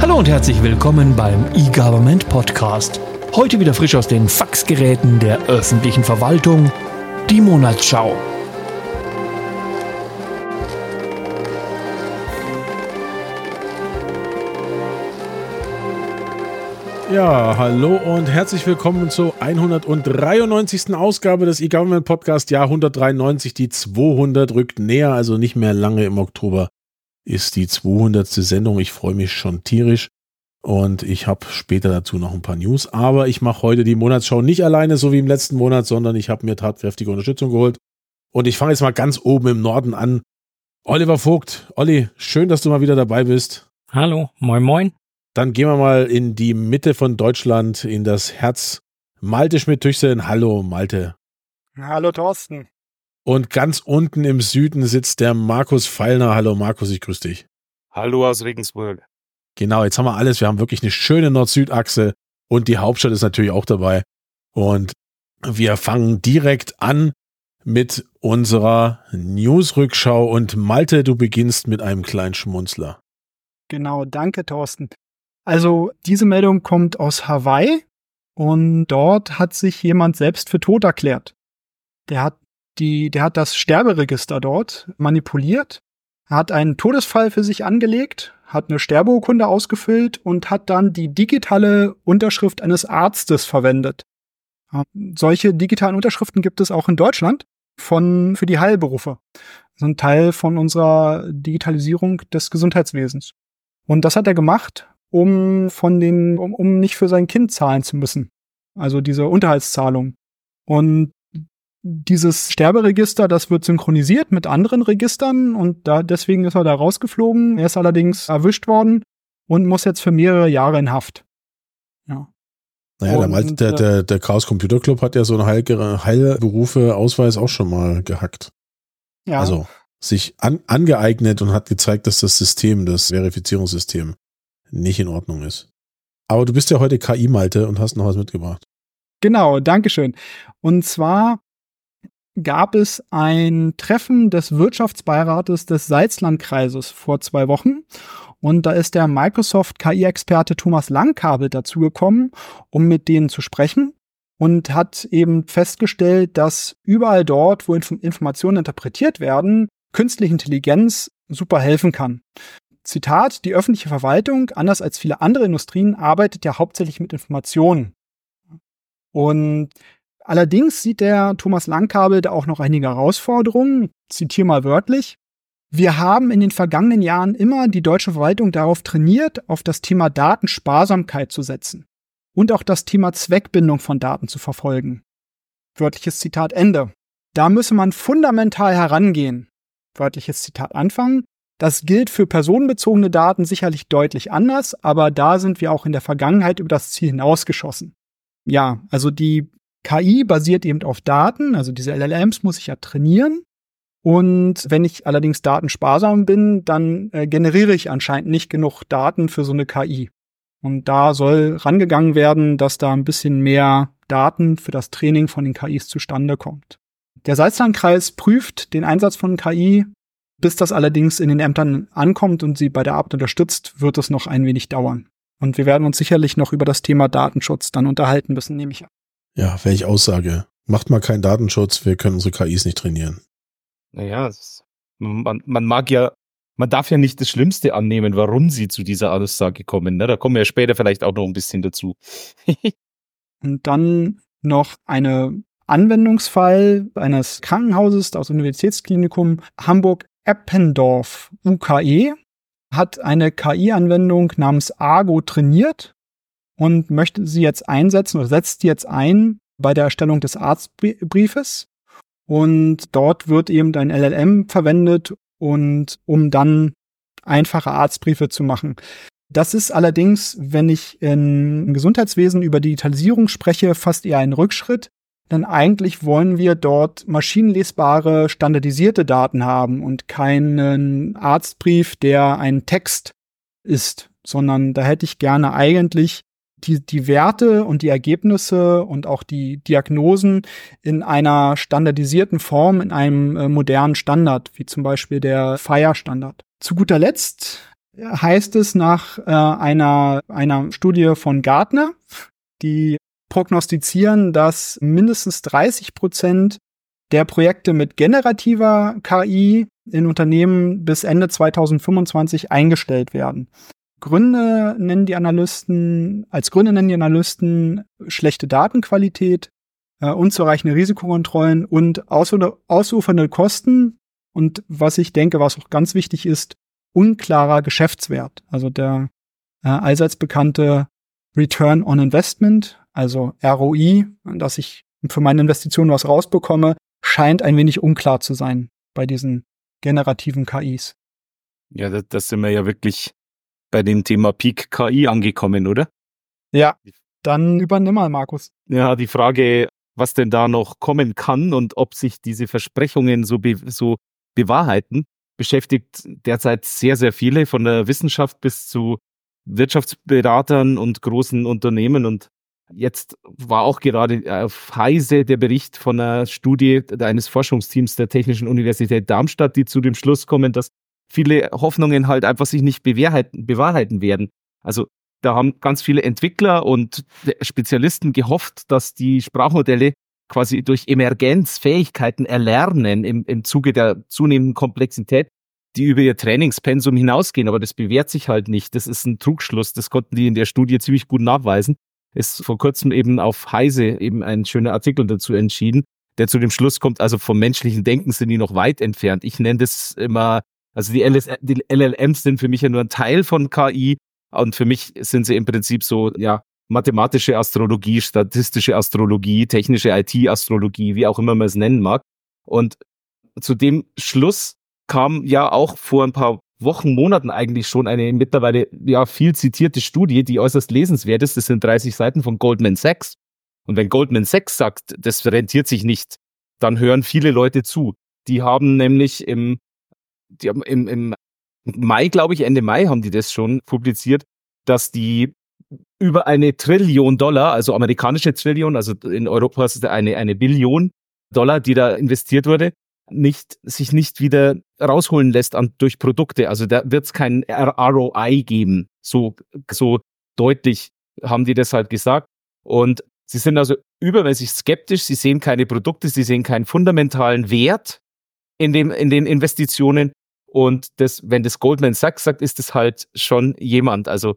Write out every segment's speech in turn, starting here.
Hallo und herzlich willkommen beim eGovernment Podcast. Heute wieder frisch aus den Faxgeräten der öffentlichen Verwaltung, die Monatsschau. Ja, hallo und herzlich willkommen zur 193. Ausgabe des eGovernment Podcast, Jahr 193. Die 200 rückt näher, also nicht mehr lange. Im Oktober ist die 200. Sendung. Ich freue mich schon tierisch und ich habe später dazu noch ein paar News. Aber ich mache heute die Monatsschau nicht alleine, so wie im letzten Monat, sondern ich habe mir tatkräftige Unterstützung geholt. Und ich fange jetzt mal ganz oben im Norden an. Oliver Vogt. Olli, schön, dass du mal wieder dabei bist. Hallo, moin moin. Dann gehen wir mal in die Mitte von Deutschland, in das Herz. Malte Schmidt-Tüchsen. Hallo, Malte. Hallo, Thorsten. Und ganz unten im Süden sitzt der Markus Feilner. Hallo, Markus, ich grüße dich. Hallo aus Regensburg. Genau, jetzt haben wir alles. Wir haben wirklich eine schöne Nord-Süd-Achse und die Hauptstadt ist natürlich auch dabei. Und wir fangen direkt an mit unserer News-Rückschau. Und Malte, du beginnst mit einem kleinen Schmunzler. Genau, danke, Thorsten. Also, diese Meldung kommt aus Hawaii und dort hat sich jemand selbst für tot erklärt. Der hat das Sterberegister dort manipuliert, hat einen Todesfall für sich angelegt, hat eine Sterbeurkunde ausgefüllt und hat dann die digitale Unterschrift eines Arztes verwendet. Solche digitalen Unterschriften gibt es auch in Deutschland für die Heilberufe. Das ist ein Teil von unserer Digitalisierung des Gesundheitswesens. Und das hat er gemacht, um nicht für sein Kind zahlen zu müssen. Also diese Unterhaltszahlung. Und dieses Sterberegister, das wird synchronisiert mit anderen Registern und deswegen ist er da rausgeflogen. Er ist allerdings erwischt worden und muss jetzt für mehrere Jahre in Haft. Ja. Naja, der Chaos Computer Club hat ja so einen Heilberufe-Ausweis auch schon mal gehackt. Ja. Also sich angeeignet und hat gezeigt, dass das Verifizierungssystem nicht in Ordnung ist. Aber du bist ja heute KI-Malte und hast noch was mitgebracht. Genau, dankeschön. Und zwar gab es ein Treffen des Wirtschaftsbeirates des Salzlandkreises vor 2 Wochen. Und da ist der Microsoft-KI-Experte Thomas Langkabel dazugekommen, um mit denen zu sprechen. Und hat eben festgestellt, dass überall dort, wo Informationen interpretiert werden, künstliche Intelligenz super helfen kann. Zitat: Die öffentliche Verwaltung, anders als viele andere Industrien, arbeitet ja hauptsächlich mit Informationen. Und allerdings sieht der Thomas Langkabel da auch noch einige Herausforderungen. Ich zitiere mal wörtlich: Wir haben in den vergangenen Jahren immer die deutsche Verwaltung darauf trainiert, auf das Thema Datensparsamkeit zu setzen und auch das Thema Zweckbindung von Daten zu verfolgen. Wörtliches Zitat Ende. Da müsse man fundamental herangehen. Wörtliches Zitat Anfang. Das gilt für personenbezogene Daten sicherlich deutlich anders, aber da sind wir auch in der Vergangenheit über das Ziel hinausgeschossen. Ja, also die KI basiert eben auf Daten, also diese LLMs muss ich ja trainieren. Und wenn ich allerdings datensparsam bin, dann generiere ich anscheinend nicht genug Daten für so eine KI. Und da soll rangegangen werden, dass da ein bisschen mehr Daten für das Training von den KIs zustande kommt. Der Salzlandkreis prüft den Einsatz von KI. Bis das allerdings in den Ämtern ankommt und sie bei der Arbeit unterstützt, wird es noch ein wenig dauern. Und wir werden uns sicherlich noch über das Thema Datenschutz dann unterhalten müssen, nehme ich an. Ja, welche Aussage. Macht mal keinen Datenschutz, wir können unsere KIs nicht trainieren. Naja, man darf ja nicht das Schlimmste annehmen, warum sie zu dieser Aussage kommen. Ne? Da kommen wir später vielleicht auch noch ein bisschen dazu. Und dann noch eine Anwendungsfall eines Krankenhauses aus dem Universitätsklinikum Hamburg-Eppendorf UKE hat eine KI-Anwendung namens Argo trainiert und möchte sie jetzt einsetzen oder setzt sie jetzt ein bei der Erstellung des Arztbriefes. Und dort wird eben ein LLM verwendet, und um dann einfache Arztbriefe zu machen. Das ist allerdings, wenn ich im Gesundheitswesen über Digitalisierung spreche, fast eher ein Rückschritt. Denn eigentlich wollen wir dort maschinenlesbare, standardisierte Daten haben und keinen Arztbrief, der ein Text ist, sondern da hätte ich gerne eigentlich die Werte und die Ergebnisse und auch die Diagnosen in einer standardisierten Form, in einem modernen Standard, wie zum Beispiel der FHIR-Standard. Zu guter Letzt heißt es nach einer Studie von Gartner, die prognostizieren, dass mindestens 30% der Projekte mit generativer KI in Unternehmen bis Ende 2025 eingestellt werden. Als Gründe nennen die Analysten schlechte Datenqualität, unzureichende Risikokontrollen und ausufernde Kosten. Und was ich denke, was auch ganz wichtig ist, unklarer Geschäftswert. Also der allseits bekannte Return on Investment, also ROI, dass ich für meine Investition was rausbekomme, scheint ein wenig unklar zu sein bei diesen generativen KIs. Ja, das sind wir ja wirklich bei dem Thema Peak KI angekommen, oder? Ja, dann übernimm mal, Markus. Ja, die Frage, was denn da noch kommen kann und ob sich diese Versprechungen so bewahrheiten, beschäftigt derzeit sehr, sehr viele, von der Wissenschaft bis zu Wirtschaftsberatern und großen Unternehmen. Und jetzt war auch gerade auf Heise der Bericht von einer Studie eines Forschungsteams der Technischen Universität Darmstadt, die zu dem Schluss kommen, dass viele Hoffnungen halt einfach sich nicht bewahrheiten werden. Also da haben ganz viele Entwickler und Spezialisten gehofft, dass die Sprachmodelle quasi durch Emergenz Fähigkeiten erlernen im Zuge der zunehmenden Komplexität, die über ihr Trainingspensum hinausgehen. Aber das bewährt sich halt nicht. Das ist ein Trugschluss. Das konnten die in der Studie ziemlich gut nachweisen. Ist vor kurzem eben auf Heise eben ein schöner Artikel dazu entschieden, der zu dem Schluss kommt, also vom menschlichen Denken sind die noch weit entfernt. Ich nenne das immer, also die LLMs sind für mich ja nur ein Teil von KI und für mich sind sie im Prinzip so, ja, mathematische Astrologie, statistische Astrologie, technische IT-Astrologie, wie auch immer man es nennen mag. Und zu dem Schluss kam ja auch vor ein paar Wochen, Monaten eigentlich schon eine mittlerweile ja viel zitierte Studie, die äußerst lesenswert ist. Das sind 30 Seiten von Goldman Sachs. Und wenn Goldman Sachs sagt, das rentiert sich nicht, dann hören viele Leute zu. Die haben nämlich im Mai, glaube ich, Ende Mai haben die das schon publiziert, dass die über $1 Trillion, also amerikanische Trillion, also in Europa ist es eine Billion $, die da investiert wurde, sich nicht wieder rausholen lässt durch Produkte. Also da wird es kein ROI geben. So deutlich haben die das halt gesagt. Und sie sind also übermäßig skeptisch. Sie sehen keine Produkte, sie sehen keinen fundamentalen Wert in den Investitionen. Und wenn das Goldman Sachs sagt, ist das halt schon jemand. Also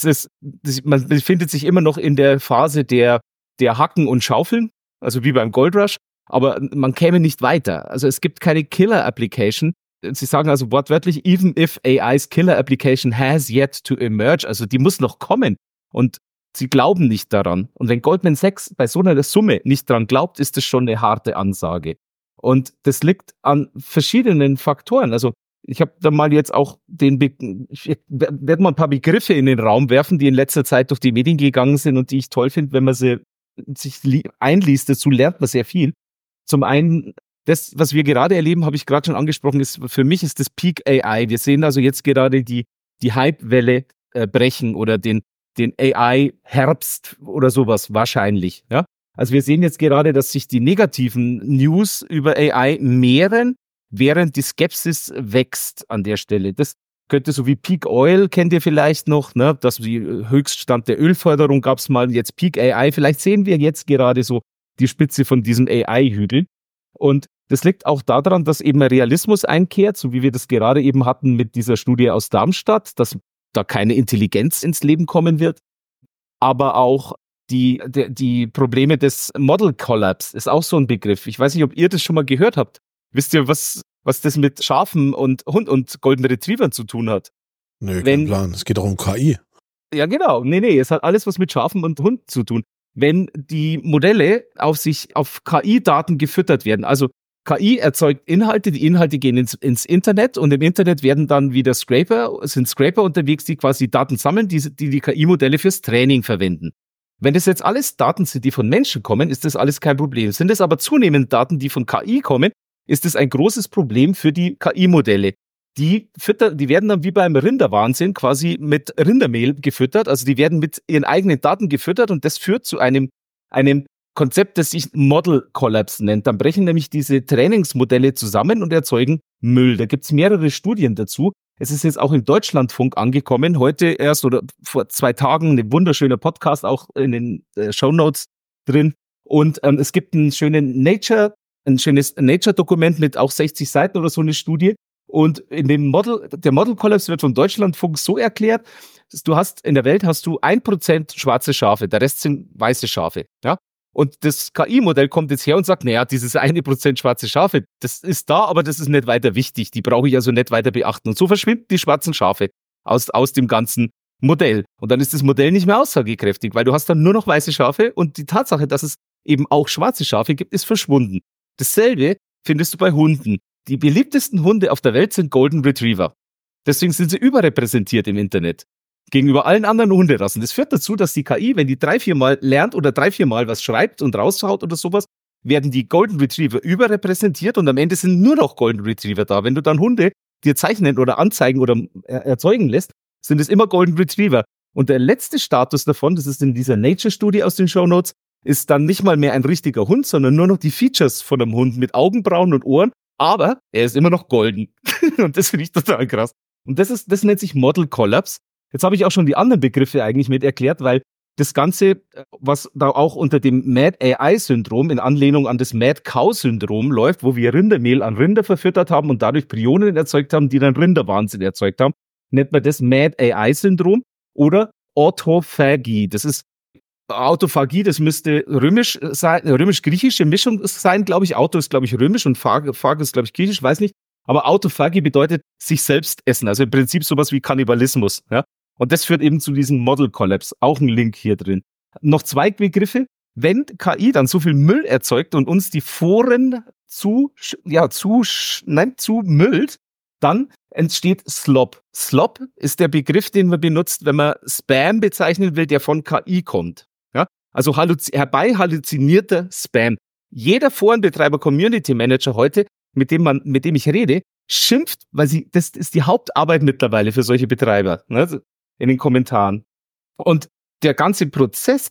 man befindet sich immer noch in der Phase der Hacken und Schaufeln, also wie beim Goldrush, aber man käme nicht weiter. Also es gibt keine Killer-Application. Sie sagen also wortwörtlich, even if AI's Killer-Application has yet to emerge, also die muss noch kommen. Und sie glauben nicht daran. Und wenn Goldman Sachs bei so einer Summe nicht dran glaubt, ist das schon eine harte Ansage. Und das liegt an verschiedenen Faktoren. Also ich habe da mal jetzt auch ich werde mal ein paar Begriffe in den Raum werfen, die in letzter Zeit durch die Medien gegangen sind und die ich toll finde, wenn man sie sich einliest, dazu lernt man sehr viel. Zum einen, das, was wir gerade erleben, habe ich gerade schon angesprochen, für mich ist das Peak AI. Wir sehen also jetzt gerade die Hypewelle brechen oder den AI-Herbst oder sowas wahrscheinlich. Ja? Also wir sehen jetzt gerade, dass sich die negativen News über AI mehren, während die Skepsis wächst an der Stelle. Das könnte so wie Peak Oil, kennt ihr vielleicht noch, ne? Das die Höchststand der Ölförderung gab es mal, jetzt Peak AI. Vielleicht sehen wir jetzt gerade so die Spitze von diesem AI-Hügel. Und das liegt auch daran, dass eben Realismus einkehrt, so wie wir das gerade eben hatten mit dieser Studie aus Darmstadt, dass da keine Intelligenz ins Leben kommen wird. Aber auch die Probleme des Model Collapse ist auch so ein Begriff. Ich weiß nicht, ob ihr das schon mal gehört habt. Wisst ihr, was das mit Schafen und Hund und Golden Retrievern zu tun hat? Nö, kein Plan. Es geht doch um KI. Ja, genau. Nee, es hat alles was mit Schafen und Hund zu tun. Wenn die Modelle auf KI-Daten gefüttert werden, also KI erzeugt Inhalte, die Inhalte gehen ins Internet und im Internet werden dann wieder Scraper unterwegs, die quasi Daten sammeln, die KI-Modelle fürs Training verwenden. Wenn das jetzt alles Daten sind, die von Menschen kommen, ist das alles kein Problem. Sind es aber zunehmend Daten, die von KI kommen, ist es ein großes Problem für die KI-Modelle. Die werden dann wie beim Rinderwahnsinn quasi mit Rindermehl gefüttert, also die werden mit ihren eigenen Daten gefüttert und das führt zu einem Konzept, das sich Model Collapse nennt. Dann brechen nämlich diese Trainingsmodelle zusammen und erzeugen Müll. Da gibt's mehrere Studien dazu. Es ist jetzt auch im Deutschlandfunk angekommen, heute erst oder vor 2 Tagen, ein wunderschöner Podcast, auch in den Shownotes drin. Und es gibt ein schönes Nature-Dokument mit auch 60 Seiten oder so eine Studie. Und in dem der Model Collapse wird vom Deutschlandfunk so erklärt, dass in der Welt hast du 1% schwarze Schafe, der Rest sind weiße Schafe, ja. Und das KI-Modell kommt jetzt her und sagt, naja, dieses 1% schwarze Schafe, das ist da, aber das ist nicht weiter wichtig. Die brauche ich also nicht weiter beachten. Und so verschwinden die schwarzen Schafe aus dem ganzen Modell. Und dann ist das Modell nicht mehr aussagekräftig, weil du hast dann nur noch weiße Schafe und die Tatsache, dass es eben auch schwarze Schafe gibt, ist verschwunden. Dasselbe findest du bei Hunden. Die beliebtesten Hunde auf der Welt sind Golden Retriever. Deswegen sind sie überrepräsentiert im Internet. Gegenüber allen anderen Hunderassen. Das führt dazu, dass die KI, wenn die 3-4 Mal lernt oder 3-4 Mal was schreibt und raushaut oder sowas, werden die Golden Retriever überrepräsentiert und am Ende sind nur noch Golden Retriever da. Wenn du dann Hunde dir zeichnen oder anzeigen oder erzeugen lässt, sind es immer Golden Retriever. Und der letzte Status davon, das ist in dieser Nature-Studie aus den Shownotes, ist dann nicht mal mehr ein richtiger Hund, sondern nur noch die Features von einem Hund mit Augenbrauen und Ohren, aber er ist immer noch golden. Und das finde ich total krass. Und das nennt sich Model Collapse. Jetzt habe ich auch schon die anderen Begriffe eigentlich mit erklärt, weil das Ganze, was da auch unter dem Mad AI-Syndrom in Anlehnung an das Mad Cow-Syndrom läuft, wo wir Rindermehl an Rinder verfüttert haben und dadurch Prionen erzeugt haben, die dann Rinderwahnsinn erzeugt haben, nennt man das Mad AI-Syndrom oder Autophagie. Das ist Autophagie, das müsste römisch sein, römisch-griechische Mischung sein, glaube ich. Auto ist, glaube ich, römisch und Phage ist, glaube ich, griechisch, weiß nicht. Aber Autophagie bedeutet sich selbst essen, also im Prinzip sowas wie Kannibalismus, ja. Und das führt eben zu diesem Model Collapse. Auch ein Link hier drin. Noch 2 Begriffe. Wenn KI dann so viel Müll erzeugt und uns die Foren zumüllt, dann entsteht Slop. Slop ist der Begriff, den man benutzt, wenn man Spam bezeichnen will, der von KI kommt. Ja? Also herbei halluzinierter Spam. Jeder Forenbetreiber, Community Manager heute, mit dem ich rede, schimpft, weil das ist die Hauptarbeit mittlerweile für solche Betreiber, ne, in den Kommentaren. Und der ganze Prozess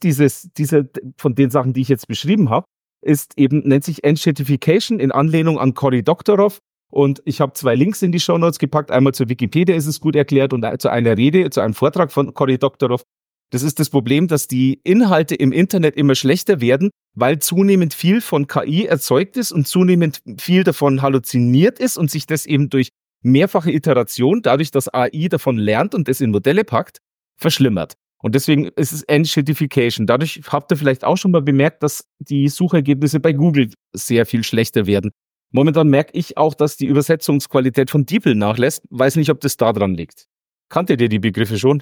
von den Sachen, die ich jetzt beschrieben habe, nennt sich Enshittification in Anlehnung an Cory Doctorow. Und ich habe 2 Links in die Shownotes gepackt. Einmal zur Wikipedia ist es gut erklärt und zu einem Vortrag von Cory Doctorow. Das ist das Problem, dass die Inhalte im Internet immer schlechter werden, weil zunehmend viel von KI erzeugt ist und zunehmend viel davon halluziniert ist und sich das eben durch mehrfache Iteration, dadurch, dass AI davon lernt und es in Modelle packt, verschlimmert. Und deswegen ist es Enshittification. Dadurch habt ihr vielleicht auch schon mal bemerkt, dass die Suchergebnisse bei Google sehr viel schlechter werden. Momentan merke ich auch, dass die Übersetzungsqualität von DeepL nachlässt. Weiß nicht, ob das da dran liegt. Kanntet ihr die Begriffe schon?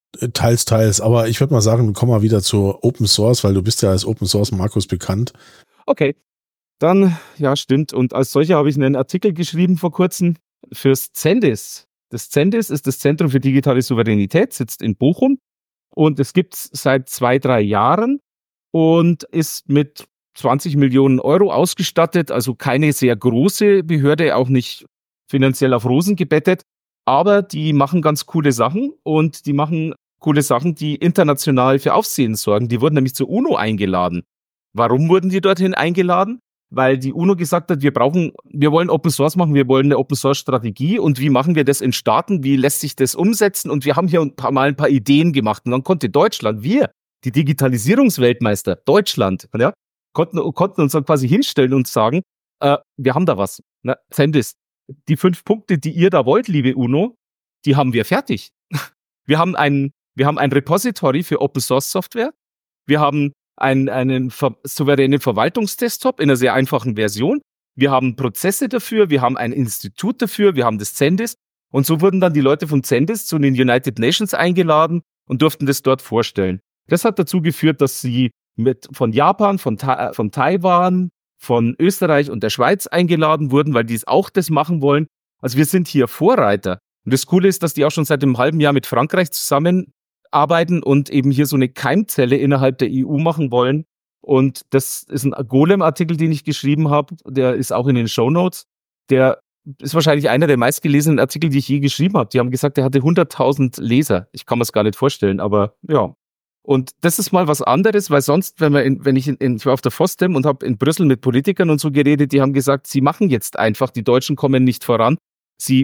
Teils. Aber ich würde mal sagen, komm mal wieder zu Open Source, weil du bist ja als Open Source Markus bekannt. Okay. Dann, ja, stimmt. Und als solcher habe ich einen Artikel geschrieben vor kurzem fürs CENDIS. Das CENDIS ist das Zentrum für digitale Souveränität, sitzt in Bochum. Und es gibt es seit 2-3 Jahren und ist mit 20 Millionen Euro ausgestattet. Also keine sehr große Behörde, auch nicht finanziell auf Rosen gebettet. Aber die machen ganz coole Sachen und die machen coole Sachen, die international für Aufsehen sorgen. Die wurden nämlich zur UNO eingeladen. Warum wurden die dorthin eingeladen? Weil die UNO gesagt hat, wir wollen Open Source machen, wir wollen eine Open Source Strategie und wie machen wir das in Staaten, wie lässt sich das umsetzen und wir haben hier ein paar Ideen gemacht und dann konnte Deutschland, die Digitalisierungsweltmeister, Deutschland, ja, konnten uns dann quasi hinstellen und sagen, wir haben da was, ne? CENDIS, die 5 Punkte, die ihr da wollt, liebe UNO, die haben wir fertig. Wir haben ein Repository für Open Source Software, wir haben einen souveränen Verwaltungsdesktop in einer sehr einfachen Version. Wir haben Prozesse dafür, wir haben ein Institut dafür, wir haben das CENDIS. Und so wurden dann die Leute vom CENDIS zu den United Nations eingeladen und durften das dort vorstellen. Das hat dazu geführt, dass sie von Japan, von Taiwan, von Österreich und der Schweiz eingeladen wurden, weil die auch das machen wollen. Also wir sind hier Vorreiter. Und das Coole ist, dass die auch schon seit einem halben Jahr mit Frankreich zusammenarbeiten und eben hier so eine Keimzelle innerhalb der EU machen wollen. Und das ist ein Golem-Artikel, den ich geschrieben habe. Der ist auch in den Shownotes. Der ist wahrscheinlich einer der meistgelesenen Artikel, die ich je geschrieben habe. Die haben gesagt, der hatte 100.000 Leser. Ich kann mir es gar nicht vorstellen, aber ja. Und das ist mal was anderes, weil sonst, ich war auf der FOSDEM und habe in Brüssel mit Politikern und so geredet, die haben gesagt, sie machen jetzt einfach, die Deutschen kommen nicht voran. Sie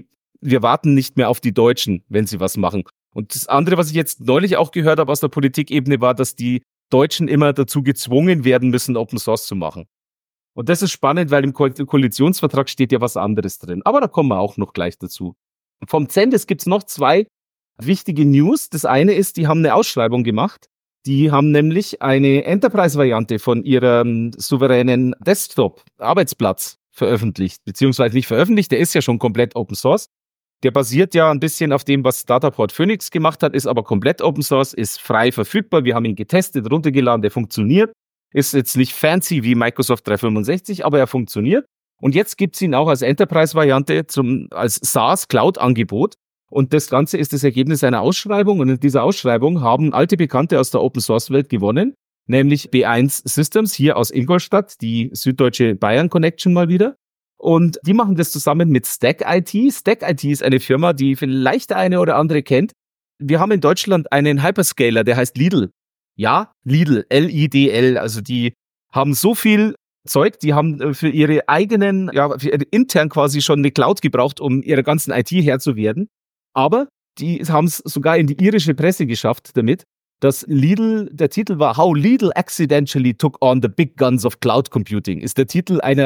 wir warten nicht mehr auf die Deutschen, wenn sie was machen. Und das andere, was ich jetzt neulich auch gehört habe aus der Politikebene, war, dass die Deutschen immer dazu gezwungen werden müssen, Open Source zu machen. Und das ist spannend, weil im Koalitionsvertrag steht ja was anderes drin. Aber da kommen wir auch noch gleich dazu. Vom Zendes gibt's noch 2 wichtige News. Das eine ist, die haben eine Ausschreibung gemacht. Die haben nämlich eine Enterprise-Variante von ihrem souveränen Desktop-Arbeitsplatz veröffentlicht. Beziehungsweise nicht veröffentlicht, der ist ja schon komplett Open Source. Der basiert ja ein bisschen auf dem, was Dataport Phoenix gemacht hat, ist aber komplett Open Source, ist frei verfügbar. Wir haben ihn getestet, runtergeladen, der funktioniert. Ist jetzt nicht fancy wie Microsoft 365, aber er funktioniert. Und jetzt gibt's ihn auch als Enterprise-Variante als SaaS-Cloud-Angebot. Und das Ganze ist das Ergebnis einer Ausschreibung. Und in dieser Ausschreibung haben alte Bekannte aus der Open-Source-Welt gewonnen, nämlich B1 Systems hier aus Ingolstadt, die süddeutsche Bayern-Connection mal wieder. Und die machen das zusammen mit Stack IT. Stack IT ist eine Firma, die vielleicht der eine oder andere kennt. Wir haben in Deutschland einen Hyperscaler, der heißt Lidl. Ja, Lidl, L-I-D-L. Also die haben so viel Zeug, die haben für ihre eigenen, intern quasi schon eine Cloud gebraucht, um ihre ganzen IT Herr zu werden. Aber die haben es sogar in die irische Presse geschafft damit, dass Lidl, der Titel war How Lidl Accidentally Took on the Big Guns of Cloud Computing, ist der Titel eines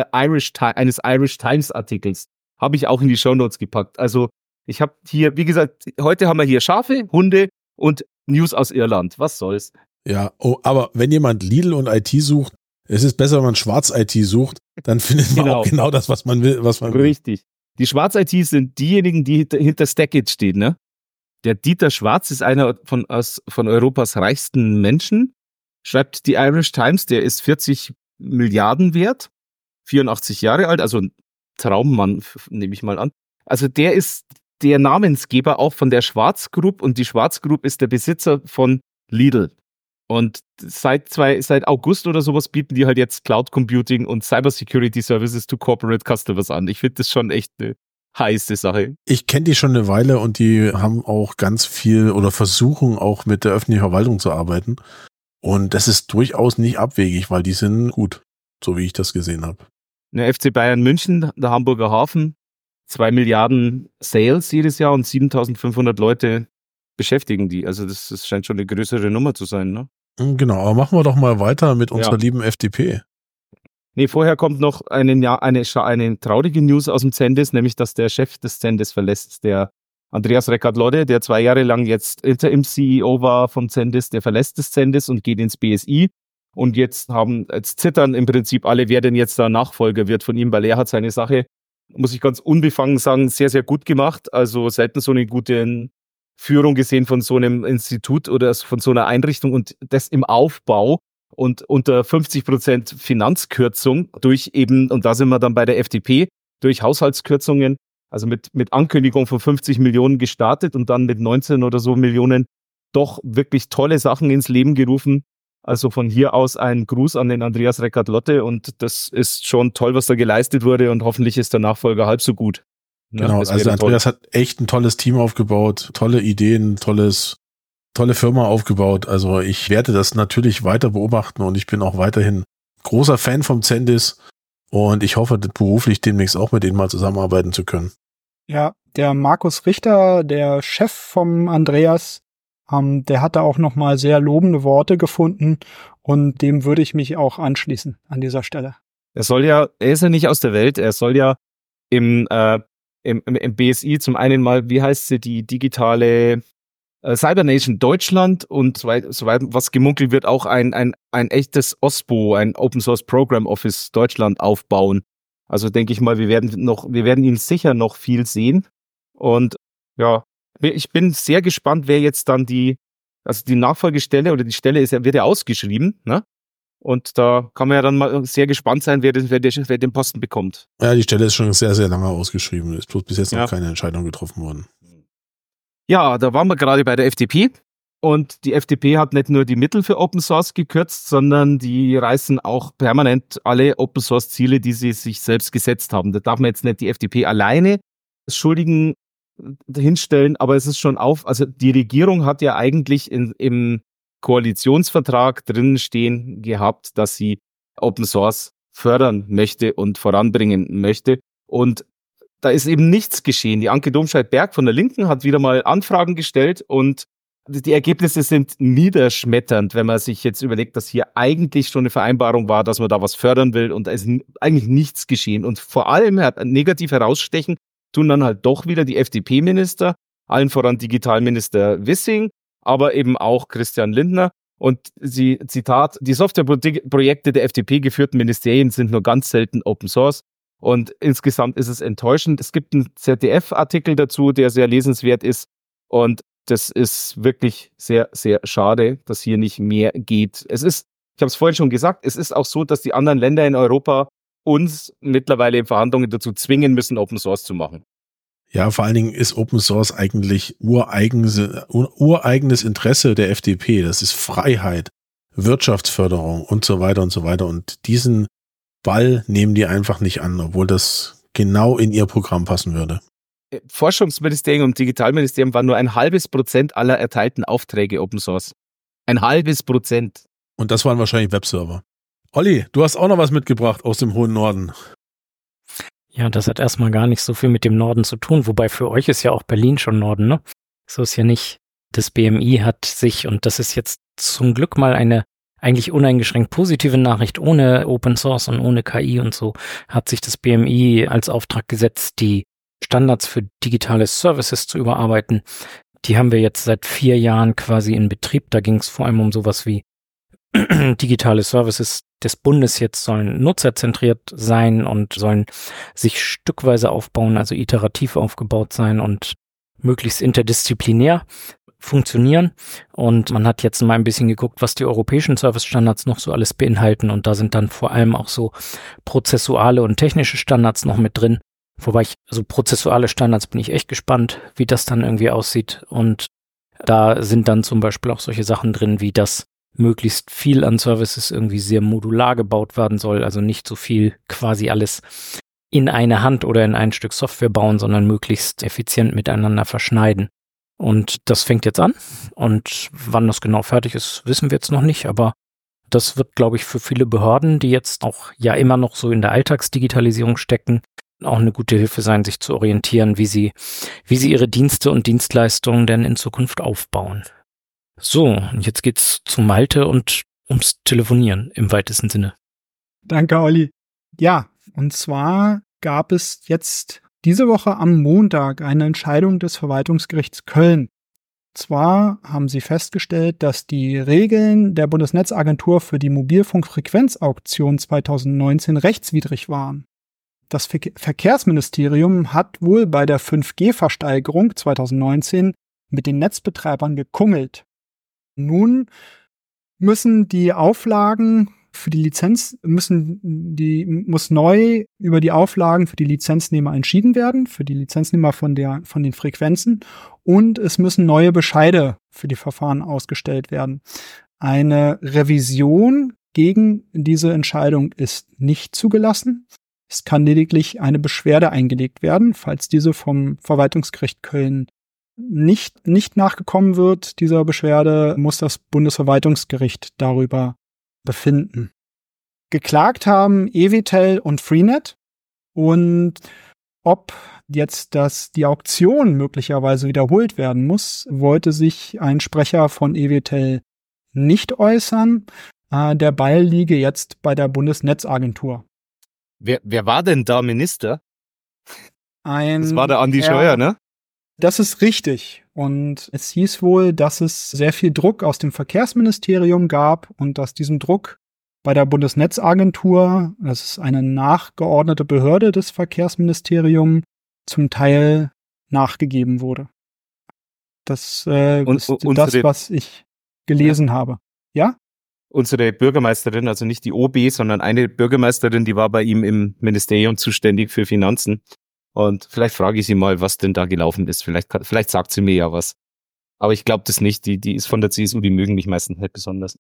Irish Times Artikels. Habe ich auch in die Shownotes gepackt. Also ich habe hier, wie gesagt, heute haben wir hier Schafe, Hunde und News aus Irland. Was soll's? Ja, aber wenn jemand Lidl und IT sucht, es ist besser, wenn man Schwarz-IT sucht, dann findet man auch genau das, was man will. Richtig. Die Schwarz-IT sind diejenigen, die hinter Stackit stehen, ne? Der Dieter Schwarz ist einer von Europas reichsten Menschen, schreibt die Irish Times, der ist 40 Milliarden wert, 84 Jahre alt, also ein Traummann, nehme ich mal an. Also der ist der Namensgeber auch von der Schwarz Group und die Schwarz Group ist der Besitzer von Lidl. Und seit August oder sowas bieten die halt jetzt Cloud Computing und Cybersecurity Services to Corporate Customers an. Ich finde das schon echt eine heiße Sache. Ich kenne die schon eine Weile und die haben auch ganz viel oder versuchen auch mit der öffentlichen Verwaltung zu arbeiten. Und das ist durchaus nicht abwegig, weil die sind gut, so wie ich das gesehen habe. Der FC Bayern München, der Hamburger Hafen, 2 Milliarden Sales jedes Jahr und 7.500 Leute beschäftigen die. Also das scheint schon eine größere Nummer zu sein, ne? Genau, aber machen wir doch mal weiter mit unserer lieben FDP. Nee, vorher kommt noch eine traurige News aus dem Zendes, nämlich, dass der Chef des Zendes verlässt, der Andreas Reckert-Lodde, der 2 Jahre lang jetzt Interim-CEO war vom Zendes, der verlässt das Zendes und geht ins BSI. Und jetzt zittern im Prinzip alle, wer denn jetzt da Nachfolger wird von ihm, weil er hat seine Sache, muss ich ganz unbefangen sagen, sehr, sehr gut gemacht. Also selten so eine gute Führung gesehen von so einem Institut oder von so einer Einrichtung und das im Aufbau und unter 50% Finanzkürzung durch eben, und da sind wir dann bei der FDP, durch Haushaltskürzungen, also mit Ankündigung von 50 Millionen gestartet und dann mit 19 oder so Millionen doch wirklich tolle Sachen ins Leben gerufen. Also von hier aus ein Gruß an den Andreas Reckert-Lodde und das ist schon toll, was da geleistet wurde und hoffentlich ist der Nachfolger halb so gut. Genau, also Andreas hat echt ein tolles Team aufgebaut, tolle Ideen, tolle Firma aufgebaut. Also ich werde das natürlich weiter beobachten und ich bin auch weiterhin großer Fan vom Zendis und ich hoffe, beruflich demnächst auch mit denen mal zusammenarbeiten zu können. Ja, der Markus Richter, der Chef vom Andreas, der hat da auch nochmal sehr lobende Worte gefunden und dem würde ich mich auch anschließen an dieser Stelle. Er ist ja nicht aus der Welt, er soll ja im BSI zum einen mal, wie heißt sie, die digitale Cybernation Deutschland und soweit was gemunkelt wird, auch ein echtes OSPO, ein Open Source Program Office Deutschland aufbauen. Also denke ich mal, wir werden ihn sicher noch viel sehen. Und ja, ich bin sehr gespannt, wer jetzt dann die Nachfolgestelle oder die Stelle wird ja ausgeschrieben, ne? Und da kann man ja dann mal sehr gespannt sein, wer den Posten bekommt. Ja, die Stelle ist schon sehr, sehr lange ausgeschrieben. Ist bloß bis jetzt noch keine Entscheidung getroffen worden. Ja, da waren wir gerade bei der FDP. Und die FDP hat nicht nur die Mittel für Open Source gekürzt, sondern die reißen auch permanent alle Open Source Ziele, die sie sich selbst gesetzt haben. Da darf man jetzt nicht die FDP alleine als Schuldigen hinstellen, aber es ist schon also die Regierung hat ja eigentlich im Koalitionsvertrag drin stehen gehabt, dass sie Open Source fördern möchte und voranbringen möchte. Und da ist eben nichts geschehen. Die Anke Domscheit-Berg von der Linken hat wieder mal Anfragen gestellt und die Ergebnisse sind niederschmetternd, wenn man sich jetzt überlegt, dass hier eigentlich schon eine Vereinbarung war, dass man da was fördern will und da ist eigentlich nichts geschehen. Und vor allem negativ herausstechen tun dann halt doch wieder die FDP-Minister, allen voran Digitalminister Wissing, aber eben auch Christian Lindner. Und sie, Zitat, die Softwareprojekte der FDP geführten Ministerien sind nur ganz selten Open Source. Und insgesamt ist es enttäuschend. Es gibt einen ZDF-Artikel dazu, der sehr lesenswert ist. Und das ist wirklich sehr, sehr schade, dass hier nicht mehr geht. Ich habe es vorhin schon gesagt, es ist auch so, dass die anderen Länder in Europa uns mittlerweile in Verhandlungen dazu zwingen müssen, Open Source zu machen. Ja, vor allen Dingen ist Open Source eigentlich ureigenes Interesse der FDP. Das ist Freiheit, Wirtschaftsförderung und so weiter und so weiter. Und diesen Ball nehmen die einfach nicht an, obwohl das genau in ihr Programm passen würde. Forschungsministerium und Digitalministerium waren nur 0,5% aller erteilten Aufträge Open Source. 0,5%. Und das waren wahrscheinlich Webserver. Olli, du hast auch noch was mitgebracht aus dem hohen Norden. Ja, das hat erstmal gar nicht so viel mit dem Norden zu tun, wobei für euch ist ja auch Berlin schon Norden, ne? So ist ja nicht. Das BMI hat sich, und das ist jetzt zum Glück mal eine eigentlich uneingeschränkt positive Nachricht, ohne Open Source und ohne KI und so, hat sich das BMI als Auftrag gesetzt, die Standards für digitale Services zu überarbeiten. Die haben wir jetzt seit 4 Jahren quasi in Betrieb. Da ging es vor allem um sowas wie digitale Services des Bundes jetzt sollen nutzerzentriert sein und sollen sich stückweise aufbauen, also iterativ aufgebaut sein und möglichst interdisziplinär funktionieren. Und man hat jetzt mal ein bisschen geguckt, was die europäischen Service-Standards noch so alles beinhalten. Und da sind dann vor allem auch so prozessuale und technische Standards noch mit drin. Wobei prozessuale Standards bin ich echt gespannt, wie das dann irgendwie aussieht. Und da sind dann zum Beispiel auch solche Sachen drin, wie dass möglichst viel an Services irgendwie sehr modular gebaut werden soll. Also nicht so viel quasi alles in eine Hand oder in ein Stück Software bauen, sondern möglichst effizient miteinander verschneiden. Und das fängt jetzt an. Und wann das genau fertig ist, wissen wir jetzt noch nicht. Aber das wird, glaube ich, für viele Behörden, die jetzt auch ja immer noch so in der Alltagsdigitalisierung stecken, auch eine gute Hilfe sein, sich zu orientieren, wie sie ihre Dienste und Dienstleistungen denn in Zukunft aufbauen. So, und jetzt geht's zu Malte und ums Telefonieren im weitesten Sinne. Danke, Olli. Ja, und zwar gab es jetzt diese Woche am Montag eine Entscheidung des Verwaltungsgerichts Köln. Zwar haben sie festgestellt, dass die Regeln der Bundesnetzagentur für die Mobilfunkfrequenzauktion 2019 rechtswidrig waren. Das Verkehrsministerium hat wohl bei der 5G-Versteigerung 2019 mit den Netzbetreibern gekungelt. Nun müssen die Auflagen für die Lizenz, muss neu über die Auflagen für die Lizenznehmer entschieden werden, für die Lizenznehmer von den Frequenzen, und es müssen neue Bescheide für die Verfahren ausgestellt werden. Eine Revision gegen diese Entscheidung ist nicht zugelassen. Es kann lediglich eine Beschwerde eingelegt werden, falls diese vom Verwaltungsgericht Köln nicht nachgekommen wird. Dieser Beschwerde muss das Bundesverwaltungsgericht darüber befinden. Geklagt haben Evitel und Freenet, und ob jetzt die Auktion möglicherweise wiederholt werden muss, wollte sich ein Sprecher von Evitel nicht äußern. Der Ball liege jetzt bei der Bundesnetzagentur. Wer war denn da Minister? Das war der Andi Scheuer, ne? Das ist richtig. Und es hieß wohl, dass es sehr viel Druck aus dem Verkehrsministerium gab und dass diesem Druck bei der Bundesnetzagentur, das ist eine nachgeordnete Behörde des Verkehrsministeriums, zum Teil nachgegeben wurde. Das ist das, was ich gelesen habe. Ja? Unsere Bürgermeisterin, also nicht die OB, sondern eine Bürgermeisterin, die war bei ihm im Ministerium zuständig für Finanzen. Und vielleicht frage ich sie mal, was denn da gelaufen ist. Vielleicht sagt sie mir ja was. Aber ich glaube das nicht. Die ist von der CSU, die mögen mich meistens nicht besonders.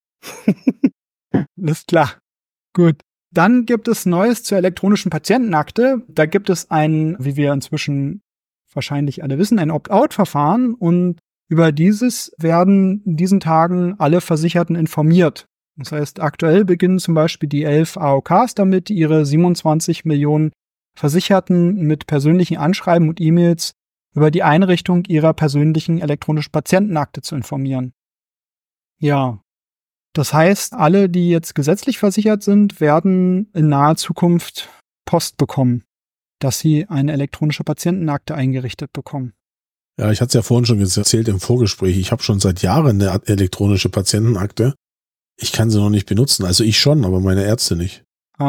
Alles klar. Gut. Dann gibt es Neues zur elektronischen Patientenakte. Da gibt es wie wir inzwischen wahrscheinlich alle wissen, ein Opt-out-Verfahren. Und über dieses werden in diesen Tagen alle Versicherten informiert. Das heißt, aktuell beginnen zum Beispiel die 11 AOKs damit, ihre 27 Millionen Versicherten mit persönlichen Anschreiben und E-Mails über die Einrichtung ihrer persönlichen elektronischen Patientenakte zu informieren. Ja, das heißt, alle, die jetzt gesetzlich versichert sind, werden in naher Zukunft Post bekommen, dass sie eine elektronische Patientenakte eingerichtet bekommen. Ja, ich hatte es ja vorhin schon erzählt im Vorgespräch. Ich habe schon seit Jahren eine elektronische Patientenakte. Ich kann sie noch nicht benutzen. Also ich schon, aber meine Ärzte nicht.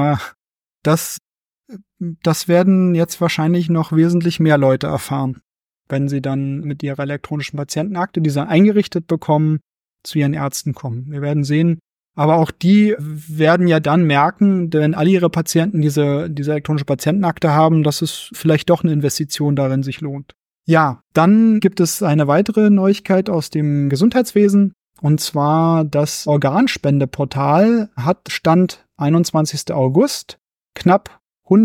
Das werden jetzt wahrscheinlich noch wesentlich mehr Leute erfahren, wenn sie dann mit ihrer elektronischen Patientenakte, die sie eingerichtet bekommen, zu ihren Ärzten kommen. Wir werden sehen, aber auch die werden ja dann merken, wenn alle ihre Patienten diese elektronische Patientenakte haben, dass es vielleicht doch eine Investition darin sich lohnt. Ja, dann gibt es eine weitere Neuigkeit aus dem Gesundheitswesen, und zwar das Organspendeportal hat Stand 21. August knapp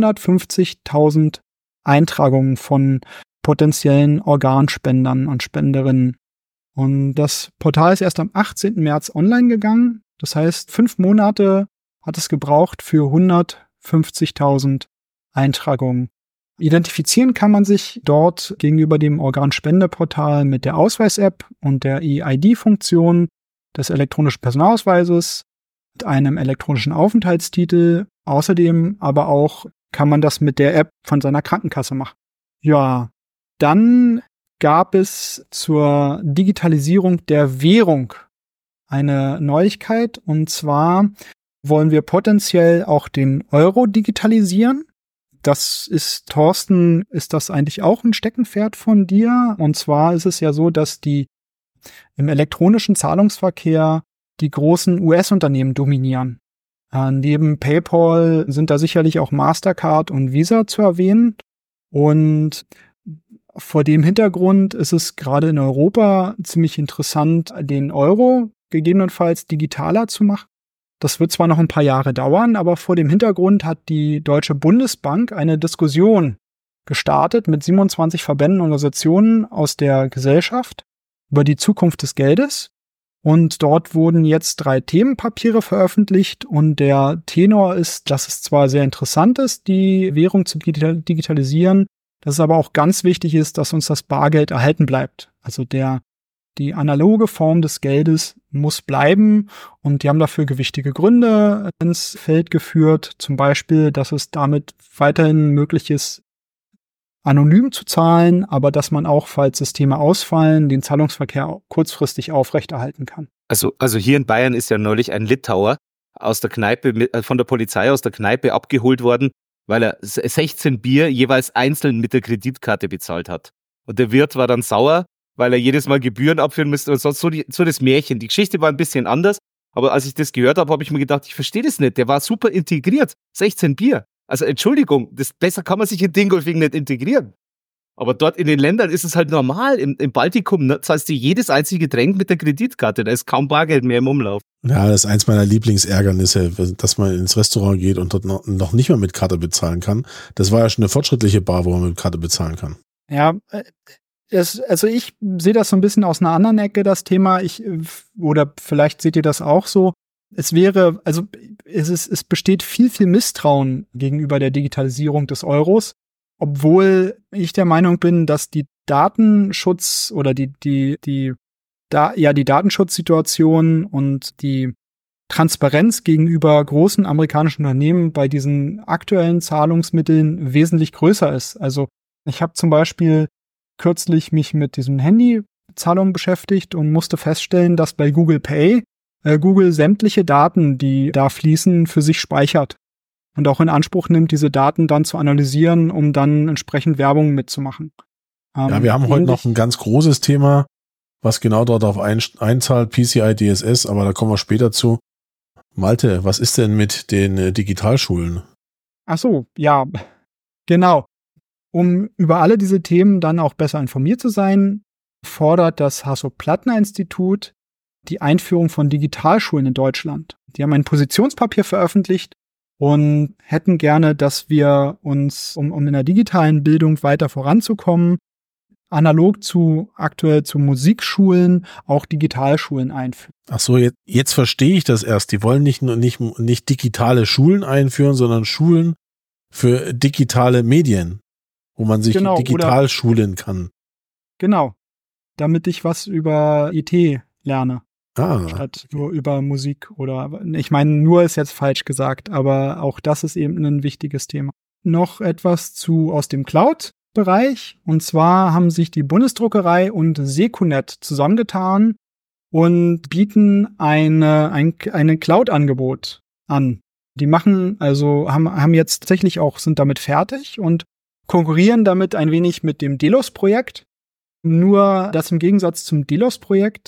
150.000 Eintragungen von potenziellen Organspendern und Spenderinnen. Und das Portal ist erst am 18. März online gegangen. Das heißt, 5 Monate hat es gebraucht für 150.000 Eintragungen. Identifizieren kann man sich dort gegenüber dem Organspendeportal mit der Ausweis-App und der EID-Funktion des elektronischen Personalausweises, mit einem elektronischen Aufenthaltstitel. Außerdem aber auch kann man das mit der App von seiner Krankenkasse machen. Ja, dann gab es zur Digitalisierung der Währung eine Neuigkeit. Und zwar wollen wir potenziell auch den Euro digitalisieren. Das ist, Thorsten, ist das eigentlich auch ein Steckenpferd von dir? Und zwar ist es ja so, dass im elektronischen Zahlungsverkehr die großen US-Unternehmen dominieren. Neben PayPal sind da sicherlich auch Mastercard und Visa zu erwähnen. Und vor dem Hintergrund ist es gerade in Europa ziemlich interessant, den Euro gegebenenfalls digitaler zu machen. Das wird zwar noch ein paar Jahre dauern, aber vor dem Hintergrund hat die Deutsche Bundesbank eine Diskussion gestartet mit 27 Verbänden und Organisationen aus der Gesellschaft über die Zukunft des Geldes. Und dort wurden jetzt 3 Themenpapiere veröffentlicht und der Tenor ist, dass es zwar sehr interessant ist, die Währung zu digitalisieren, dass es aber auch ganz wichtig ist, dass uns das Bargeld erhalten bleibt. Also die analoge Form des Geldes muss bleiben und die haben dafür gewichtige Gründe ins Feld geführt. Zum Beispiel, dass es damit weiterhin möglich ist, anonym zu zahlen, aber dass man auch, falls Systeme ausfallen, den Zahlungsverkehr kurzfristig aufrechterhalten kann. Also hier in Bayern ist ja neulich ein Litauer aus der Kneipe, von der Polizei aus der Kneipe abgeholt worden, weil er 16 Bier jeweils einzeln mit der Kreditkarte bezahlt hat. Und der Wirt war dann sauer, weil er jedes Mal Gebühren abführen müsste und sonst so das Märchen. Die Geschichte war ein bisschen anders, aber als ich das gehört habe, habe ich mir gedacht, ich verstehe das nicht. Der war super integriert. 16 Bier. Also Entschuldigung, besser kann man sich in Dingolfing nicht integrieren. Aber dort in den Ländern ist es halt normal. Im Baltikum zahlst du jedes einzige Getränk mit der Kreditkarte. Da ist kaum Bargeld mehr im Umlauf. Ja, das ist eins meiner Lieblingsärgernisse, dass man ins Restaurant geht und dort noch nicht mal mit Karte bezahlen kann. Das war ja schon eine fortschrittliche Bar, wo man mit Karte bezahlen kann. Ja, also ich sehe das so ein bisschen aus einer anderen Ecke, das Thema. Oder vielleicht seht ihr das auch so. Es besteht viel Misstrauen gegenüber der Digitalisierung des Euros, obwohl ich der Meinung bin, dass die Datenschutz oder die Datenschutzsituation und die Transparenz gegenüber großen amerikanischen Unternehmen bei diesen aktuellen Zahlungsmitteln wesentlich größer ist. Also ich habe zum Beispiel kürzlich mich mit diesen Handyzahlungen beschäftigt und musste feststellen, dass bei Google Pay Google sämtliche Daten, die da fließen, für sich speichert und auch in Anspruch nimmt, diese Daten dann zu analysieren, um dann entsprechend Werbung mitzumachen. Ja, wir haben heute noch ein ganz großes Thema, was genau dort auf einzahlt, PCI DSS, aber da kommen wir später zu. Malte, was ist denn mit den Digitalschulen? Ach so, ja, genau. Um über alle diese Themen dann auch besser informiert zu sein, fordert das Hasso-Plattner-Institut die Einführung von Digitalschulen in Deutschland. Die haben ein Positionspapier veröffentlicht und hätten gerne, dass wir uns, um in der digitalen Bildung weiter voranzukommen, analog aktuell zu Musikschulen auch Digitalschulen einführen. Ach so, jetzt verstehe ich das erst. Die wollen nicht digitale Schulen einführen, sondern Schulen für digitale Medien, wo man sich digital schulen kann. Genau, damit ich was über IT lerne. Statt nur über Musik oder, ich meine, nur ist jetzt falsch gesagt, aber auch das ist eben ein wichtiges Thema. Noch etwas aus dem Cloud-Bereich, und zwar haben sich die Bundesdruckerei und Secunet zusammengetan und bieten ein Cloud-Angebot an. Die haben jetzt tatsächlich auch, sind damit fertig und konkurrieren damit ein wenig mit dem Delos-Projekt. Nur, dass im Gegensatz zum Delos-Projekt,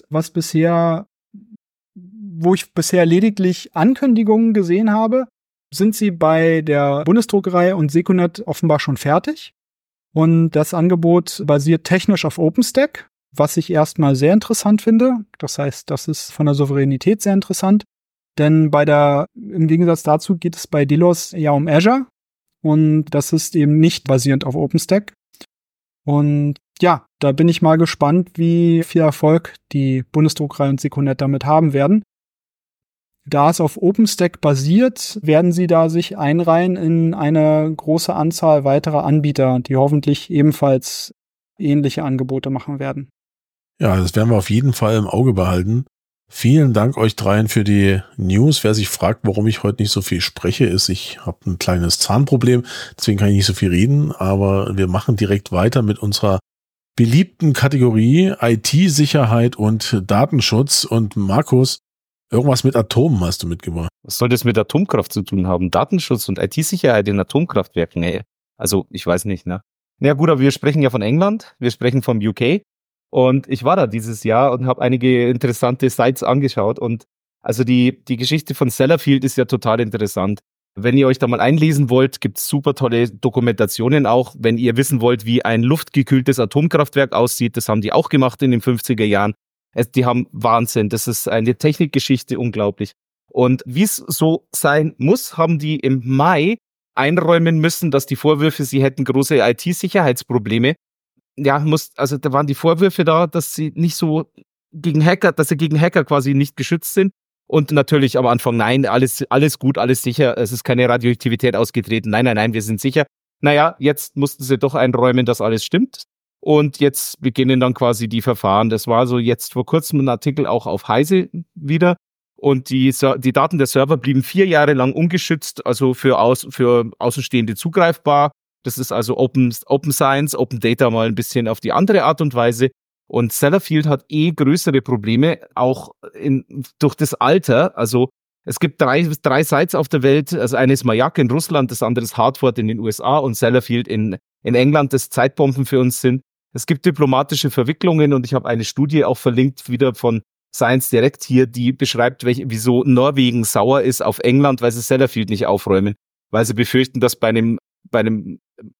wo ich bisher lediglich Ankündigungen gesehen habe, sind sie bei der Bundesdruckerei und Secunet offenbar schon fertig. Und das Angebot basiert technisch auf OpenStack, was ich erstmal sehr interessant finde. Das heißt, das ist von der Souveränität sehr interessant. Denn im Gegensatz dazu geht es bei Delos ja um Azure. Und das ist eben nicht basierend auf OpenStack. Und ja, da bin ich mal gespannt, wie viel Erfolg die Bundesdruckerei und Secunet damit haben werden. Da es auf OpenStack basiert, werden sie da sich einreihen in eine große Anzahl weiterer Anbieter, die hoffentlich ebenfalls ähnliche Angebote machen werden. Ja, das werden wir auf jeden Fall im Auge behalten. Vielen Dank euch dreien für die News. Wer sich fragt, warum ich heute nicht so viel spreche, ich habe ein kleines Zahnproblem, deswegen kann ich nicht so viel reden, aber wir machen direkt weiter mit unserer beliebten Kategorie IT-Sicherheit und Datenschutz. Und Markus, irgendwas mit Atomen hast du mitgebracht. Was soll das mit Atomkraft zu tun haben? Datenschutz und IT-Sicherheit in Atomkraftwerken? Nee. Also, ich weiß nicht, ne? Na gut, aber wir sprechen ja von England, wir sprechen vom UK. Und ich war da dieses Jahr und habe einige interessante Sites angeschaut. Und also die Geschichte von Sellafield ist ja total interessant. Wenn ihr euch da mal einlesen wollt, gibt's super tolle Dokumentationen auch. Wenn ihr wissen wollt, wie ein luftgekühltes Atomkraftwerk aussieht, das haben die auch gemacht in den 50er Jahren. Die haben Wahnsinn. Das ist eine Technikgeschichte, unglaublich. Und wie es so sein muss, haben die im Mai einräumen müssen, dass die Vorwürfe, sie hätten große IT-Sicherheitsprobleme. Ja, da waren die Vorwürfe da, dass sie nicht so gegen Hacker quasi nicht geschützt sind. Und natürlich am Anfang, nein, alles gut, alles sicher, es ist keine Radioaktivität ausgetreten, nein, wir sind sicher. Naja, jetzt mussten sie doch einräumen, dass alles stimmt. Und jetzt beginnen dann quasi die Verfahren. Das war so jetzt vor kurzem ein Artikel auch auf Heise wieder. Und die Daten der Server blieben 4 Jahre lang ungeschützt, also für Außenstehende zugreifbar. Das ist also Open Science, Open Data mal ein bisschen auf die andere Art und Weise. Und Sellafield hat größere Probleme, auch durch das Alter. Also es gibt drei Sites auf der Welt. Also eine ist Mayak in Russland, das andere ist Hartford in den USA und Sellafield in England, das Zeitbomben für uns sind. Es gibt diplomatische Verwicklungen und ich habe eine Studie auch verlinkt, wieder von Science Direct hier, die beschreibt, wieso Norwegen sauer ist auf England, weil sie Sellafield nicht aufräumen. Weil sie befürchten, dass bei einem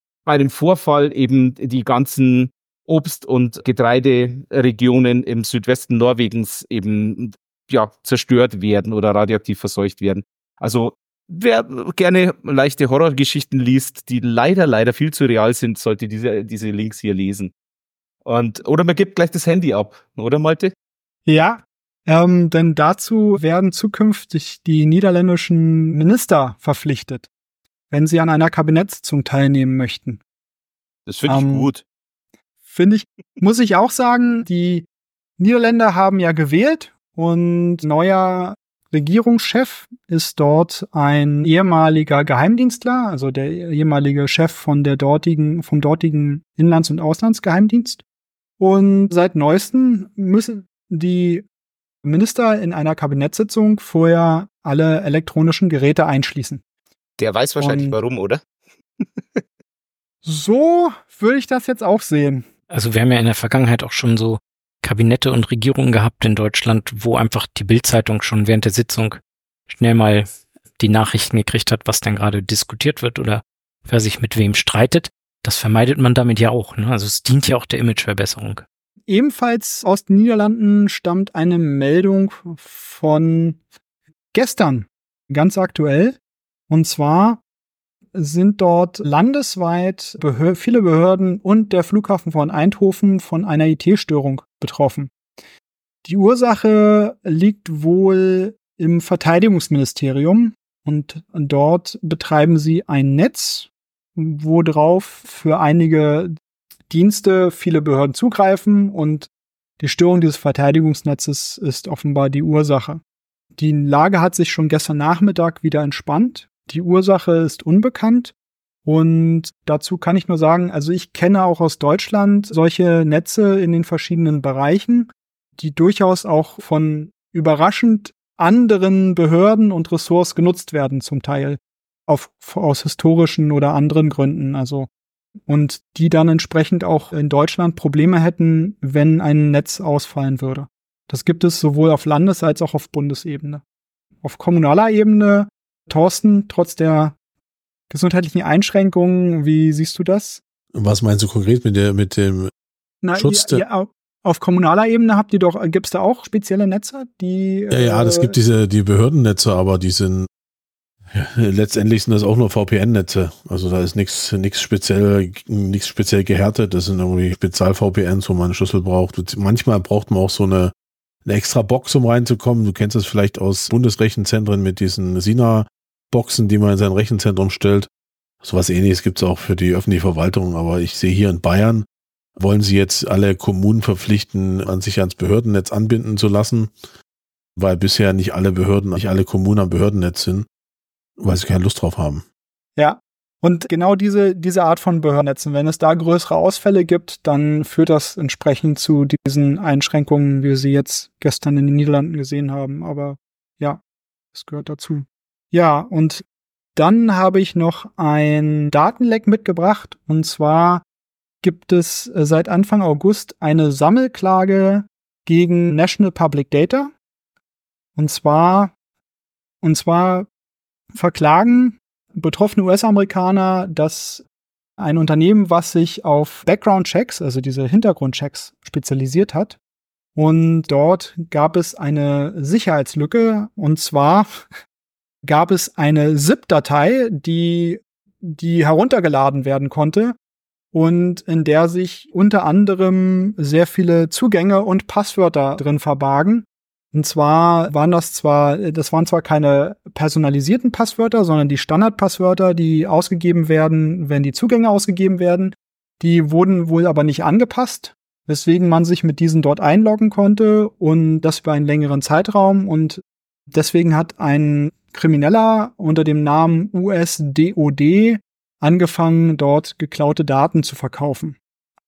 Vorfall eben die ganzen Obst- und Getreideregionen im Südwesten Norwegens eben zerstört werden oder radioaktiv verseucht werden. Also wer gerne leichte Horrorgeschichten liest, die leider viel zu real sind, sollte diese Links hier lesen. Oder man gibt gleich das Handy ab, oder Malte? Ja, denn dazu werden zukünftig die niederländischen Minister verpflichtet, wenn sie an einer Kabinettssitzung teilnehmen möchten. Das finde ich gut. Muss ich auch sagen, die Niederländer haben ja gewählt und neuer Regierungschef ist dort ein ehemaliger Geheimdienstler, also der ehemalige Chef vom dortigen Inlands- und Auslandsgeheimdienst. Und seit neuestem müssen die Minister in einer Kabinettssitzung vorher alle elektronischen Geräte einschließen. Der weiß wahrscheinlich warum, oder? So würde ich das jetzt auch sehen. Also wir haben ja in der Vergangenheit auch schon so Kabinette und Regierungen gehabt in Deutschland, wo einfach die Bild-Zeitung schon während der Sitzung schnell mal die Nachrichten gekriegt hat, was denn gerade diskutiert wird oder wer sich mit wem streitet. Das vermeidet man damit ja auch, ne? Also es dient ja auch der Imageverbesserung. Ebenfalls aus den Niederlanden stammt eine Meldung von gestern, ganz aktuell. Und zwar sind dort landesweit viele Behörden und der Flughafen von Eindhoven von einer IT-Störung betroffen. Die Ursache liegt wohl im Verteidigungsministerium und dort betreiben sie ein Netz, worauf für einige Dienste viele Behörden zugreifen, und die Störung dieses Verteidigungsnetzes ist offenbar die Ursache. Die Lage hat sich schon gestern Nachmittag wieder entspannt. Die Ursache ist unbekannt. Und dazu kann ich nur sagen, also ich kenne auch aus Deutschland solche Netze in den verschiedenen Bereichen, die durchaus auch von überraschend anderen Behörden und Ressorts genutzt werden, zum Teil aus historischen oder anderen Gründen. Also, und die dann entsprechend auch in Deutschland Probleme hätten, wenn ein Netz ausfallen würde. Das gibt es sowohl auf Landes- als auch auf Bundesebene. Auf kommunaler Ebene, Thorsten, trotz der gesundheitlichen Einschränkungen, wie siehst du das? Was meinst du konkret mit dem Schutz? Auf kommunaler Ebene gibt's da auch spezielle Netze, die das gibt die Behördennetze, aber die sind letztendlich sind das auch nur VPN-Netze. Also da ist nichts speziell gehärtet. Das sind irgendwie Spezial-VPNs, wo man einen Schlüssel braucht. Manchmal braucht man auch so eine extra Box, um reinzukommen. Du kennst das vielleicht aus Bundesrechenzentren mit diesen SINA-Boxen, die man in sein Rechenzentrum stellt. Sowas Ähnliches gibt es auch für die öffentliche Verwaltung. Aber ich sehe hier in Bayern, wollen sie jetzt alle Kommunen verpflichten, an sich ans Behördennetz anbinden zu lassen, weil bisher nicht alle Kommunen am Behördennetz sind, weil sie keine Lust drauf haben. Ja, und genau diese Art von Behördennetzen, wenn es da größere Ausfälle gibt, dann führt das entsprechend zu diesen Einschränkungen, wie wir sie jetzt gestern in den Niederlanden gesehen haben. Aber ja, das gehört dazu. Ja, und dann habe ich noch ein Datenleck mitgebracht, und zwar gibt es seit Anfang August eine Sammelklage gegen National Public Data. Und zwar verklagen betroffene US-Amerikaner, dass ein Unternehmen, was sich auf Background-Checks, also diese Hintergrundchecks, spezialisiert hat. Und dort gab es eine Sicherheitslücke. Und zwar gab es eine ZIP-Datei, die heruntergeladen werden konnte und in der sich unter anderem sehr viele Zugänge und Passwörter drin verbargen. Und zwar waren das waren zwar keine personalisierten Passwörter, sondern die Standardpasswörter, die ausgegeben werden, wenn die Zugänge ausgegeben werden. Die wurden wohl aber nicht angepasst, weswegen man sich mit diesen dort einloggen konnte, und das über einen längeren Zeitraum. Und deswegen hat ein Krimineller unter dem Namen USDOD angefangen, dort geklaute Daten zu verkaufen.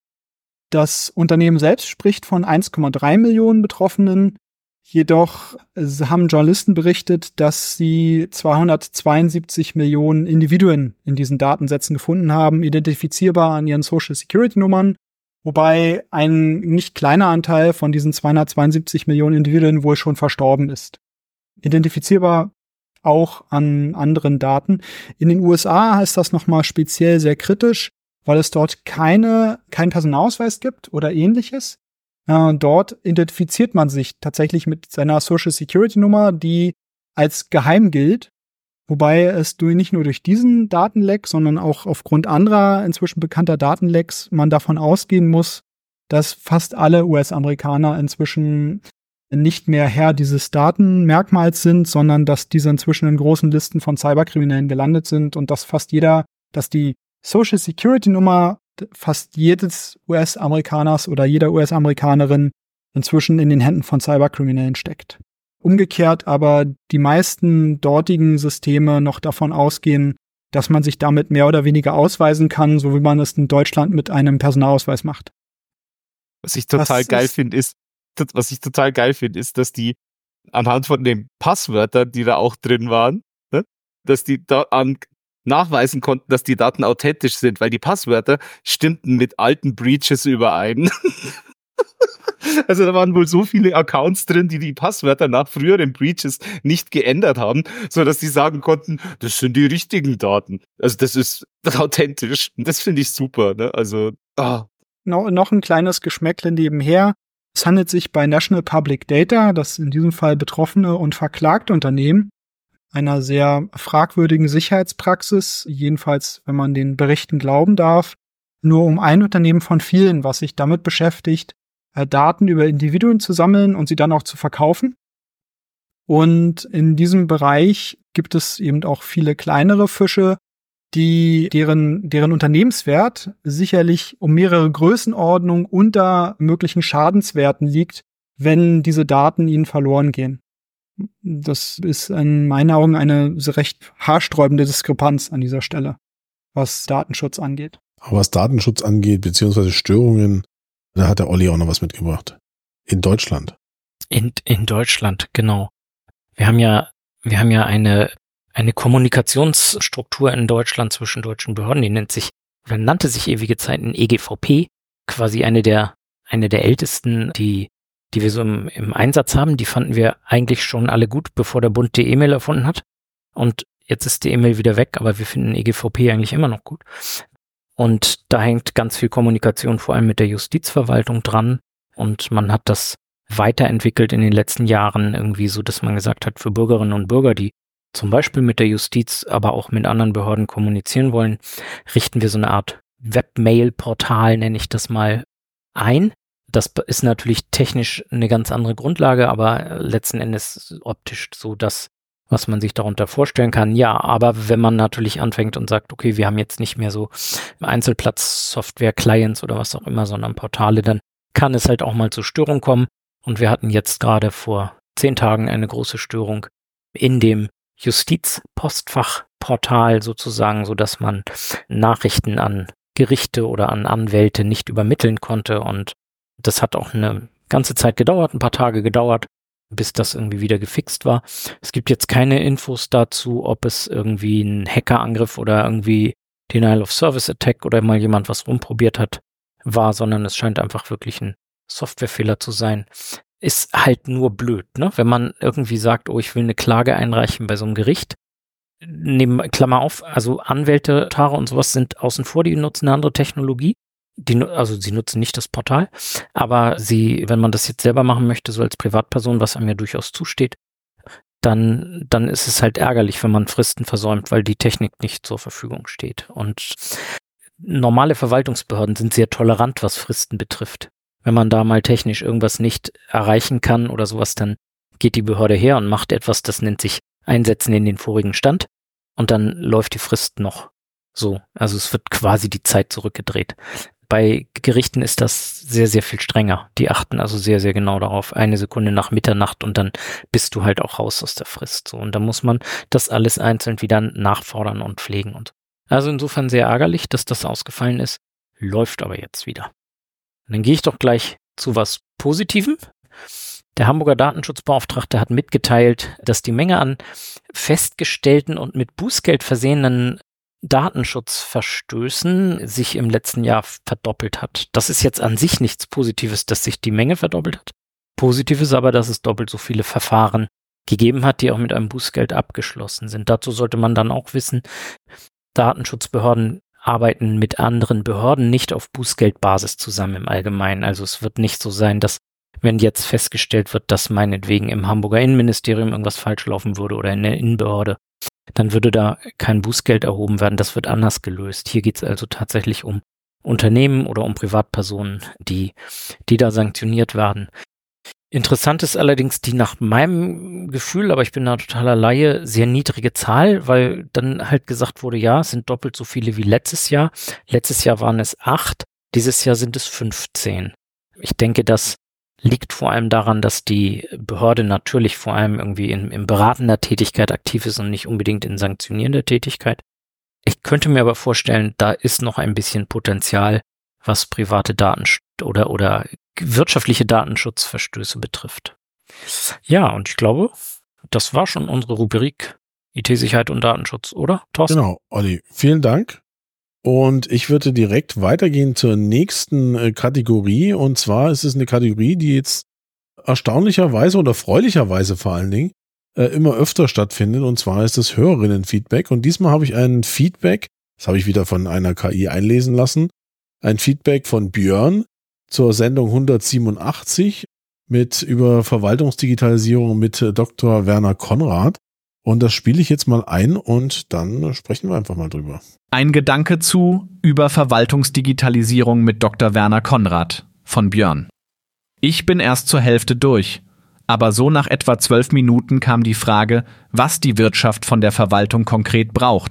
Das Unternehmen selbst spricht von 1,3 Millionen Betroffenen. Jedoch haben Journalisten berichtet, dass sie 272 Millionen Individuen in diesen Datensätzen gefunden haben, identifizierbar an ihren Social-Security-Nummern, wobei ein nicht kleiner Anteil von diesen 272 Millionen Individuen wohl schon verstorben ist. Identifizierbar auch an anderen Daten. In den USA ist das nochmal speziell sehr kritisch, weil es dort keinen Personalausweis gibt oder ähnliches. Dort identifiziert man sich tatsächlich mit seiner Social Security Nummer, die als geheim gilt, wobei es nicht nur durch diesen Datenleck, sondern auch aufgrund anderer inzwischen bekannter Datenlecks man davon ausgehen muss, dass fast alle US-Amerikaner inzwischen nicht mehr Herr dieses Datenmerkmals sind, sondern dass diese inzwischen in großen Listen von Cyberkriminellen gelandet sind und dass dass die Social Security Nummer fast jedes US-Amerikaners oder jeder US-Amerikanerin inzwischen in den Händen von Cyberkriminellen steckt. Umgekehrt aber die meisten dortigen Systeme noch davon ausgehen, dass man sich damit mehr oder weniger ausweisen kann, so wie man es in Deutschland mit einem Personalausweis macht. Was ich total geil finde, ist, dass die anhand von den Passwörtern, die da auch drin waren, ne, dass die da nachweisen konnten, dass die Daten authentisch sind, weil die Passwörter stimmten mit alten Breaches überein. Also da waren wohl so viele Accounts drin, die Passwörter nach früheren Breaches nicht geändert haben, so dass die sagen konnten, das sind die richtigen Daten. Also das ist authentisch. Und das finde ich super. Ne? Also noch ein kleines Geschmäckle nebenher. Es handelt sich bei National Public Data, das in diesem Fall betroffene und verklagte Unternehmen, einer sehr fragwürdigen Sicherheitspraxis, jedenfalls wenn man den Berichten glauben darf, nur um ein Unternehmen von vielen, was sich damit beschäftigt, Daten über Individuen zu sammeln und sie dann auch zu verkaufen. Und in diesem Bereich gibt es eben auch viele kleinere Fische, deren Unternehmenswert sicherlich um mehrere Größenordnungen unter möglichen Schadenswerten liegt, wenn diese Daten ihnen verloren gehen. Das ist in meinen Augen eine recht haarsträubende Diskrepanz an dieser Stelle, was Datenschutz angeht. Aber was Datenschutz angeht, beziehungsweise Störungen, da hat der Olli auch noch was mitgebracht. In Deutschland. In Deutschland, genau. Wir haben ja eine Kommunikationsstruktur in Deutschland zwischen deutschen Behörden, die nannte sich ewige Zeiten EGVP, quasi eine der ältesten, die wir so im Einsatz haben. Die fanden wir eigentlich schon alle gut, bevor der Bund die E-Mail erfunden hat. Und jetzt ist die E-Mail wieder weg, aber wir finden EGVP eigentlich immer noch gut. Und da hängt ganz viel Kommunikation vor allem mit der Justizverwaltung dran. Und man hat das weiterentwickelt in den letzten Jahren irgendwie so, dass man gesagt hat, für Bürgerinnen und Bürger, die zum Beispiel mit der Justiz, aber auch mit anderen Behörden kommunizieren wollen, richten wir so eine Art Webmail-Portal, nenne ich das mal, ein. Das ist natürlich technisch eine ganz andere Grundlage, aber letzten Endes optisch so das, was man sich darunter vorstellen kann. Ja, aber wenn man natürlich anfängt und sagt, okay, wir haben jetzt nicht mehr so Einzelplatz-Software-Clients oder was auch immer, sondern Portale, dann kann es halt auch mal zu Störungen kommen. Und wir hatten jetzt gerade vor 10 Tagen eine große Störung in dem Justizpostfachportal sozusagen, so dass man Nachrichten an Gerichte oder an Anwälte nicht übermitteln konnte. Und das hat auch eine ganze Zeit gedauert, ein paar Tage gedauert, bis das irgendwie wieder gefixt war. Es gibt jetzt keine Infos dazu, ob es irgendwie ein Hackerangriff oder irgendwie Denial of Service Attack oder mal jemand was rumprobiert hat, war, sondern es scheint einfach wirklich ein Softwarefehler zu sein. Ist halt nur blöd, ne? Wenn man irgendwie sagt, oh, ich will eine Klage einreichen bei so einem Gericht, Klammer auf, also Anwälte, Notare und sowas sind außen vor, die nutzen eine andere Technologie. Sie nutzen nicht das Portal, aber wenn man das jetzt selber machen möchte, so als Privatperson, was einem ja durchaus zusteht, dann ist es halt ärgerlich, wenn man Fristen versäumt, weil die Technik nicht zur Verfügung steht. Und normale Verwaltungsbehörden sind sehr tolerant, was Fristen betrifft. Wenn man da mal technisch irgendwas nicht erreichen kann oder sowas, dann geht die Behörde her und macht etwas, das nennt sich Einsetzen in den vorigen Stand und dann läuft die Frist noch so. Also es wird quasi die Zeit zurückgedreht. Bei Gerichten ist das sehr, sehr viel strenger. Die achten also sehr, sehr genau darauf. 1 Sekunde nach Mitternacht und dann bist du halt auch raus aus der Frist. So. Und da muss man das alles einzeln wieder nachfordern und pflegen und so. Also insofern sehr ärgerlich, dass das ausgefallen ist. Läuft aber jetzt wieder. Und dann gehe ich doch gleich zu was Positivem. Der Hamburger Datenschutzbeauftragte hat mitgeteilt, dass die Menge an festgestellten und mit Bußgeld versehenen Datenschutzverstößen sich im letzten Jahr verdoppelt hat. Das ist jetzt an sich nichts Positives, dass sich die Menge verdoppelt hat. Positiv ist aber, dass es doppelt so viele Verfahren gegeben hat, die auch mit einem Bußgeld abgeschlossen sind. Dazu sollte man dann auch wissen, Datenschutzbehörden arbeiten mit anderen Behörden nicht auf Bußgeldbasis zusammen im Allgemeinen. Also es wird nicht so sein, dass wenn jetzt festgestellt wird, dass meinetwegen im Hamburger Innenministerium irgendwas falsch laufen würde oder in der Innenbehörde, dann würde da kein Bußgeld erhoben werden. Das wird anders gelöst. Hier geht es also tatsächlich um Unternehmen oder um Privatpersonen, die da sanktioniert werden. Interessant ist allerdings die nach meinem Gefühl, aber ich bin da totaler Laie, sehr niedrige Zahl, weil dann halt gesagt wurde, ja, es sind doppelt so viele wie letztes Jahr. Letztes Jahr waren es 8, dieses Jahr sind es 15. Ich denke, das liegt vor allem daran, dass die Behörde natürlich vor allem irgendwie in beratender Tätigkeit aktiv ist und nicht unbedingt in sanktionierender Tätigkeit. Ich könnte mir aber vorstellen, da ist noch ein bisschen Potenzial, was private oder wirtschaftliche Datenschutzverstöße betrifft. Ja, und ich glaube, das war schon unsere Rubrik IT-Sicherheit und Datenschutz, oder, Thorsten? Genau, Olli, vielen Dank. Und ich würde direkt weitergehen zur nächsten Kategorie. Und zwar ist es eine Kategorie, die jetzt erstaunlicherweise oder erfreulicherweise vor allen Dingen immer öfter stattfindet. Und zwar ist das Hörerinnen-Feedback. Und diesmal habe ich ein Feedback, das habe ich wieder von einer KI einlesen lassen, ein Feedback von Björn zur Sendung 187 über Verwaltungsdigitalisierung mit Dr. Werner Konrad. Und das spiele ich jetzt mal ein und dann sprechen wir einfach mal drüber. Ein Gedanke über Verwaltungsdigitalisierung mit Dr. Werner Konrad von Björn. Ich bin erst zur Hälfte durch, aber so nach etwa 12 Minuten kam die Frage, was die Wirtschaft von der Verwaltung konkret braucht.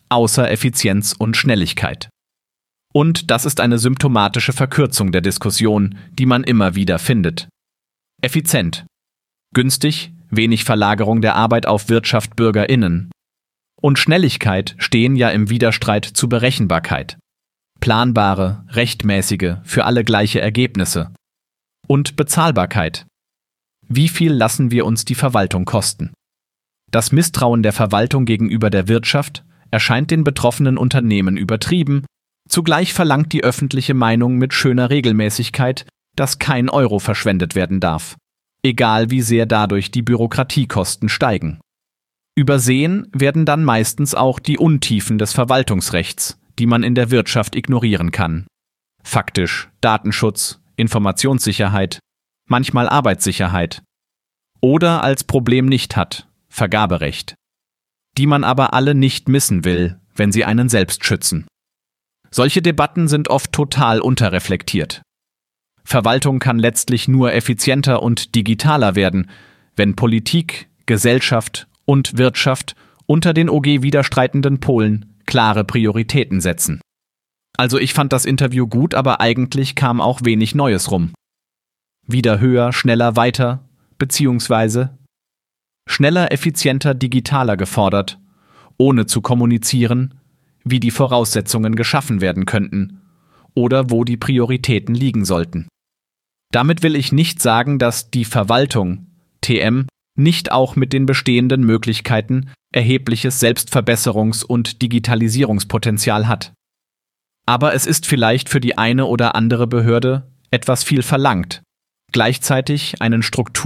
außer Effizienz und Schnelligkeit. Und das ist eine symptomatische Verkürzung der Diskussion, die man immer wieder findet. Effizient. Günstig, wenig Verlagerung der Arbeit auf Wirtschaft, BürgerInnen. Und Schnelligkeit stehen ja im Widerstreit zu Berechenbarkeit. Planbare, rechtmäßige, für alle gleiche Ergebnisse. Und Bezahlbarkeit. Wie viel lassen wir uns die Verwaltung kosten? Das Misstrauen der Verwaltung gegenüber der Wirtschaft erscheint den betroffenen Unternehmen übertrieben, zugleich verlangt die öffentliche Meinung mit schöner Regelmäßigkeit, dass kein Euro verschwendet werden darf, egal wie sehr dadurch die Bürokratiekosten steigen. Übersehen werden dann meistens auch die Untiefen des Verwaltungsrechts, die man in der Wirtschaft ignorieren kann. Faktisch Datenschutz, Informationssicherheit, manchmal Arbeitssicherheit. Oder als Problem nicht hat, Vergaberecht. Die man aber alle nicht missen will, wenn sie einen selbst schützen. Solche Debatten sind oft total unterreflektiert. Verwaltung kann letztlich nur effizienter und digitaler werden, wenn Politik, Gesellschaft und Wirtschaft unter den OG widerstreitenden Polen klare Prioritäten setzen. Also ich fand das Interview gut, aber eigentlich kam auch wenig Neues rum. Wieder höher, schneller, weiter, beziehungsweise schneller, effizienter, digitaler gefordert, ohne zu kommunizieren, wie die Voraussetzungen geschaffen werden könnten oder wo die Prioritäten liegen sollten. Damit will ich nicht sagen, dass die Verwaltung, TM, nicht auch mit den bestehenden Möglichkeiten erhebliches Selbstverbesserungs- und Digitalisierungspotenzial hat. Aber es ist vielleicht für die eine oder andere Behörde etwas viel verlangt, gleichzeitig einen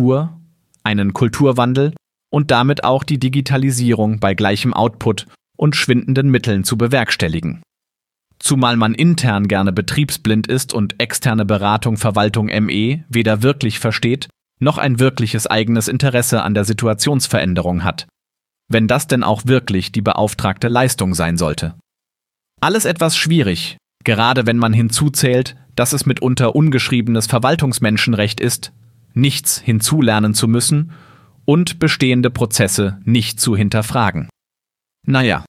einen Kulturwandel und damit auch die Digitalisierung bei gleichem Output und schwindenden Mitteln zu bewerkstelligen. Zumal man intern gerne betriebsblind ist und externe Beratung Verwaltung ME weder wirklich versteht, noch ein wirkliches eigenes Interesse an der Situationsveränderung hat. Wenn das denn auch wirklich die beauftragte Leistung sein sollte. Alles etwas schwierig, gerade wenn man hinzuzählt, dass es mitunter ungeschriebenes Verwaltungsmenschenrecht ist, nichts hinzulernen zu müssen und bestehende Prozesse nicht zu hinterfragen. Naja,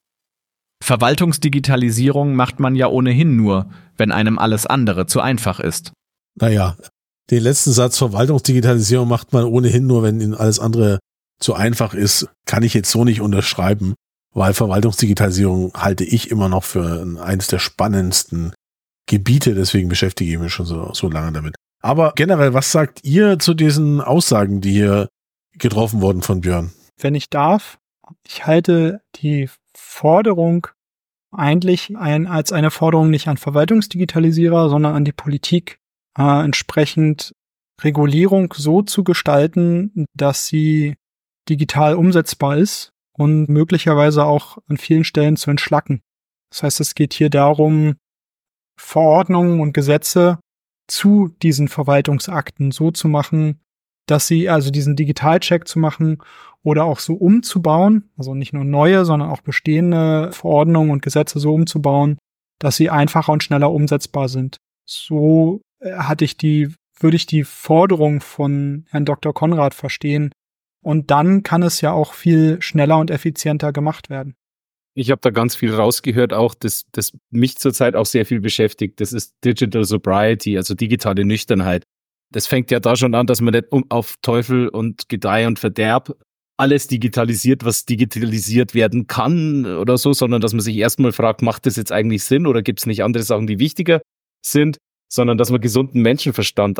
Verwaltungsdigitalisierung macht man ja ohnehin nur, wenn einem alles andere zu einfach ist. Naja, den letzten Satz, Verwaltungsdigitalisierung macht man ohnehin nur, wenn Ihnen alles andere zu einfach ist, kann ich jetzt so nicht unterschreiben, weil Verwaltungsdigitalisierung halte ich immer noch für eines der spannendsten Gebiete, deswegen beschäftige ich mich schon so lange damit. Aber generell, was sagt ihr zu diesen Aussagen, die hier getroffen wurden von Björn? Wenn ich darf, ich halte die Forderung eigentlich als eine Forderung nicht an Verwaltungsdigitalisierer, sondern an die Politik, entsprechend Regulierung so zu gestalten, dass sie digital umsetzbar ist und möglicherweise auch an vielen Stellen zu entschlacken. Das heißt, es geht hier darum, Verordnungen und Gesetze zu diesen Verwaltungsakten so zu machen, dass sie, also diesen Digitalcheck zu machen oder auch so umzubauen, also nicht nur neue, sondern auch bestehende Verordnungen und Gesetze so umzubauen, dass sie einfacher und schneller umsetzbar sind. So würde ich die Forderung von Herrn Dr. Konrad verstehen. Und dann kann es ja auch viel schneller und effizienter gemacht werden. Ich habe da ganz viel rausgehört, auch das mich zurzeit auch sehr viel beschäftigt. Das ist Digital Sobriety, also digitale Nüchternheit. Das fängt ja da schon an, dass man nicht auf Teufel und Gedeih und Verderb alles digitalisiert, was digitalisiert werden kann oder so, sondern dass man sich erstmal fragt, macht das jetzt eigentlich Sinn oder gibt es nicht andere Sachen, die wichtiger sind, sondern dass man gesunden Menschenverstand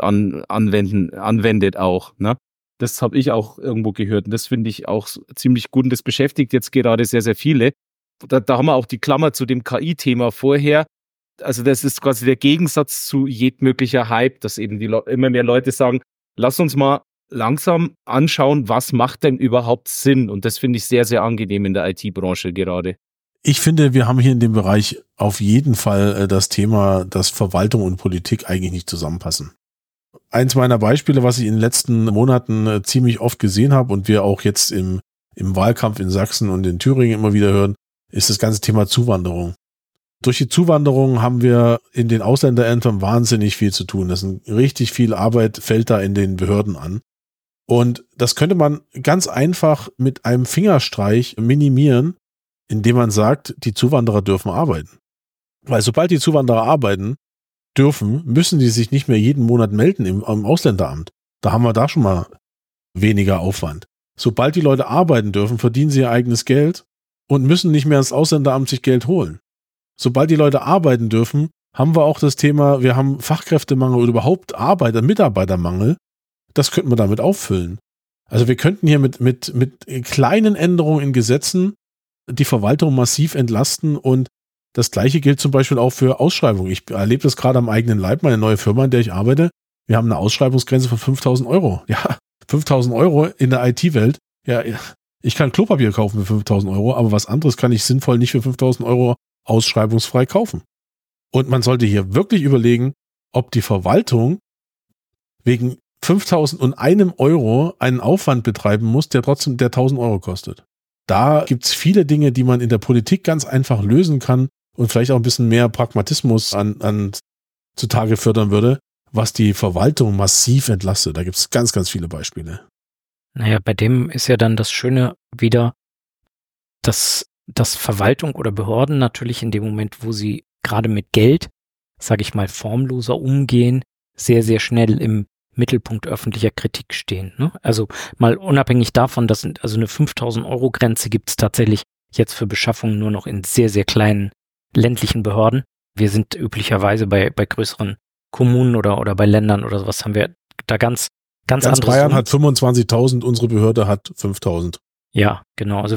anwendet auch. Ne? Das habe ich auch irgendwo gehört und das finde ich auch ziemlich gut und das beschäftigt jetzt gerade sehr, sehr viele. Da haben wir auch die Klammer zu dem KI-Thema vorher. Also das ist quasi der Gegensatz zu jedmöglicher Hype, dass eben immer mehr Leute sagen, lass uns mal langsam anschauen, was macht denn überhaupt Sinn? Und das finde ich sehr, sehr angenehm in der IT-Branche gerade. Ich finde, wir haben hier in dem Bereich auf jeden Fall das Thema, dass Verwaltung und Politik eigentlich nicht zusammenpassen. Eins meiner Beispiele, was ich in den letzten Monaten ziemlich oft gesehen habe und wir auch jetzt im Wahlkampf in Sachsen und in Thüringen immer wieder hören, ist das ganze Thema Zuwanderung. Durch die Zuwanderung haben wir in den Ausländerämtern wahnsinnig viel zu tun. Das ist richtig viel Arbeit, fällt da in den Behörden an. Und das könnte man ganz einfach mit einem Fingerstreich minimieren, indem man sagt, die Zuwanderer dürfen arbeiten. Weil sobald die Zuwanderer arbeiten dürfen, müssen die sich nicht mehr jeden Monat melden im Ausländeramt. Da haben wir da schon mal weniger Aufwand. Sobald die Leute arbeiten dürfen, verdienen sie ihr eigenes Geld und müssen nicht mehr ins Ausländeramt sich Geld holen. Sobald die Leute arbeiten dürfen, haben wir auch das Thema, wir haben Fachkräftemangel oder überhaupt Mitarbeitermangel. Das könnten wir damit auffüllen. Also wir könnten hier mit kleinen Änderungen in Gesetzen die Verwaltung massiv entlasten und das Gleiche gilt zum Beispiel auch für Ausschreibungen. Ich erlebe das gerade am eigenen Leib, meine neue Firma, in der ich arbeite. Wir haben eine Ausschreibungsgrenze von 5.000 Euro. Ja, 5.000 Euro in der IT-Welt. Ja, ich kann Klopapier kaufen für 5.000 Euro, aber was anderes kann ich sinnvoll nicht für 5.000 Euro ausschreibungsfrei kaufen. Und man sollte hier wirklich überlegen, ob die Verwaltung wegen 5.001 Euro einen Aufwand betreiben muss, der trotzdem 1.000 Euro kostet. Da gibt es viele Dinge, die man in der Politik ganz einfach lösen kann und vielleicht auch ein bisschen mehr Pragmatismus zutage fördern würde, was die Verwaltung massiv entlastet. Da gibt es ganz, ganz viele Beispiele. Naja, bei dem ist ja dann das Schöne wieder, dass Verwaltung oder Behörden natürlich in dem Moment, wo sie gerade mit Geld, sage ich mal, formloser umgehen, sehr, sehr schnell im Mittelpunkt öffentlicher Kritik stehen. Ne? Also mal unabhängig davon, dass also eine 5.000 Euro Grenze gibt es tatsächlich jetzt für Beschaffungen nur noch in sehr, sehr kleinen ländlichen Behörden. Wir sind üblicherweise bei größeren Kommunen oder bei Ländern oder sowas haben wir da ganz anderes. Bayern hat 25.000, unsere Behörde hat 5.000. Ja, genau. Also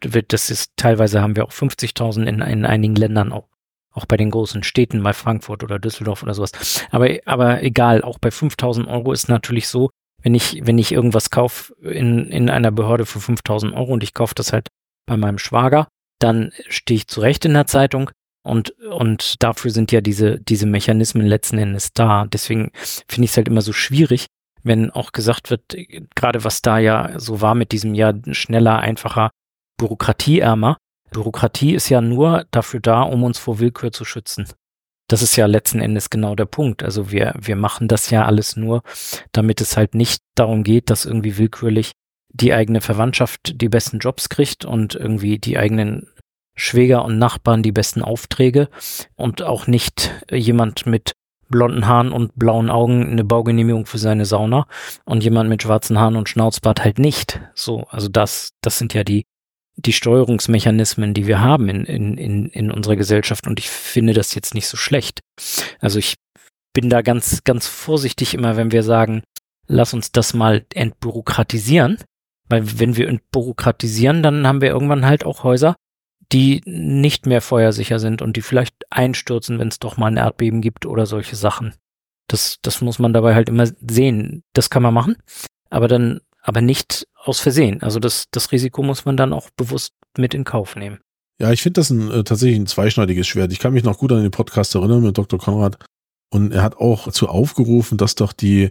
teilweise haben wir auch 50.000 in einigen Ländern, auch bei den großen Städten, bei Frankfurt oder Düsseldorf oder sowas. Aber egal, auch bei 5.000 Euro ist natürlich so, wenn ich irgendwas kaufe in einer Behörde für 5.000 Euro und ich kaufe das halt bei meinem Schwager, dann stehe ich zurecht in der Zeitung und dafür sind ja diese Mechanismen letzten Endes da. Deswegen finde ich es halt immer so schwierig, wenn auch gesagt wird, gerade was da ja so war mit diesem Jahr schneller, einfacher, bürokratieärmer. Bürokratie ist ja nur dafür da, um uns vor Willkür zu schützen. Das ist ja letzten Endes genau der Punkt. Also wir machen das ja alles nur, damit es halt nicht darum geht, dass irgendwie willkürlich die eigene Verwandtschaft die besten Jobs kriegt und irgendwie die eigenen Schwäger und Nachbarn die besten Aufträge und auch nicht jemand mit blonden Haaren und blauen Augen eine Baugenehmigung für seine Sauna und jemand mit schwarzen Haaren und Schnauzbart halt nicht. So, also das sind ja die Steuerungsmechanismen, die wir haben in unserer Gesellschaft und ich finde das jetzt nicht so schlecht. Also ich bin da ganz, ganz vorsichtig immer, wenn wir sagen, lass uns das mal entbürokratisieren, weil wenn wir entbürokratisieren, dann haben wir irgendwann halt auch Häuser, die nicht mehr feuersicher sind und die vielleicht einstürzen, wenn es doch mal ein Erdbeben gibt oder solche Sachen. Das muss man dabei halt immer sehen. Das kann man machen, aber nicht aus Versehen. Also das Risiko muss man dann auch bewusst mit in Kauf nehmen. Ja, ich finde das tatsächlich ein zweischneidiges Schwert. Ich kann mich noch gut an den Podcast erinnern mit Dr. Konrad und er hat auch dazu aufgerufen, dass doch die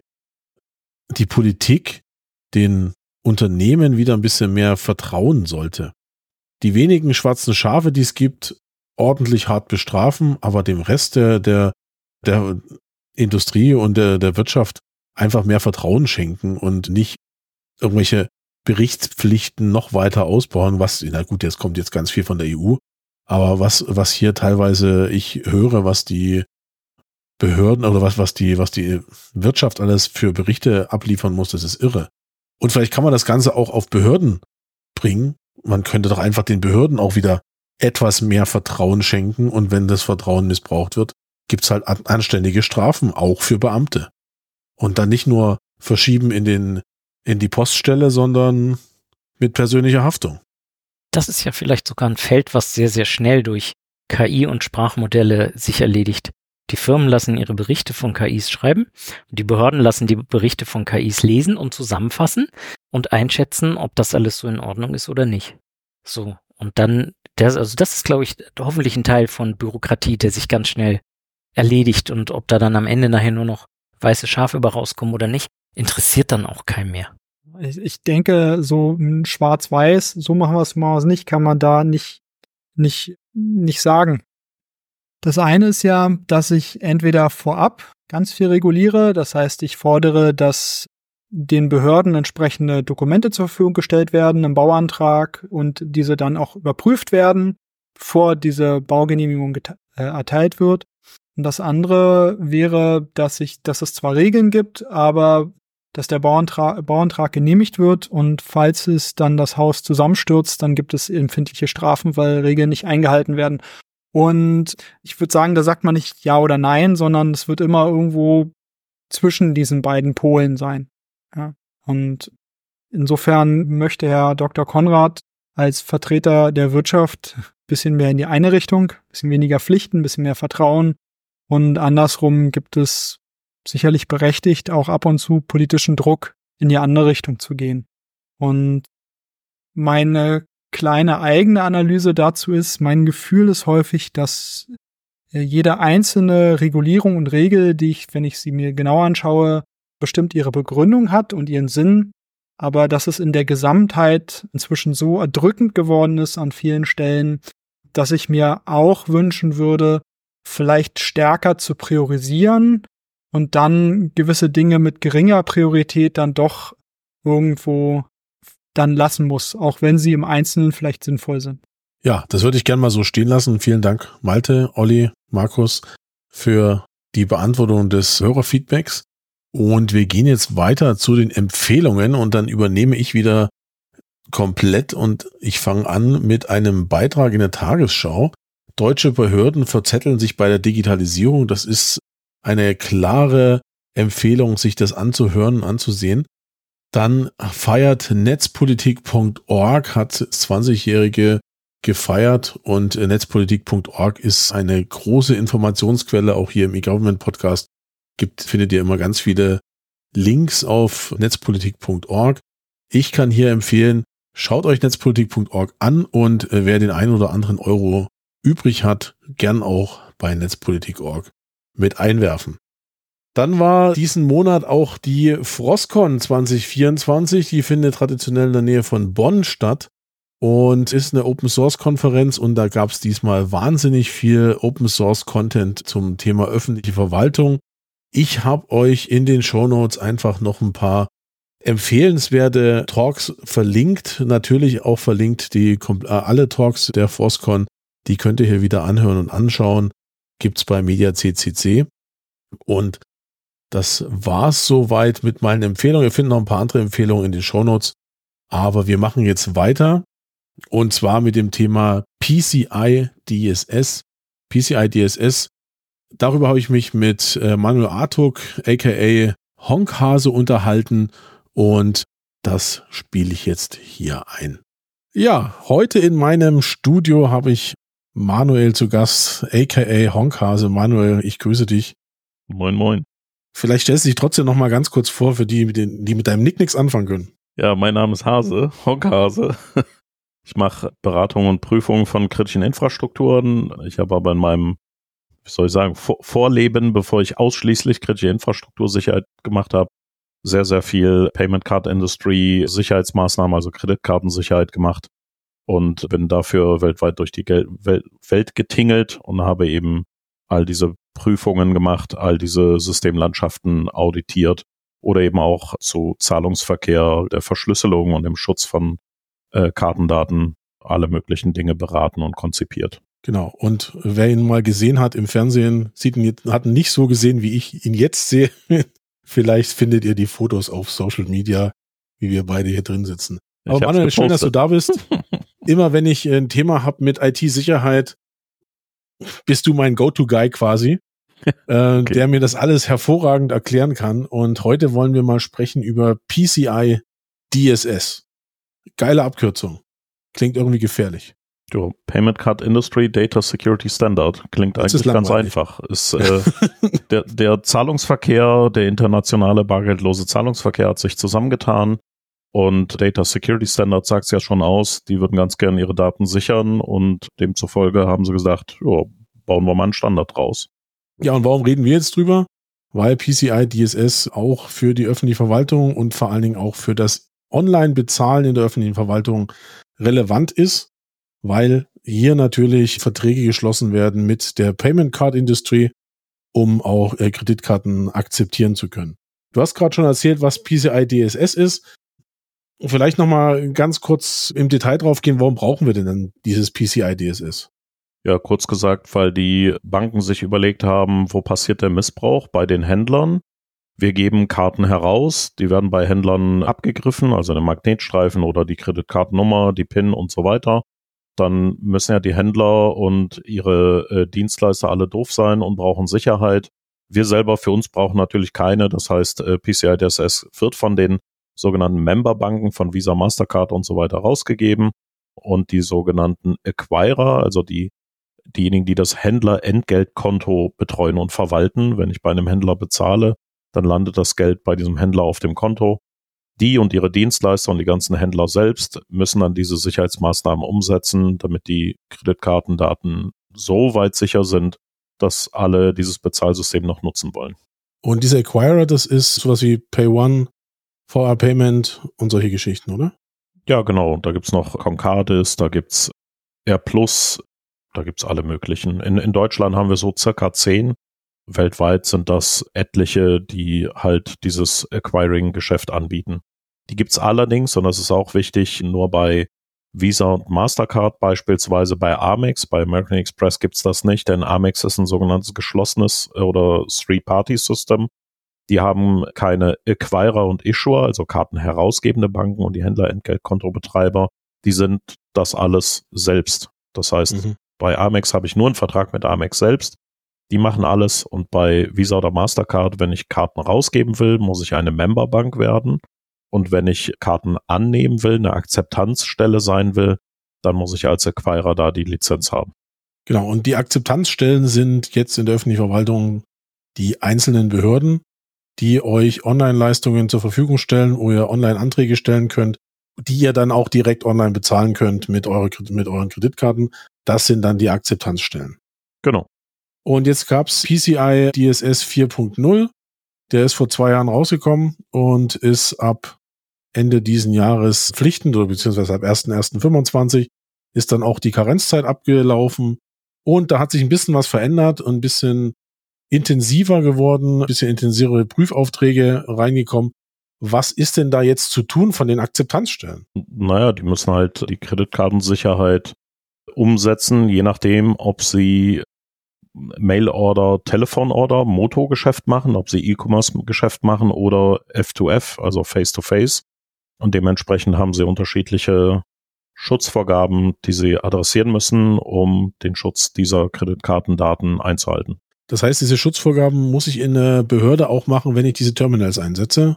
Politik den Unternehmen wieder ein bisschen mehr vertrauen sollte. Die wenigen schwarzen Schafe, die es gibt, ordentlich hart bestrafen, aber dem Rest der Industrie und der Wirtschaft einfach mehr Vertrauen schenken und nicht irgendwelche Berichtspflichten noch weiter ausbauen, na gut, jetzt kommt jetzt ganz viel von der EU, aber was hier teilweise ich höre, was die Behörden oder was die Wirtschaft alles für Berichte abliefern muss, das ist irre. Und vielleicht kann man das Ganze auch auf Behörden bringen. Man könnte doch einfach den Behörden auch wieder etwas mehr Vertrauen schenken und wenn das Vertrauen missbraucht wird, gibt's halt anständige Strafen, auch für Beamte. Und dann nicht nur verschieben in die Poststelle, sondern mit persönlicher Haftung. Das ist ja vielleicht sogar ein Feld, was sehr, sehr schnell durch KI und Sprachmodelle sich erledigt. Die Firmen lassen ihre Berichte von KIs schreiben und die Behörden lassen die Berichte von KIs lesen und zusammenfassen und einschätzen, ob das alles so in Ordnung ist oder nicht. So, und dann, das ist, glaube ich, hoffentlich ein Teil von Bürokratie, der sich ganz schnell erledigt und ob da dann am Ende nachher nur noch weiße Schafe über rauskommen oder nicht, interessiert dann auch keinen mehr. Ich denke, so schwarz-weiß, so machen wir es mal nicht, kann man da nicht sagen. Das eine ist ja, dass ich entweder vorab ganz viel reguliere, das heißt, ich fordere, dass den Behörden entsprechende Dokumente zur Verfügung gestellt werden, ein Bauantrag, und diese dann auch überprüft werden, bevor diese Baugenehmigung erteilt wird. Und das andere wäre, dass es zwar Regeln gibt, aber dass der Bauantrag genehmigt wird, und falls es dann das Haus zusammenstürzt, dann gibt es empfindliche Strafen, weil Regeln nicht eingehalten werden. Und ich würde sagen, da sagt man nicht ja oder nein, sondern es wird immer irgendwo zwischen diesen beiden Polen sein. Ja. Und insofern möchte Herr Dr. Konrad als Vertreter der Wirtschaft ein bisschen mehr in die eine Richtung, ein bisschen weniger Pflichten, ein bisschen mehr Vertrauen. Und andersrum gibt es sicherlich berechtigt auch ab und zu politischen Druck, in die andere Richtung zu gehen. Und meine kleine eigene Analyse dazu ist, mein Gefühl ist häufig, dass jede einzelne Regulierung und Regel, wenn ich sie mir genau anschaue, bestimmt ihre Begründung hat und ihren Sinn, aber dass es in der Gesamtheit inzwischen so erdrückend geworden ist an vielen Stellen, dass ich mir auch wünschen würde, vielleicht stärker zu priorisieren und dann gewisse Dinge mit geringer Priorität dann doch irgendwo dann lassen muss, auch wenn sie im Einzelnen vielleicht sinnvoll sind. Ja, das würde ich gerne mal so stehen lassen. Vielen Dank, Malte, Olli, Markus, für die Beantwortung des Hörerfeedbacks. Und wir gehen jetzt weiter zu den Empfehlungen, und dann übernehme ich wieder komplett, und ich fange an mit einem Beitrag in der Tagesschau. Deutsche Behörden verzetteln sich bei der Digitalisierung. Das ist eine klare Empfehlung, sich das anzuhören, anzusehen. Dann feiert netzpolitik.org, hat 20-Jährige gefeiert, und netzpolitik.org ist eine große Informationsquelle, auch hier im eGovernment-Podcast findet ihr immer ganz viele Links auf netzpolitik.org. Ich kann hier empfehlen, schaut euch netzpolitik.org an, und wer den einen oder anderen Euro übrig hat, gern auch bei netzpolitik.org mit einwerfen. Dann war diesen Monat auch die Frostcon 2024, die findet traditionell in der Nähe von Bonn statt und ist eine Open-Source-Konferenz, und da gab es diesmal wahnsinnig viel Open-Source-Content zum Thema öffentliche Verwaltung. Ich habe euch in den Shownotes einfach noch ein paar empfehlenswerte Talks verlinkt, natürlich auch verlinkt alle Talks der Frostcon, die könnt ihr hier wieder anhören und anschauen, gibt's bei MediaCCC. Und das war's soweit mit meinen Empfehlungen. Ihr findet noch ein paar andere Empfehlungen in den Shownotes, aber wir machen jetzt weiter, und zwar mit dem Thema PCI DSS. PCI DSS, darüber habe ich mich mit Manuel Artuk, aka Honkhase, unterhalten, und das spiele ich jetzt hier ein. Ja, heute in meinem Studio habe ich Manuel zu Gast, aka Honkhase. Manuel, ich grüße dich. Moin, moin. Vielleicht stellst du dich trotzdem noch mal ganz kurz vor, für die mit deinem Nick nichts anfangen können. Ja, mein Name ist Hase, Honkhase. Ich mache Beratung und Prüfung von kritischen Infrastrukturen. Ich habe aber in meinem, Vorleben, bevor ich ausschließlich kritische Infrastruktursicherheit gemacht habe, sehr, sehr viel Payment Card Industry Sicherheitsmaßnahmen, also Kreditkartensicherheit gemacht, und bin dafür weltweit durch die Welt getingelt und habe eben all diese Prüfungen gemacht, all diese Systemlandschaften auditiert oder eben auch zu Zahlungsverkehr, der Verschlüsselung und dem Schutz von Kartendaten alle möglichen Dinge beraten und konzipiert. Genau, und wer ihn mal gesehen hat im Fernsehen, hat ihn nicht so gesehen, wie ich ihn jetzt sehe. Vielleicht findet ihr die Fotos auf Social Media, wie wir beide hier drin sitzen. Aber Manuel, schön, dass du da bist. Immer wenn ich ein Thema habe mit IT-Sicherheit, bist du mein Go-To-Guy quasi, okay, der mir das alles hervorragend erklären kann. Und heute wollen wir mal sprechen über PCI DSS. Geile Abkürzung. Klingt irgendwie gefährlich. Payment Card Industry Data Security Standard. Klingt das eigentlich ganz einfach. Ist der Zahlungsverkehr, der internationale bargeldlose Zahlungsverkehr hat sich zusammengetan, und Data Security Standard sagt es ja schon aus, die würden ganz gerne ihre Daten sichern, und demzufolge haben sie gesagt, bauen wir mal einen Standard draus. Ja, und warum reden wir jetzt drüber? Weil PCI DSS auch für die öffentliche Verwaltung und vor allen Dingen auch für das Online-Bezahlen in der öffentlichen Verwaltung relevant ist, weil hier natürlich Verträge geschlossen werden mit der Payment Card Industry, um auch Kreditkarten akzeptieren zu können. Du hast gerade schon erzählt, was PCI DSS ist. Vielleicht nochmal ganz kurz im Detail drauf gehen, warum brauchen wir denn dann dieses PCI DSS? Ja, kurz gesagt, weil die Banken sich überlegt haben, wo passiert der Missbrauch? Bei den Händlern. Wir geben Karten heraus, die werden bei Händlern abgegriffen, also der Magnetstreifen oder die Kreditkartennummer, die PIN und so weiter. Dann müssen ja die Händler und ihre Dienstleister alle doof sein und brauchen Sicherheit. Wir selber für uns brauchen natürlich keine. Das heißt, PCI DSS wird von den sogenannten Memberbanken von Visa, Mastercard und so weiter rausgegeben. Und die sogenannten Acquirer, also diejenigen, die das Händler-Entgeltkonto betreuen und verwalten. Wenn ich bei einem Händler bezahle, dann landet das Geld bei diesem Händler auf dem Konto. Die und ihre Dienstleister und die ganzen Händler selbst müssen dann diese Sicherheitsmaßnahmen umsetzen, damit die Kreditkartendaten so weit sicher sind, dass alle dieses Bezahlsystem noch nutzen wollen. Und dieser Acquirer, das ist sowas wie PayOne, VR Payment und solche Geschichten, oder? Ja, genau. Da gibt's noch Concardis, da gibt's R+, da gibt's alle möglichen. In Deutschland haben wir so circa 10. Weltweit sind das etliche, die halt dieses Acquiring-Geschäft anbieten. Die gibt's allerdings, und das ist auch wichtig, nur bei Visa und Mastercard beispielsweise. Bei Amex, bei American Express gibt's das nicht, denn Amex ist ein sogenanntes geschlossenes oder Three-Party-System. Die haben keine Acquirer und Issuer, also kartenherausgebende Banken und die Händler-Entgeltkontobetreiber. Die sind das alles selbst. Das heißt, bei Amex habe ich nur einen Vertrag mit Amex selbst. Die machen alles, und bei Visa oder Mastercard, wenn ich Karten rausgeben will, muss ich eine Memberbank werden. Und wenn ich Karten annehmen will, eine Akzeptanzstelle sein will, dann muss ich als Acquirer da die Lizenz haben. Genau, und die Akzeptanzstellen sind jetzt in der öffentlichen Verwaltung die einzelnen Behörden, die euch Online-Leistungen zur Verfügung stellen, wo ihr Online-Anträge stellen könnt, die ihr dann auch direkt online bezahlen könnt mit euren Kreditkarten. Das sind dann die Akzeptanzstellen. Genau. Und jetzt gab's PCI DSS 4.0. Der ist vor 2 Jahren rausgekommen und ist ab Ende diesen Jahres pflichtend, oder beziehungsweise ab 1.1.25 ist dann auch die Karenzzeit abgelaufen. Und da hat sich ein bisschen was verändert und ein bisschen intensiver geworden, ein bisschen intensivere Prüfaufträge reingekommen. Was ist denn da jetzt zu tun von den Akzeptanzstellen? Naja, die müssen halt die Kreditkartensicherheit umsetzen, je nachdem, ob sie Mail-Order, Telefon-Order, Moto-Geschäft machen, ob sie E-Commerce-Geschäft machen oder F2F, also Face-to-Face. Und dementsprechend haben sie unterschiedliche Schutzvorgaben, die sie adressieren müssen, um den Schutz dieser Kreditkartendaten einzuhalten. Das heißt, diese Schutzvorgaben muss ich in der Behörde auch machen, wenn ich diese Terminals einsetze?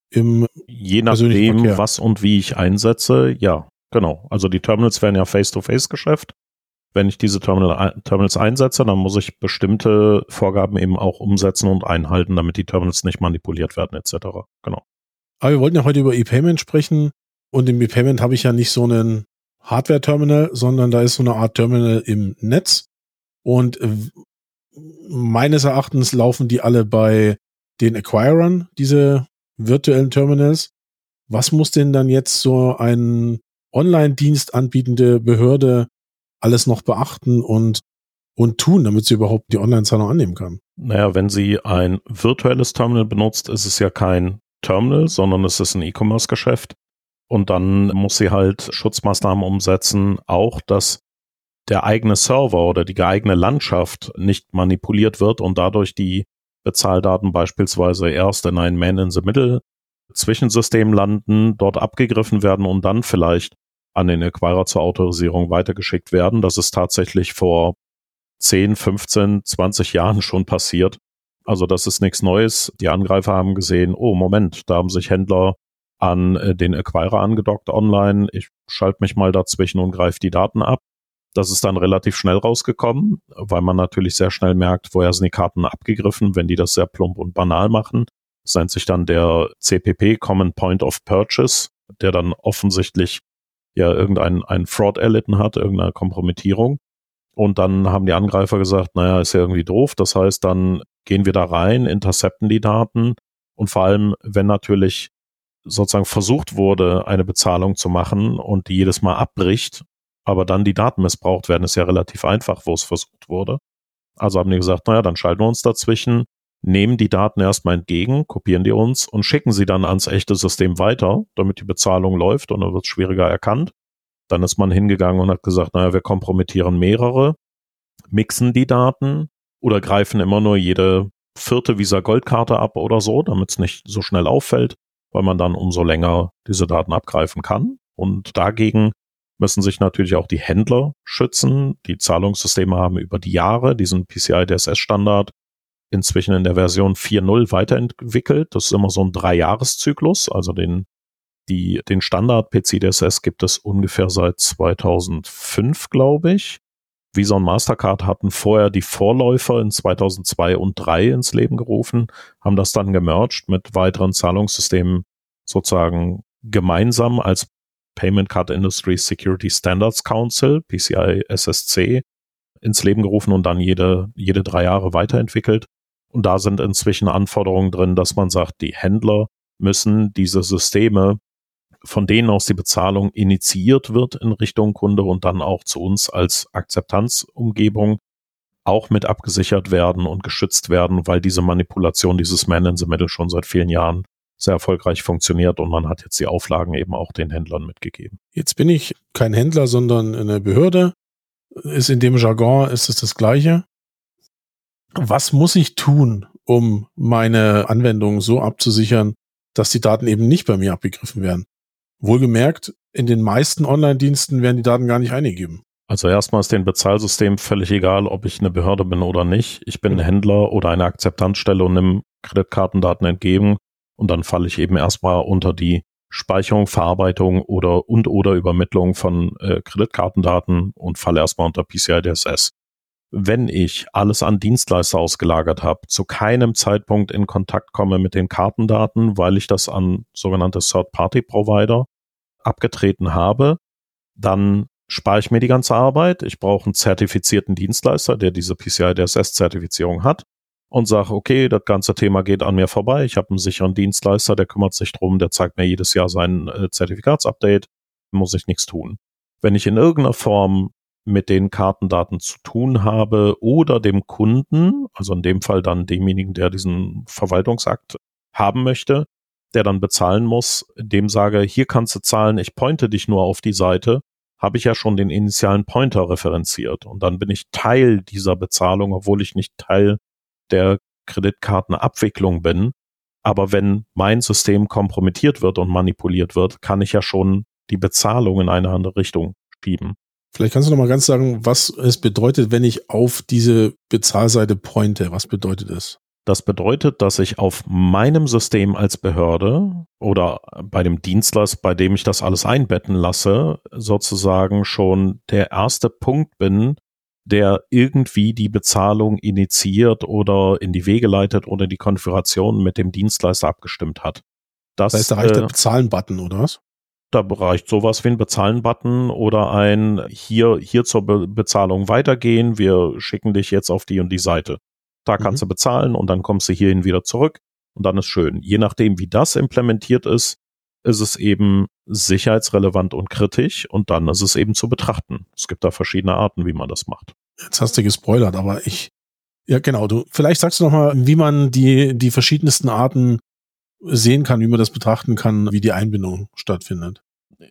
Je nachdem, was und wie ich einsetze, ja, genau. Also die Terminals wären ja Face-to-Face-Geschäft. Wenn ich diese Terminals einsetze, dann muss ich bestimmte Vorgaben eben auch umsetzen und einhalten, damit die Terminals nicht manipuliert werden etc. Genau. Aber wir wollten ja heute über E-Payment sprechen, und im E-Payment habe ich ja nicht so einen Hardware-Terminal, sondern da ist so eine Art Terminal im Netz, und meines Erachtens laufen die alle bei den Acquirern, diese virtuellen Terminals. Was muss denn dann jetzt so ein Online-Dienst anbietende Behörde alles noch beachten und tun, damit sie überhaupt die Online-Zahlung annehmen kann? Naja, wenn sie ein virtuelles Terminal benutzt, ist es ja kein Terminal, sondern es ist ein E-Commerce-Geschäft. Und dann muss sie halt Schutzmaßnahmen umsetzen, auch dass der eigene Server oder die eigene Landschaft nicht manipuliert wird und dadurch die Bezahldaten beispielsweise erst in ein Man-in-the-Middle-Zwischensystem landen, dort abgegriffen werden und dann vielleicht an den Acquirer zur Autorisierung weitergeschickt werden. Das ist tatsächlich vor 10, 15, 20 Jahren schon passiert. Also das ist nichts Neues. Die Angreifer haben gesehen, oh Moment, da haben sich Händler an den Acquirer angedockt online. Ich schalte mich mal dazwischen und greife die Daten ab. Das ist dann relativ schnell rausgekommen, weil man natürlich sehr schnell merkt, woher sind die Karten abgegriffen, wenn die das sehr plump und banal machen. Das nennt sich dann der CPP, Common Point of Purchase, der dann offensichtlich ja irgendein Fraud erlitten hat, irgendeine Kompromittierung. Und dann haben die Angreifer gesagt, naja, ist ja irgendwie doof. Das heißt, dann gehen wir da rein, intercepten die Daten, und vor allem, wenn natürlich sozusagen versucht wurde, eine Bezahlung zu machen und die jedes Mal abbricht, aber dann die Daten missbraucht werden, ist ja relativ einfach, wo es versucht wurde. Also haben die gesagt, naja, dann schalten wir uns dazwischen, nehmen die Daten erstmal entgegen, kopieren die uns und schicken sie dann ans echte System weiter, damit die Bezahlung läuft und dann wird es schwieriger erkannt. Dann ist man hingegangen und hat gesagt, naja, wir kompromittieren mehrere, mixen die Daten oder greifen immer nur jede 4. Visa-Goldkarte ab oder so, damit es nicht so schnell auffällt, weil man dann umso länger diese Daten abgreifen kann. Und dagegen müssen sich natürlich auch die Händler schützen. Die Zahlungssysteme haben über die Jahre diesen PCI-DSS-Standard inzwischen in der Version 4.0 weiterentwickelt. Das ist immer so ein 3-Jahres-Zyklus. Also den Standard PCI-DSS gibt es ungefähr seit 2005, glaube ich. Visa und Mastercard hatten vorher die Vorläufer in 2002 und 2003 ins Leben gerufen, haben das dann gemerged mit weiteren Zahlungssystemen sozusagen gemeinsam als Payment Card Industry Security Standards Council, PCI SSC, ins Leben gerufen und dann jede 3 Jahre weiterentwickelt. Und da sind inzwischen Anforderungen drin, dass man sagt, die Händler müssen diese Systeme, von denen aus die Bezahlung initiiert wird in Richtung Kunde und dann auch zu uns als Akzeptanzumgebung auch mit abgesichert werden und geschützt werden, weil diese Manipulation, dieses Man in the Middle schon seit vielen Jahren sehr erfolgreich funktioniert und man hat jetzt die Auflagen eben auch den Händlern mitgegeben. Jetzt bin ich kein Händler, sondern eine Behörde. Ist in dem Jargon, ist es das Gleiche. Was muss ich tun, um meine Anwendung so abzusichern, dass die Daten eben nicht bei mir abgegriffen werden? Wohlgemerkt, in den meisten Online-Diensten werden die Daten gar nicht eingegeben. Also erstmal ist den Bezahlsystemen völlig egal, ob ich eine Behörde bin oder nicht. Ich bin ein Händler oder eine Akzeptanzstelle und nehme Kreditkartendaten entgegen und dann falle ich eben erstmal unter die Speicherung, Verarbeitung oder Übermittlung von Kreditkartendaten und falle erstmal unter PCI DSS. Wenn ich alles an Dienstleister ausgelagert habe, zu keinem Zeitpunkt in Kontakt komme mit den Kartendaten, weil ich das an sogenannte Third-Party-Provider abgetreten habe, dann spare ich mir die ganze Arbeit. Ich brauche einen zertifizierten Dienstleister, der diese PCI-DSS-Zertifizierung hat und sage, okay, das ganze Thema geht an mir vorbei. Ich habe einen sicheren Dienstleister, der kümmert sich drum, der zeigt mir jedes Jahr sein Zertifikatsupdate, muss ich nichts tun. Wenn ich in irgendeiner Form mit den Kartendaten zu tun habe oder dem Kunden, also in dem Fall dann demjenigen, der diesen Verwaltungsakt haben möchte, der dann bezahlen muss, dem sage, hier kannst du zahlen, ich pointe dich nur auf die Seite, habe ich ja schon den initialen Pointer referenziert und dann bin ich Teil dieser Bezahlung, obwohl ich nicht Teil der Kreditkartenabwicklung bin. Aber wenn mein System kompromittiert wird und manipuliert wird, kann ich ja schon die Bezahlung in eine andere Richtung schieben. Vielleicht kannst du noch mal ganz sagen, was es bedeutet, wenn ich auf diese Bezahlseite pointe. Was bedeutet es? Das bedeutet, dass ich auf meinem System als Behörde oder bei dem Dienstleister, bei dem ich das alles einbetten lasse, sozusagen schon der erste Punkt bin, der irgendwie die Bezahlung initiiert oder in die Wege leitet oder die Konfiguration mit dem Dienstleister abgestimmt hat. Das heißt, da reicht der Bezahlen-Button, oder was? Da reicht sowas wie ein Bezahlen-Button oder ein hier zur Bezahlung weitergehen, wir schicken dich jetzt auf die und die Seite. Da kannst du bezahlen und dann kommst du hierhin wieder zurück und dann ist schön. Je nachdem, wie das implementiert ist, ist es eben sicherheitsrelevant und kritisch und dann ist es eben zu betrachten. Es gibt da verschiedene Arten, wie man das macht. Jetzt hast du gespoilert, aber ja genau, vielleicht sagst du noch mal, wie man die verschiedensten Arten sehen kann, wie man das betrachten kann, wie die Einbindung stattfindet.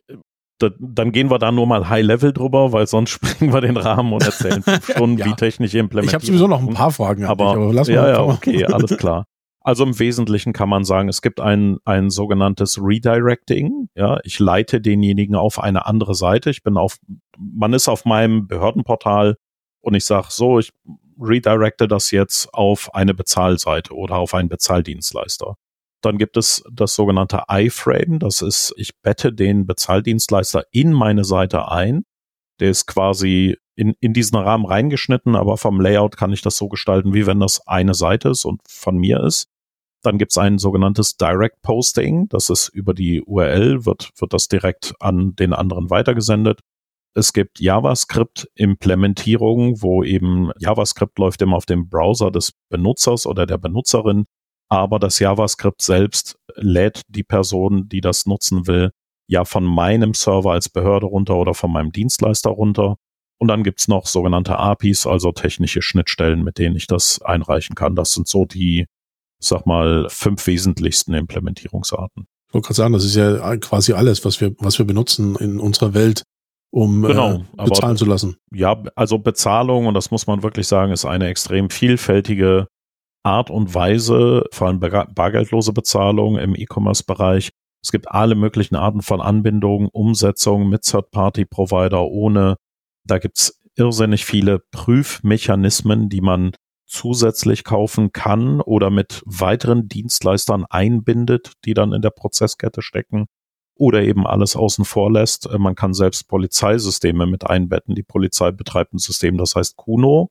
Dann gehen wir da nur mal High-Level drüber, weil sonst springen wir den Rahmen und erzählen 5 Stunden, wie technische Implementierung. Ich habe sowieso noch ein paar Fragen. Aber lass mal okay, alles klar. Also im Wesentlichen kann man sagen, es gibt ein sogenanntes Redirecting. Ja, ich leite denjenigen auf eine andere Seite. Man ist auf meinem Behördenportal und ich sage so, ich redirecte das jetzt auf eine Bezahlseite oder auf einen Bezahldienstleister. Dann gibt es das sogenannte iFrame. Das ist, ich bette den Bezahldienstleister in meine Seite ein. Der ist quasi in diesen Rahmen reingeschnitten, aber vom Layout kann ich das so gestalten, wie wenn das eine Seite ist und von mir ist. Dann gibt es ein sogenanntes Direct Posting. Das ist über die URL, wird das direkt an den anderen weitergesendet. Es gibt JavaScript-Implementierungen, wo eben JavaScript läuft immer auf dem Browser des Benutzers oder der Benutzerin. Aber das JavaScript selbst lädt die Person, die das nutzen will, ja von meinem Server als Behörde runter oder von meinem Dienstleister runter. Und dann gibt's noch sogenannte APIs, also technische Schnittstellen, mit denen ich das einreichen kann. Das sind so die sag mal, 5 wesentlichsten Implementierungsarten. Ich wollte gerade sagen, das ist ja quasi alles, was wir benutzen in unserer Welt, um bezahlen zu lassen. Ja, also Bezahlung, und das muss man wirklich sagen, ist eine extrem vielfältige Art und Weise, vor allem bargeldlose Bezahlung im E-Commerce-Bereich. Es gibt alle möglichen Arten von Anbindungen, Umsetzungen mit Third-Party-Provider, ohne. Da gibt's irrsinnig viele Prüfmechanismen, die man zusätzlich kaufen kann oder mit weiteren Dienstleistern einbindet, die dann in der Prozesskette stecken oder eben alles außen vor lässt. Man kann selbst Polizeisysteme mit einbetten. Die Polizei betreibt ein System, das heißt Kuno,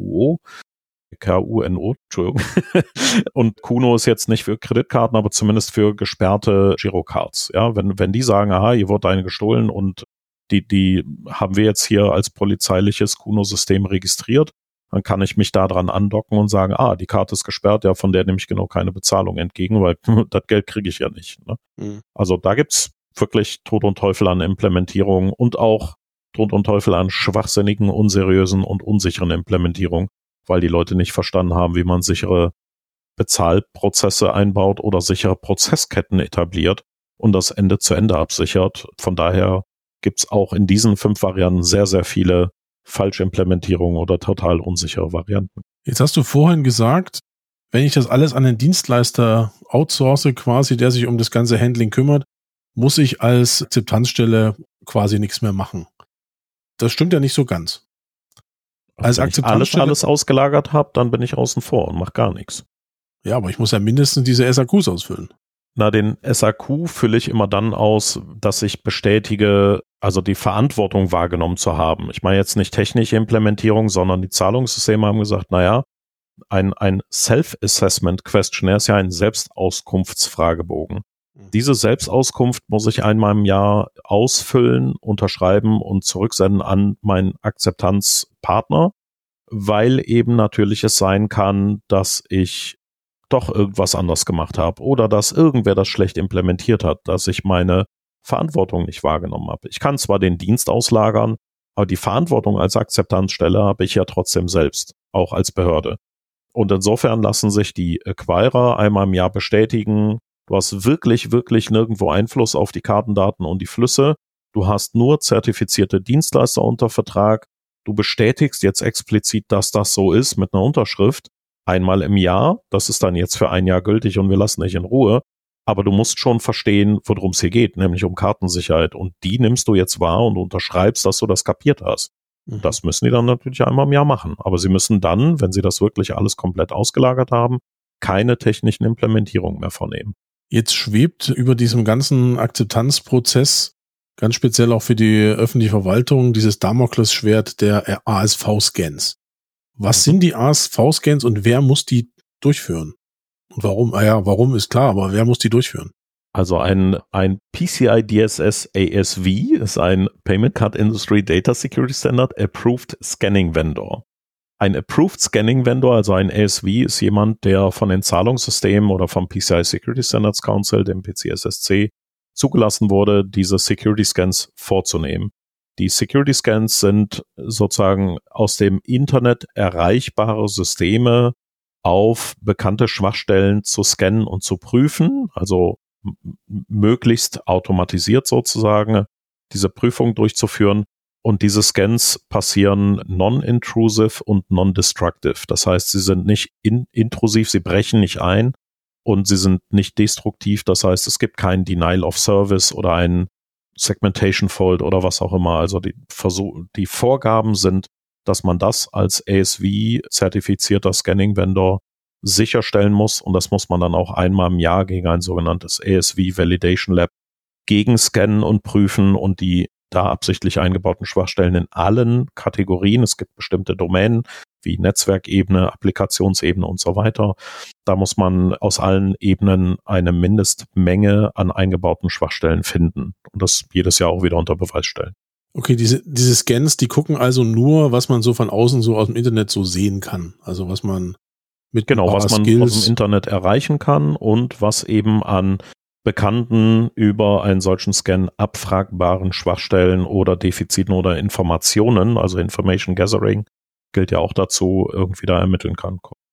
K-U-N-O, Entschuldigung. Und Kuno ist jetzt nicht für Kreditkarten, aber zumindest für gesperrte Girocards. Ja, wenn die sagen, aha, hier wurde eine gestohlen und die haben wir jetzt hier als polizeiliches Kuno-System registriert, dann kann ich mich da dran andocken und sagen, die Karte ist gesperrt, ja, von der nehme ich genau keine Bezahlung entgegen, weil das Geld kriege ich ja nicht. Ne? Mhm. Also da gibt's wirklich Tod und Teufel an Implementierungen und auch Tod und Teufel an schwachsinnigen, unseriösen und unsicheren Implementierungen, weil die Leute nicht verstanden haben, wie man sichere Bezahlprozesse einbaut oder sichere Prozessketten etabliert und das Ende zu Ende absichert. Von daher gibt's auch in diesen 5 Varianten sehr, sehr viele Falschimplementierungen oder total unsichere Varianten. Jetzt hast du vorhin gesagt, wenn ich das alles an den Dienstleister outsource quasi, der sich um das ganze Handling kümmert, muss ich als Akzeptanzstelle quasi nichts mehr machen. Das stimmt ja nicht so ganz. Als wenn ich alles ausgelagert habe, dann bin ich außen vor und mache gar nichts. Ja, aber ich muss ja mindestens diese SAQs ausfüllen. Na, den SAQ fülle ich immer dann aus, dass ich bestätige, also die Verantwortung wahrgenommen zu haben. Ich meine jetzt nicht technische Implementierung, sondern die Zahlungssysteme haben gesagt, naja, ein Self-Assessment Questionnaire ist ja ein Selbstauskunftsfragebogen. Diese Selbstauskunft muss ich einmal im Jahr ausfüllen, unterschreiben und zurücksenden an meinen Akzeptanzpartner, weil eben natürlich es sein kann, dass ich doch irgendwas anders gemacht habe oder dass irgendwer das schlecht implementiert hat, dass ich meine Verantwortung nicht wahrgenommen habe. Ich kann zwar den Dienst auslagern, aber die Verantwortung als Akzeptanzstelle habe ich ja trotzdem selbst, auch als Behörde. Und insofern lassen sich die Acquirer einmal im Jahr bestätigen, du hast wirklich, wirklich nirgendwo Einfluss auf die Kartendaten und die Flüsse. Du hast nur zertifizierte Dienstleister unter Vertrag. Du bestätigst jetzt explizit, dass das so ist mit einer Unterschrift. Einmal im Jahr. Das ist dann jetzt für ein Jahr gültig und wir lassen dich in Ruhe. Aber du musst schon verstehen, worum es hier geht, nämlich um Kartensicherheit. Und die nimmst du jetzt wahr und unterschreibst, dass du das kapiert hast. Mhm. Das müssen die dann natürlich einmal im Jahr machen. Aber sie müssen dann, wenn sie das wirklich alles komplett ausgelagert haben, keine technischen Implementierungen mehr vornehmen. Jetzt schwebt über diesem ganzen Akzeptanzprozess, ganz speziell auch für die öffentliche Verwaltung, dieses Damoklesschwert der ASV-Scans. Was sind die ASV-Scans und wer muss die durchführen? Und warum? Warum ist klar, aber wer muss die durchführen? Also ein PCI DSS ASV ist ein Payment Card Industry Data Security Standard Approved Scanning Vendor. Ein Approved Scanning Vendor, also ein ASV, ist jemand, der von den Zahlungssystemen oder vom PCI Security Standards Council, dem PCSSC, zugelassen wurde, diese Security Scans vorzunehmen. Die Security Scans sind sozusagen aus dem Internet erreichbare Systeme auf bekannte Schwachstellen zu scannen und zu prüfen, also möglichst automatisiert sozusagen diese Prüfung durchzuführen. Und diese Scans passieren non-intrusive und non-destructive. Das heißt, sie sind nicht intrusiv, sie brechen nicht ein und sie sind nicht destruktiv. Das heißt, es gibt kein Denial of Service oder ein Segmentation Fault oder was auch immer. Also die Vorgaben sind, dass man das als ASV-zertifizierter Scanning-Vendor sicherstellen muss. Und das muss man dann auch einmal im Jahr gegen ein sogenanntes ASV Validation Lab gegenscannen und prüfen und die da absichtlich eingebauten Schwachstellen in allen Kategorien. Es gibt bestimmte Domänen wie Netzwerkebene, Applikationsebene und so weiter. Da muss man aus allen Ebenen eine Mindestmenge an eingebauten Schwachstellen finden und das jedes Jahr auch wieder unter Beweis stellen. Okay, diese Scans, die gucken also nur, was man so von außen so aus dem Internet so sehen kann. Also was man mit was man Skills aus dem Internet erreichen kann und was eben an bekannten über einen solchen Scan abfragbaren Schwachstellen oder Defiziten oder Informationen, also Information Gathering, gilt ja auch dazu, irgendwie da ermitteln kann.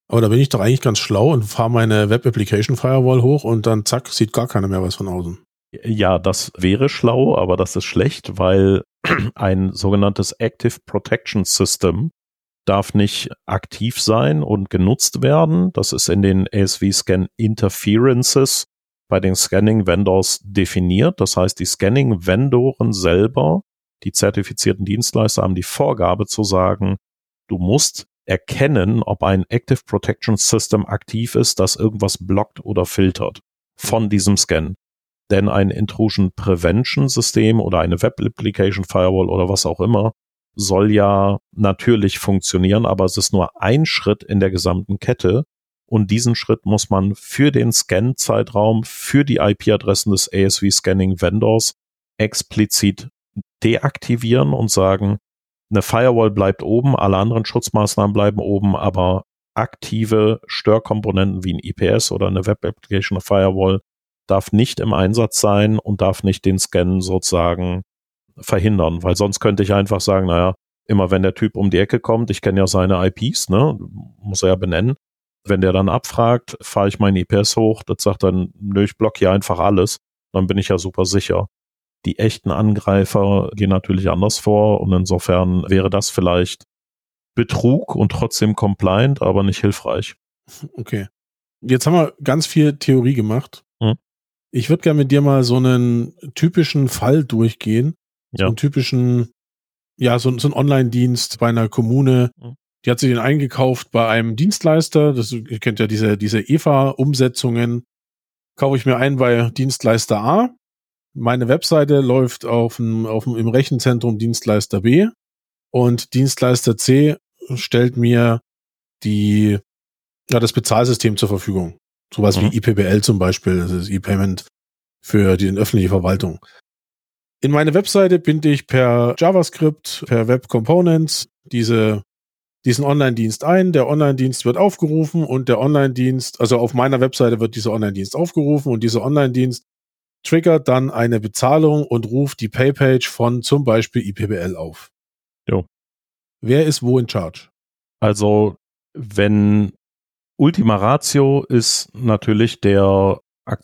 Aber da bin ich doch eigentlich ganz schlau und fahre meine Web Application Firewall hoch und dann zack, sieht gar keiner mehr was von außen. Ja, das wäre schlau, aber das ist schlecht, weil ein sogenanntes Active Protection System darf nicht aktiv sein und genutzt werden. Das ist in den ASV-Scan Interferences bei den Scanning-Vendors definiert. Das heißt, die Scanning-Vendoren selber, die zertifizierten Dienstleister, haben die Vorgabe zu sagen, du musst erkennen, ob ein Active Protection System aktiv ist, das irgendwas blockt oder filtert von diesem Scan. Denn ein Intrusion Prevention System oder eine Web Application Firewall oder was auch immer soll ja natürlich funktionieren, aber es ist nur ein Schritt in der gesamten Kette und diesen Schritt muss man für den Scan-Zeitraum, für die IP-Adressen des ASV-Scanning-Vendors explizit deaktivieren und sagen, eine Firewall bleibt oben, alle anderen Schutzmaßnahmen bleiben oben, aber aktive Störkomponenten wie ein IPS oder eine Web Application Firewall darf nicht im Einsatz sein und darf nicht den Scan sozusagen verhindern, weil sonst könnte ich einfach sagen, naja, immer wenn der Typ um die Ecke kommt, ich kenne ja seine IPs, ne, muss er ja benennen, wenn der dann abfragt, fahre ich meinen IPS hoch, das sagt dann, nö, ich blockiere einfach alles, dann bin ich ja super sicher. Die echten Angreifer gehen natürlich anders vor und insofern wäre das vielleicht Betrug und trotzdem compliant, aber nicht hilfreich. Okay. Jetzt haben wir ganz viel Theorie gemacht. Ich würde gerne mit dir mal so einen typischen Fall durchgehen. So einen typischen, ja, so einen Online-Dienst bei einer Kommune. Die hat sich den eingekauft bei einem Dienstleister. Ihr kennt ja diese EVA-Umsetzungen. Kaufe ich mir ein bei Dienstleister A. Meine Webseite läuft im Rechenzentrum Dienstleister B. Und Dienstleister C stellt mir das Bezahlsystem zur Verfügung. Sowas wie IPBL zum Beispiel, das ist E-Payment für die öffentliche Verwaltung. In meine Webseite binde ich per JavaScript, per Web Components diesen Online-Dienst ein. Der Online-Dienst wird aufgerufen und der Online-Dienst, also auf meiner Webseite wird dieser Online-Dienst aufgerufen und dieser Online-Dienst triggert dann eine Bezahlung und ruft die Pay-Page von zum Beispiel IPBL auf. Jo. Wer ist wo in charge? Also, wenn Ultima Ratio ist natürlich der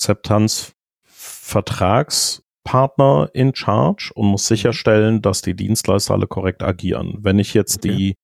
Akzeptanzvertragspartner in charge und muss sicherstellen, dass die Dienstleister alle korrekt agieren. Wenn ich jetzt die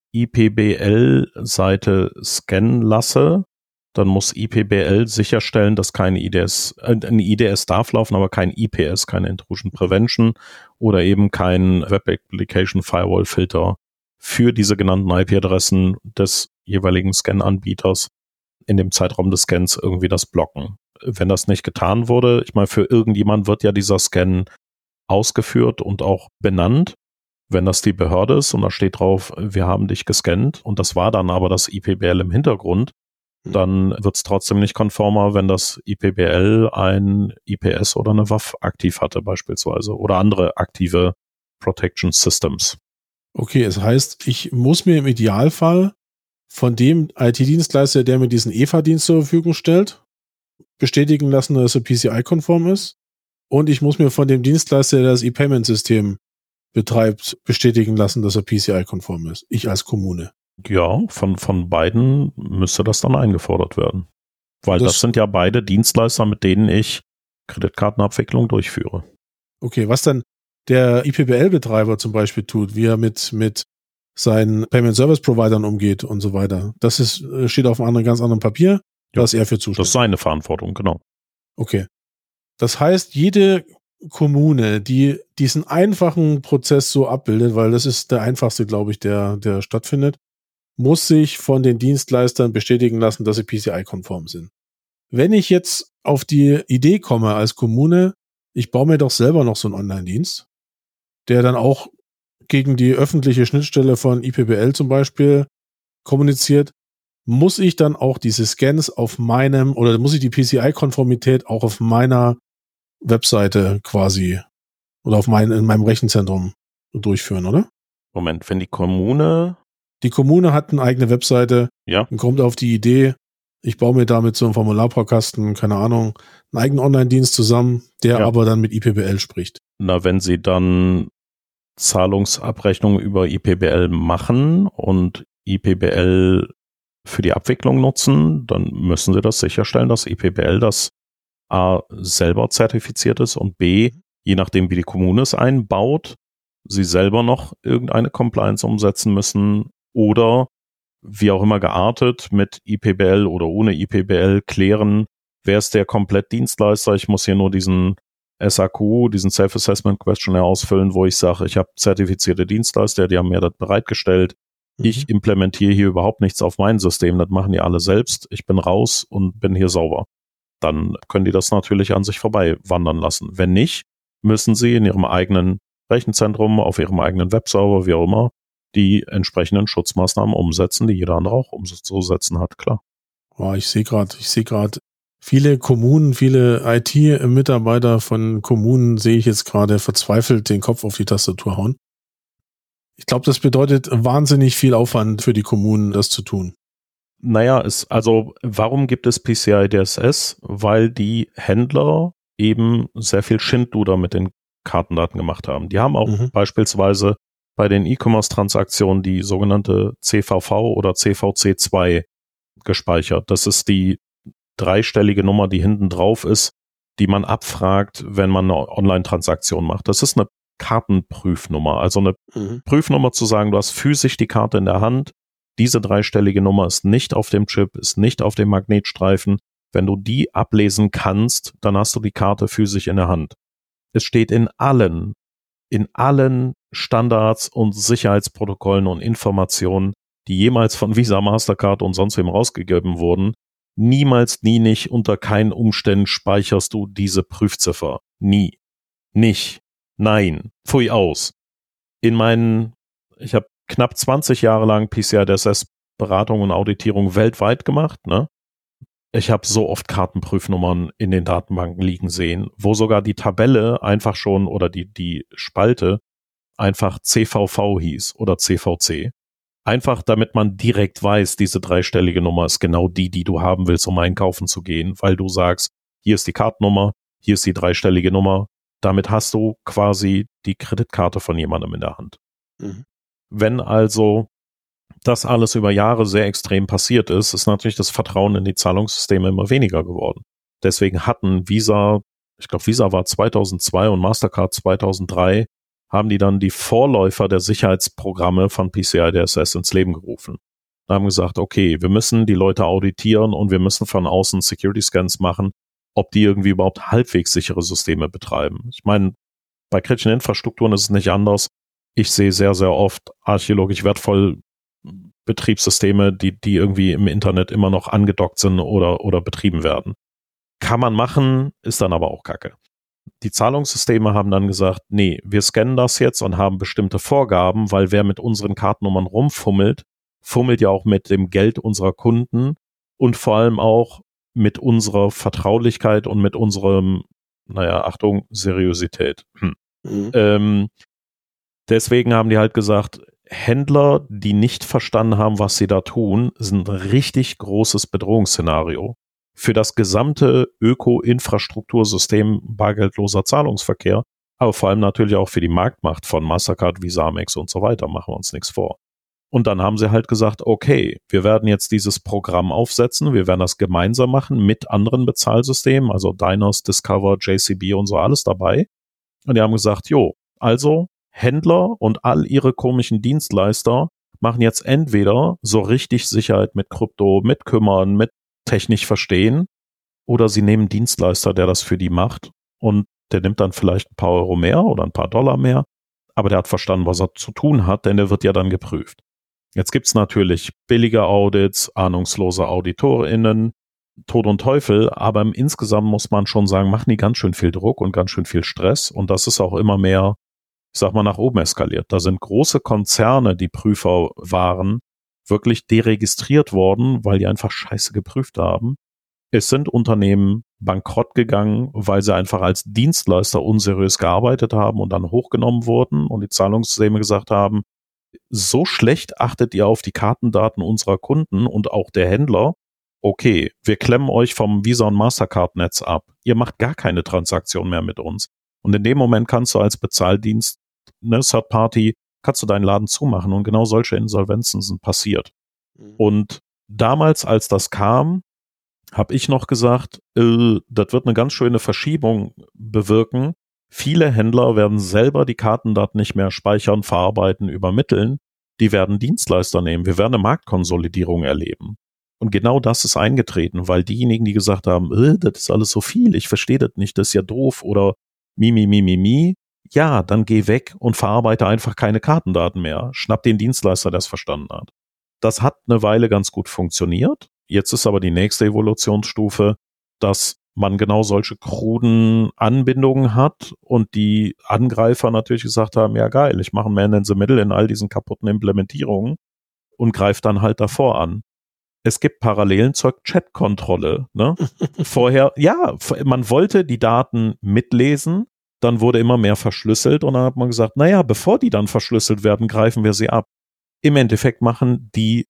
IPBL-Seite scannen lasse, dann muss IPBL sicherstellen, dass keine IDS, ein IDS darf laufen, aber kein IPS, keine Intrusion Prevention oder eben kein Web Application Firewall Filter für diese genannten IP-Adressen des jeweiligen Scan-Anbieters in dem Zeitraum des Scans irgendwie das blocken. Wenn das nicht getan wurde, ich meine, für irgendjemand wird ja dieser Scan ausgeführt und auch benannt. Wenn das die Behörde ist und da steht drauf, wir haben dich gescannt und das war dann aber das IPBL im Hintergrund, dann wird es trotzdem nicht konformer, wenn das IPBL ein IPS oder eine WAF aktiv hatte beispielsweise oder andere aktive Protection Systems. Okay, es heißt, ich muss mir im Idealfall von dem IT-Dienstleister, der mir diesen EVA-Dienst zur Verfügung stellt, bestätigen lassen, dass er PCI-konform ist. Und ich muss mir von dem Dienstleister, der das E-Payment-System betreibt, bestätigen lassen, dass er PCI-konform ist. Ich als Kommune. Ja, von beiden müsste das dann eingefordert werden. Weil das sind ja beide Dienstleister, mit denen ich Kreditkartenabwicklung durchführe. Okay, was dann der IPBL-Betreiber zum Beispiel tut, wie er mit seinen Payment-Service-Providern umgeht und so weiter. Das steht auf einem ganz anderen Papier. Da ist er für zuständig. Das ist seine Verantwortung, genau. Okay. Das heißt, jede Kommune, die diesen einfachen Prozess so abbildet, weil das ist der einfachste, glaube ich, der stattfindet, muss sich von den Dienstleistern bestätigen lassen, dass sie PCI-konform sind. Wenn ich jetzt auf die Idee komme als Kommune, ich baue mir doch selber noch so einen Online-Dienst, der dann auch gegen die öffentliche Schnittstelle von IPBL zum Beispiel kommuniziert, muss ich dann auch diese Scans auf oder muss ich die PCI-Konformität auch auf meiner Webseite quasi oder in meinem Rechenzentrum durchführen, oder? Moment, wenn die Kommune hat eine eigene Webseite und kommt auf die Idee, ich baue mir damit so einen Formularpaukasten, keine Ahnung, einen eigenen Online-Dienst zusammen, der aber dann mit IPBL spricht. Na, wenn sie dann Zahlungsabrechnungen über IPBL machen und IPBL für die Abwicklung nutzen, dann müssen sie das sicherstellen, dass EPBL das A selber zertifiziert ist und B, je nachdem wie die Kommune es einbaut, sie selber noch irgendeine Compliance umsetzen müssen oder wie auch immer geartet mit IPBL oder ohne IPBL klären, wer ist der Komplettdienstleister. Ich muss hier nur diesen SAQ, diesen Self-Assessment Questionnaire ausfüllen, wo ich sage, ich habe zertifizierte Dienstleister, die haben mir das bereitgestellt. Ich implementiere hier überhaupt nichts auf mein System, das machen die alle selbst. Ich bin raus und bin hier sauber. Dann können die das natürlich an sich vorbei wandern lassen. Wenn nicht, müssen sie in ihrem eigenen Rechenzentrum, auf ihrem eigenen Webserver, wie auch immer, die entsprechenden Schutzmaßnahmen umsetzen, die jeder andere auch umzusetzen hat, klar. Oh, ich sehe gerade viele Kommunen, viele IT-Mitarbeiter von Kommunen sehe ich jetzt gerade verzweifelt den Kopf auf die Tastatur hauen. Ich glaube, das bedeutet wahnsinnig viel Aufwand für die Kommunen, das zu tun. Naja, warum gibt es PCI DSS? Weil die Händler eben sehr viel Schindluder mit den Kartendaten gemacht haben. Die haben auch beispielsweise bei den E-Commerce-Transaktionen die sogenannte CVV oder CVC2 gespeichert. Das ist die dreistellige Nummer, die hinten drauf ist, die man abfragt, wenn man eine Online-Transaktion macht. Das ist eine Kartenprüfnummer, also eine Prüfnummer zu sagen, du hast physisch die Karte in der Hand, diese dreistellige Nummer ist nicht auf dem Chip, ist nicht auf dem Magnetstreifen. Wenn du die ablesen kannst, dann hast du die Karte physisch in der Hand. Es steht in allen Standards und Sicherheitsprotokollen und Informationen, die jemals von Visa, Mastercard und sonst wem rausgegeben wurden, niemals, nie, nicht, unter keinen Umständen speicherst du diese Prüfziffer. Nie. Nicht. Nein. Pfui aus. Ich habe knapp 20 Jahre lang PCI DSS Beratung und Auditierung weltweit gemacht, ne? Ich habe so oft Kartenprüfnummern in den Datenbanken liegen sehen, wo sogar die Tabelle einfach schon oder die Spalte einfach CVV hieß oder CVC. Einfach damit man direkt weiß, diese dreistellige Nummer ist genau die du haben willst, um einkaufen zu gehen, weil du sagst, hier ist die Kartennummer, hier ist die dreistellige Nummer. Damit hast du quasi die Kreditkarte von jemandem in der Hand. Wenn also das alles über Jahre sehr extrem passiert ist natürlich das Vertrauen in die Zahlungssysteme immer weniger geworden. Deswegen hatten Visa, ich glaube Visa war 2002 und Mastercard 2003, haben die dann die Vorläufer der Sicherheitsprogramme von PCI DSS ins Leben gerufen. Da haben gesagt, okay, wir müssen die Leute auditieren und wir müssen von außen Security Scans machen, ob die irgendwie überhaupt halbwegs sichere Systeme betreiben. Ich meine, bei kritischen Infrastrukturen ist es nicht anders. Ich sehe sehr, sehr oft archäologisch wertvoll Betriebssysteme, die irgendwie im Internet immer noch angedockt sind oder betrieben werden. Kann man machen, ist dann aber auch Kacke. Die Zahlungssysteme haben dann gesagt, nee, wir scannen das jetzt und haben bestimmte Vorgaben, weil wer mit unseren Kartennummern rumfummelt, fummelt ja auch mit dem Geld unserer Kunden und vor allem auch mit unserer Vertraulichkeit und mit unserem, Achtung, Seriosität. Deswegen haben die halt gesagt, Händler, die nicht verstanden haben, was sie da tun, sind ein richtig großes Bedrohungsszenario für das gesamte Öko-Infrastruktursystem bargeldloser Zahlungsverkehr, aber vor allem natürlich auch für die Marktmacht von Mastercard, Visa, Amex und so weiter, machen wir uns nichts vor. Und dann haben sie halt gesagt, okay, wir werden jetzt dieses Programm aufsetzen, wir werden das gemeinsam machen mit anderen Bezahlsystemen, also Dinos, Discover, JCB und so alles dabei. Und die haben gesagt, also Händler und all ihre komischen Dienstleister machen jetzt entweder so richtig Sicherheit mit Krypto, mit Kümmern, mit technisch verstehen, oder sie nehmen einen Dienstleister, der das für die macht und der nimmt dann vielleicht ein paar Euro mehr oder ein paar Dollar mehr, aber der hat verstanden, was er zu tun hat, denn der wird ja dann geprüft. Jetzt gibt's natürlich billige Audits, ahnungslose AuditorInnen, Tod und Teufel, aber insgesamt muss man schon sagen, machen die ganz schön viel Druck und ganz schön viel Stress und das ist auch immer mehr, ich sag mal, nach oben eskaliert. Da sind große Konzerne, die Prüfer waren, wirklich deregistriert worden, weil die einfach scheiße geprüft haben. Es sind Unternehmen bankrott gegangen, weil sie einfach als Dienstleister unseriös gearbeitet haben und dann hochgenommen wurden und die Zahlungssysteme gesagt haben, so schlecht achtet ihr auf die Kartendaten unserer Kunden und auch der Händler, okay, wir klemmen euch vom Visa- und Mastercard-Netz ab. Ihr macht gar keine Transaktion mehr mit uns. Und in dem Moment kannst du als Bezahldienst, Third Party, kannst du deinen Laden zumachen und genau solche Insolvenzen sind passiert. Und damals, als das kam, habe ich noch gesagt, das wird eine ganz schöne Verschiebung bewirken. Viele Händler werden selber die Kartendaten nicht mehr speichern, verarbeiten, übermitteln. Die werden Dienstleister nehmen. Wir werden eine Marktkonsolidierung erleben. Und genau das ist eingetreten, weil diejenigen, die gesagt haben, das ist alles so viel, ich verstehe das nicht, das ist ja doof oder ja, dann geh weg und verarbeite einfach keine Kartendaten mehr. Schnapp den Dienstleister, der es verstanden hat. Das hat eine Weile ganz gut funktioniert. Jetzt ist aber die nächste Evolutionsstufe, dass man genau solche kruden Anbindungen hat und die Angreifer natürlich gesagt haben, ja geil, ich mache Man in the Middle in all diesen kaputten Implementierungen und greife dann halt davor an. Es gibt Parallelen zur Chat-Kontrolle. Ne? Vorher, ja, man wollte die Daten mitlesen, dann wurde immer mehr verschlüsselt und dann hat man gesagt, naja, bevor die dann verschlüsselt werden, greifen wir sie ab. Im Endeffekt machen die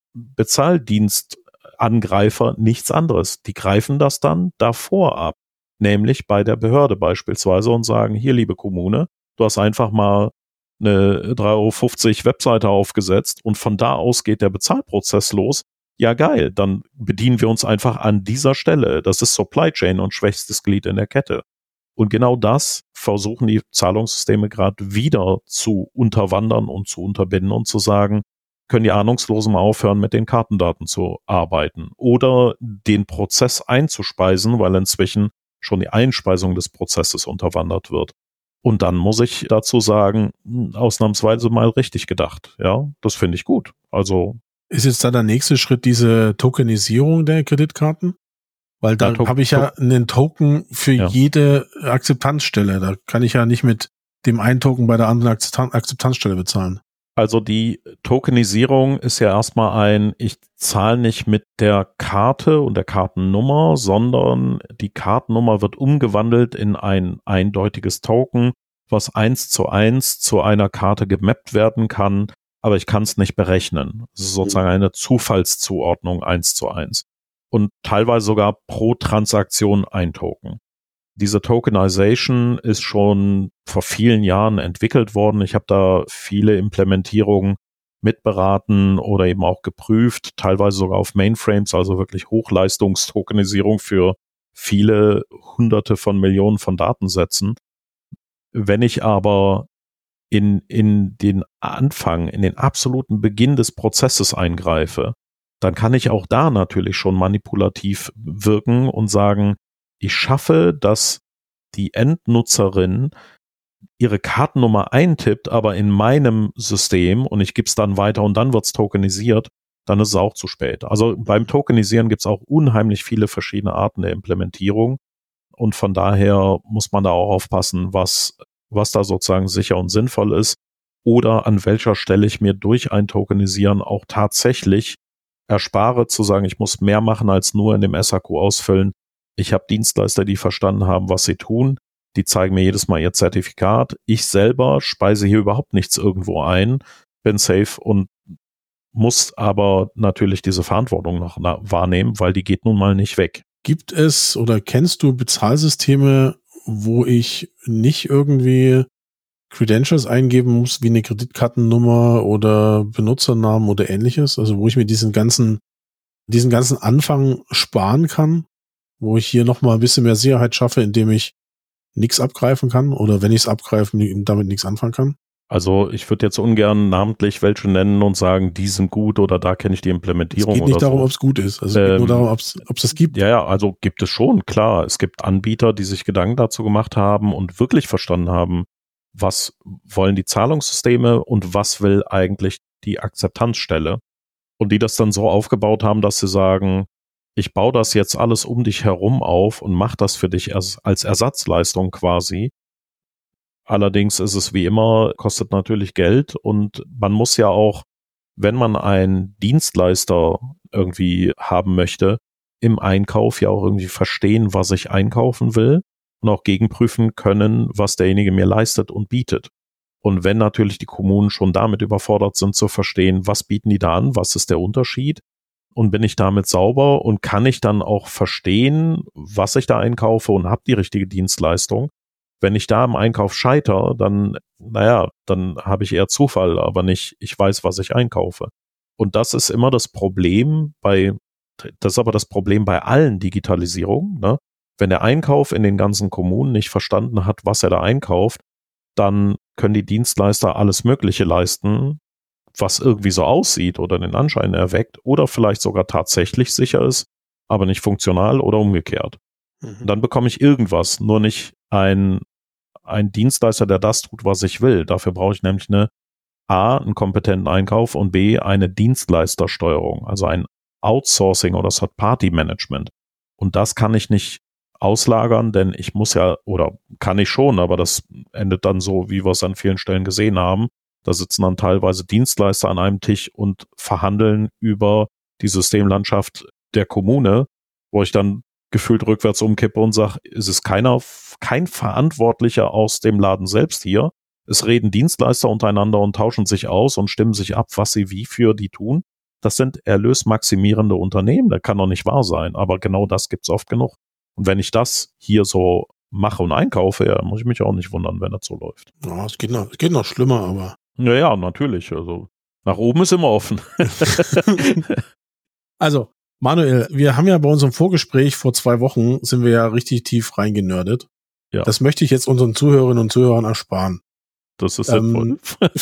Bezahldienstangreifer nichts anderes. Die greifen das dann davor ab, nämlich bei der Behörde beispielsweise und sagen, hier, liebe Kommune, du hast einfach mal eine 3,50 € Webseite aufgesetzt und von da aus geht der Bezahlprozess los. Ja, geil, dann bedienen wir uns einfach an dieser Stelle. Das ist Supply Chain und schwächstes Glied in der Kette. Und genau das versuchen die Zahlungssysteme gerade wieder zu unterwandern und zu unterbinden und zu sagen, können die Ahnungslosen mal aufhören, mit den Kartendaten zu arbeiten oder den Prozess einzuspeisen, weil inzwischen schon die Einspeisung des Prozesses unterwandert wird. Und dann muss ich dazu sagen, ausnahmsweise mal richtig gedacht. Ja, das finde ich gut. Also ist jetzt da der nächste Schritt diese Tokenisierung der Kreditkarten? Weil da habe ich ja einen Token für jede Akzeptanzstelle. Da kann ich ja nicht mit dem einen Token bei der anderen Akzeptanzstelle bezahlen. Also die Tokenisierung ist ja erstmal ich zahle nicht mit der Karte und der Kartennummer, sondern die Kartennummer wird umgewandelt in ein eindeutiges Token, was 1:1 zu einer Karte gemappt werden kann, aber ich kann es nicht berechnen. Es ist sozusagen eine Zufallszuordnung 1:1 und teilweise sogar pro Transaktion ein Token. Diese Tokenization ist schon vor vielen Jahren entwickelt worden. Ich habe da viele Implementierungen mitberaten oder eben auch geprüft, teilweise sogar auf Mainframes, also wirklich Hochleistungstokenisierung für viele Hunderte von Millionen von Datensätzen. Wenn ich aber in den Anfang, in den absoluten Beginn des Prozesses eingreife, dann kann ich auch da natürlich schon manipulativ wirken und sagen, ich schaffe, dass die Endnutzerin ihre Kartennummer eintippt, aber in meinem System und ich gebe es dann weiter und dann wird es tokenisiert, dann ist es auch zu spät. Also beim Tokenisieren gibt es auch unheimlich viele verschiedene Arten der Implementierung und von daher muss man da auch aufpassen, was da sozusagen sicher und sinnvoll ist oder an welcher Stelle ich mir durch ein Tokenisieren auch tatsächlich erspare zu sagen, ich muss mehr machen als nur in dem SAQ ausfüllen. Ich habe Dienstleister, die verstanden haben, was sie tun. Die zeigen mir jedes Mal ihr Zertifikat. Ich selber speise hier überhaupt nichts irgendwo ein, bin safe und muss aber natürlich diese Verantwortung noch wahrnehmen, weil die geht nun mal nicht weg. Gibt es oder kennst du Bezahlsysteme, wo ich nicht irgendwie Credentials eingeben muss, wie eine Kreditkartennummer oder Benutzernamen oder ähnliches? Also wo ich mir diesen ganzen Anfang sparen kann, wo ich hier nochmal ein bisschen mehr Sicherheit schaffe, indem ich nichts abgreifen kann oder wenn ich es abgreife, damit nichts anfangen kann? Also ich würde jetzt ungern namentlich welche nennen und sagen, die sind gut oder da kenne ich die Implementierung. Es geht nicht darum, ob es gut ist. Also es geht nur darum, ob es das gibt. Ja, also gibt es schon, klar. Es gibt Anbieter, die sich Gedanken dazu gemacht haben und wirklich verstanden haben, was wollen die Zahlungssysteme und was will eigentlich die Akzeptanzstelle. Und die das dann so aufgebaut haben, dass sie sagen, ich baue das jetzt alles um dich herum auf und mache das für dich als Ersatzleistung quasi. Allerdings ist es wie immer, kostet natürlich Geld und man muss ja auch, wenn man einen Dienstleister irgendwie haben möchte, im Einkauf ja auch irgendwie verstehen, was ich einkaufen will und auch gegenprüfen können, was derjenige mir leistet und bietet. Und wenn natürlich die Kommunen schon damit überfordert sind zu verstehen, was bieten die da an, was ist der Unterschied und bin ich damit sauber und kann ich dann auch verstehen, was ich da einkaufe und habe die richtige Dienstleistung. Wenn ich da im Einkauf scheitere, dann habe ich eher Zufall, aber nicht, ich weiß, was ich einkaufe. Und das ist immer das Problem das ist aber das Problem bei allen Digitalisierungen, ne? Wenn der Einkauf in den ganzen Kommunen nicht verstanden hat, was er da einkauft, dann können die Dienstleister alles Mögliche leisten, was irgendwie so aussieht oder den Anschein erweckt oder vielleicht sogar tatsächlich sicher ist, aber nicht funktional oder umgekehrt. Und dann bekomme ich irgendwas, nur nicht ein Dienstleister, der das tut, was ich will. Dafür brauche ich nämlich einen kompetenten Einkauf und B, eine Dienstleistersteuerung, also ein Outsourcing oder Third-Party-Management. Und das kann ich nicht auslagern, denn ich muss ja, oder kann ich schon, aber das endet dann so, wie wir es an vielen Stellen gesehen haben. Da sitzen dann teilweise Dienstleister an einem Tisch und verhandeln über die Systemlandschaft der Kommune, wo ich dann gefühlt rückwärts umkippe und sage, es ist kein Verantwortlicher aus dem Laden selbst hier. Es reden Dienstleister untereinander und tauschen sich aus und stimmen sich ab, was sie wie für die tun. Das sind erlösmaximierende Unternehmen, das kann doch nicht wahr sein, aber genau das gibt's oft genug. Und wenn ich das hier so mache und einkaufe, ja, muss ich mich auch nicht wundern, wenn das so läuft. Ja, es geht noch schlimmer, aber. Ja, natürlich. Also nach oben ist immer offen. Also, Manuel, wir haben ja bei unserem Vorgespräch vor 2 Wochen sind wir ja richtig tief reingenördet. Ja. Das möchte ich jetzt unseren Zuhörerinnen und Zuhörern ersparen. Das ist sinnvoll.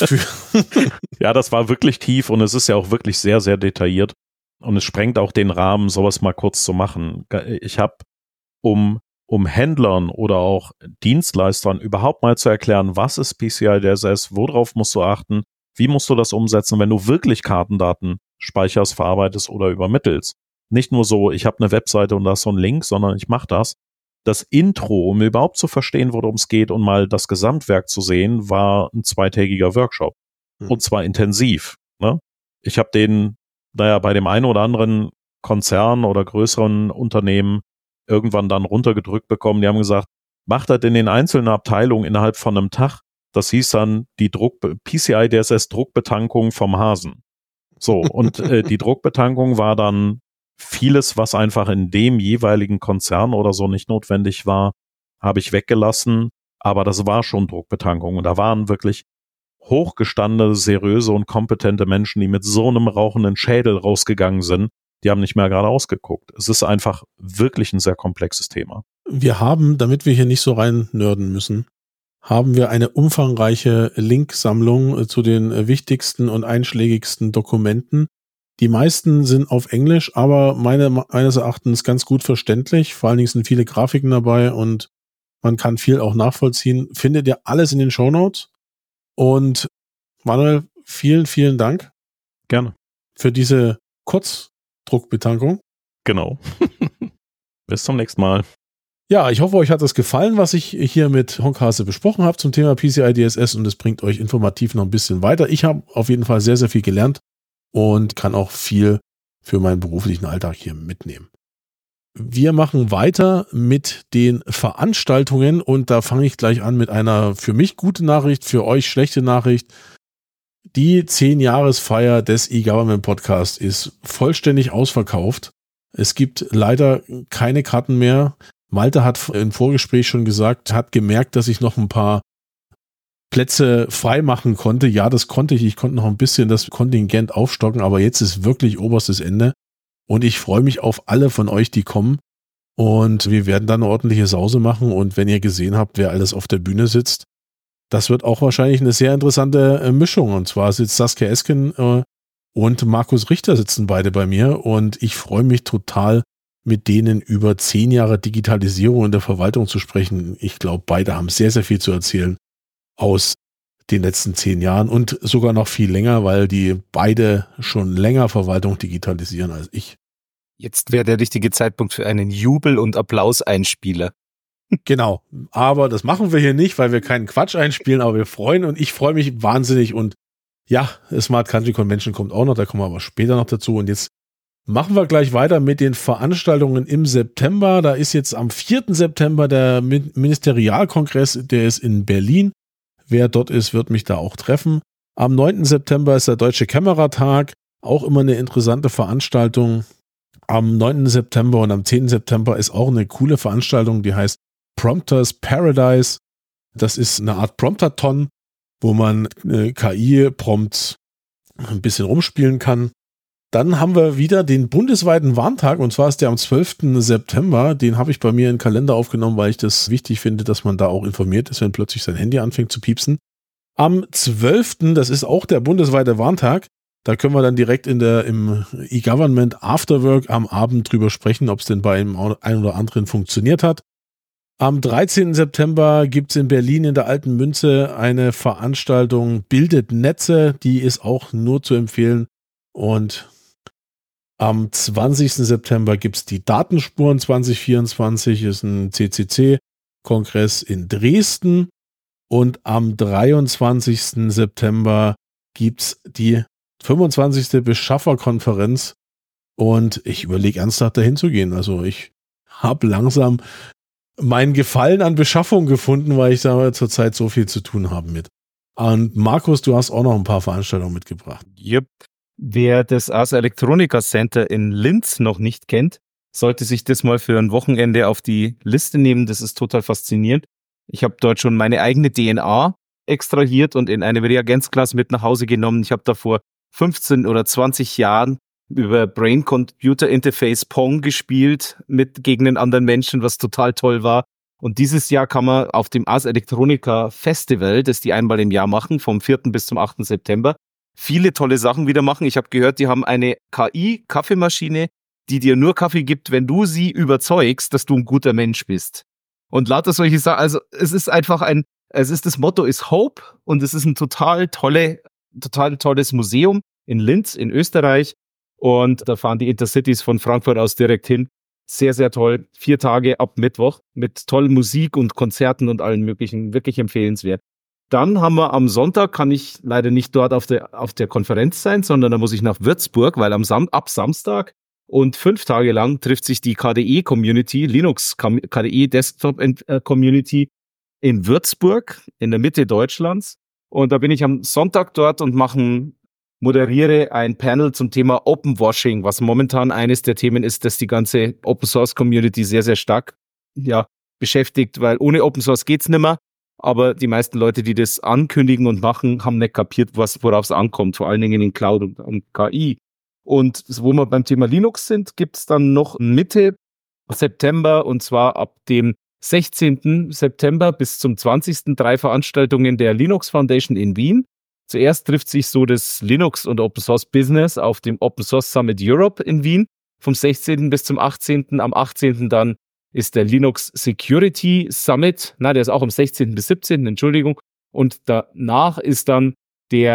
Ja, das war wirklich tief und es ist ja auch wirklich sehr, sehr detailliert. Und es sprengt auch den Rahmen, sowas mal kurz zu machen. Ich habe, um Händlern oder auch Dienstleistern überhaupt mal zu erklären, was ist PCI DSS, worauf musst du achten, wie musst du das umsetzen, wenn du wirklich Kartendaten speicherst, verarbeitest oder übermittelst. Nicht nur so, ich habe eine Webseite und da ist so ein Link, sondern ich mache das. Das Intro, um überhaupt zu verstehen, worum es geht und mal das Gesamtwerk zu sehen, war ein 2-tägiger Workshop. Und zwar intensiv. Ne? Ich habe bei dem einen oder anderen Konzern oder größeren Unternehmen irgendwann dann runtergedrückt bekommen. Die haben gesagt, macht das in den einzelnen Abteilungen innerhalb von einem Tag. Das hieß dann die PCI DSS Druckbetankung vom Hasen. So, und die Druckbetankung war dann vieles, was einfach in dem jeweiligen Konzern oder so nicht notwendig war, habe ich weggelassen. Aber das war schon Druckbetankung. Und da waren wirklich hochgestandene, seriöse und kompetente Menschen, die mit so einem rauchenden Schädel rausgegangen sind. Die haben nicht mehr gerade ausgeguckt. Es ist einfach wirklich ein sehr komplexes Thema. Wir haben, damit wir hier nicht so rein nörden müssen, haben wir eine umfangreiche Linksammlung zu den wichtigsten und einschlägigsten Dokumenten. Die meisten sind auf Englisch, aber meines Erachtens ganz gut verständlich. Vor allen Dingen sind viele Grafiken dabei und man kann viel auch nachvollziehen. Findet ihr alles in den Shownotes. Und Manuel, vielen, vielen Dank. Gerne. Für diese Kurzdruckbetankung. Genau. Bis zum nächsten Mal. Ja, ich hoffe, euch hat das gefallen, was ich hier mit Honkhase besprochen habe zum Thema PCI DSS und es bringt euch informativ noch ein bisschen weiter. Ich habe auf jeden Fall sehr, sehr viel gelernt und kann auch viel für meinen beruflichen Alltag hier mitnehmen. Wir machen weiter mit den Veranstaltungen und da fange ich gleich an mit einer für mich gute Nachricht, für euch schlechte Nachricht. Die 10-Jahresfeier des eGovernment Podcast ist vollständig ausverkauft. Es gibt leider keine Karten mehr. Malte hat im Vorgespräch schon gesagt, hat gemerkt, dass ich noch ein paar Plätze frei machen konnte. Ja, das konnte ich. Ich konnte noch ein bisschen das Kontingent aufstocken, aber jetzt ist wirklich oberstes Ende. Und ich freue mich auf alle von euch, die kommen. Und wir werden dann eine ordentliche Sause machen. Und wenn ihr gesehen habt, wer alles auf der Bühne sitzt, das wird auch wahrscheinlich eine sehr interessante Mischung. Und zwar sitzt Saskia Esken und Markus Richter sitzen beide bei mir. Und ich freue mich total, mit denen über 10 Jahre Digitalisierung in der Verwaltung zu sprechen. Ich glaube, beide haben sehr, sehr viel zu erzählen aus den letzten 10 Jahren und sogar noch viel länger, weil die beide schon länger Verwaltung digitalisieren als ich. Jetzt wäre der richtige Zeitpunkt für einen Jubel- und Applauseinspieler. Genau, aber das machen wir hier nicht, weil wir keinen Quatsch einspielen, aber wir freuen und ich freue mich wahnsinnig und ja, Smart Country Convention kommt auch noch, da kommen wir aber später noch dazu und jetzt machen wir gleich weiter mit den Veranstaltungen im September. Da ist jetzt am 4. September der Ministerialkongress, der ist in Berlin. Wer dort ist, wird mich da auch treffen. Am 9. September ist der Deutsche Kämmerertag, auch immer eine interessante Veranstaltung. Am 9. September und am 10. September ist auch eine coole Veranstaltung, die heißt Prompters Paradise. Das ist eine Art Promptathon, wo man KI-Prompts ein bisschen rumspielen kann. Dann haben wir wieder den bundesweiten Warntag, und zwar ist der am 12. September. Den habe ich bei mir in den Kalender aufgenommen, weil ich das wichtig finde, dass man da auch informiert ist, wenn plötzlich sein Handy anfängt zu piepsen. Am 12., das ist auch der bundesweite Warntag, da können wir dann direkt im E-Government Afterwork am Abend drüber sprechen, ob es denn bei einem oder anderen funktioniert hat. Am 13. September gibt es in Berlin in der Alten Münze eine Veranstaltung Bildet Netze, die ist auch nur zu empfehlen. Und am 20. September gibt es die Datenspuren 2024, ist ein CCC-Kongress in Dresden. Und am 23. September gibt es die 25. Beschafferkonferenz. Und ich überlege ernsthaft dahin zu gehen. Also ich habe langsam meinen Gefallen an Beschaffung gefunden, weil ich da zurzeit so viel zu tun habe mit. Und Markus, du hast auch noch ein paar Veranstaltungen mitgebracht. Yep. Wer das Ars Electronica Center in Linz noch nicht kennt, sollte sich das mal für ein Wochenende auf die Liste nehmen. Das ist total faszinierend. Ich habe dort schon meine eigene DNA extrahiert und in einem Reagenzglas mit nach Hause genommen. Ich habe da vor 15 oder 20 Jahren über Brain-Computer-Interface Pong gespielt gegen einen anderen Menschen, was total toll war. Und dieses Jahr kann man auf dem Ars Electronica Festival, das die einmal im Jahr machen, vom 4. bis zum 8. September, viele tolle Sachen wieder machen. Ich habe gehört, die haben eine KI-Kaffeemaschine, die dir nur Kaffee gibt, wenn du sie überzeugst, dass du ein guter Mensch bist. Und lauter solche Sachen. Also es ist einfach das Motto ist Hope, und es ist ein total tolles Museum in Linz in Österreich. Und da fahren die Intercities von Frankfurt aus direkt hin. Sehr, sehr toll. 4 Tage ab Mittwoch mit toller Musik und Konzerten und allen möglichen. Wirklich empfehlenswert. Dann haben wir am Sonntag, kann ich leider nicht dort auf der Konferenz sein, sondern da muss ich nach Würzburg, weil ab Samstag und 5 Tage lang trifft sich die KDE-Community, Linux KDE Desktop Community in Würzburg, in der Mitte Deutschlands. Und da bin ich am Sonntag dort und moderiere ein Panel zum Thema Open Washing, was momentan eines der Themen ist, das die ganze Open Source Community sehr, sehr stark beschäftigt, weil ohne Open Source geht's nimmer. Aber die meisten Leute, die das ankündigen und machen, haben nicht kapiert, worauf es ankommt, vor allen Dingen in Cloud und KI. Und wo wir beim Thema Linux sind, gibt's dann noch Mitte September, und zwar ab dem 16. September bis zum 20. 3 Veranstaltungen der Linux Foundation in Wien. Zuerst trifft sich so das Linux und Open Source Business auf dem Open Source Summit Europe in Wien vom 16. bis zum 18. Am 18. dann ist der Linux Security Summit, der ist auch am 16. bis 17. Entschuldigung. Und danach ist dann die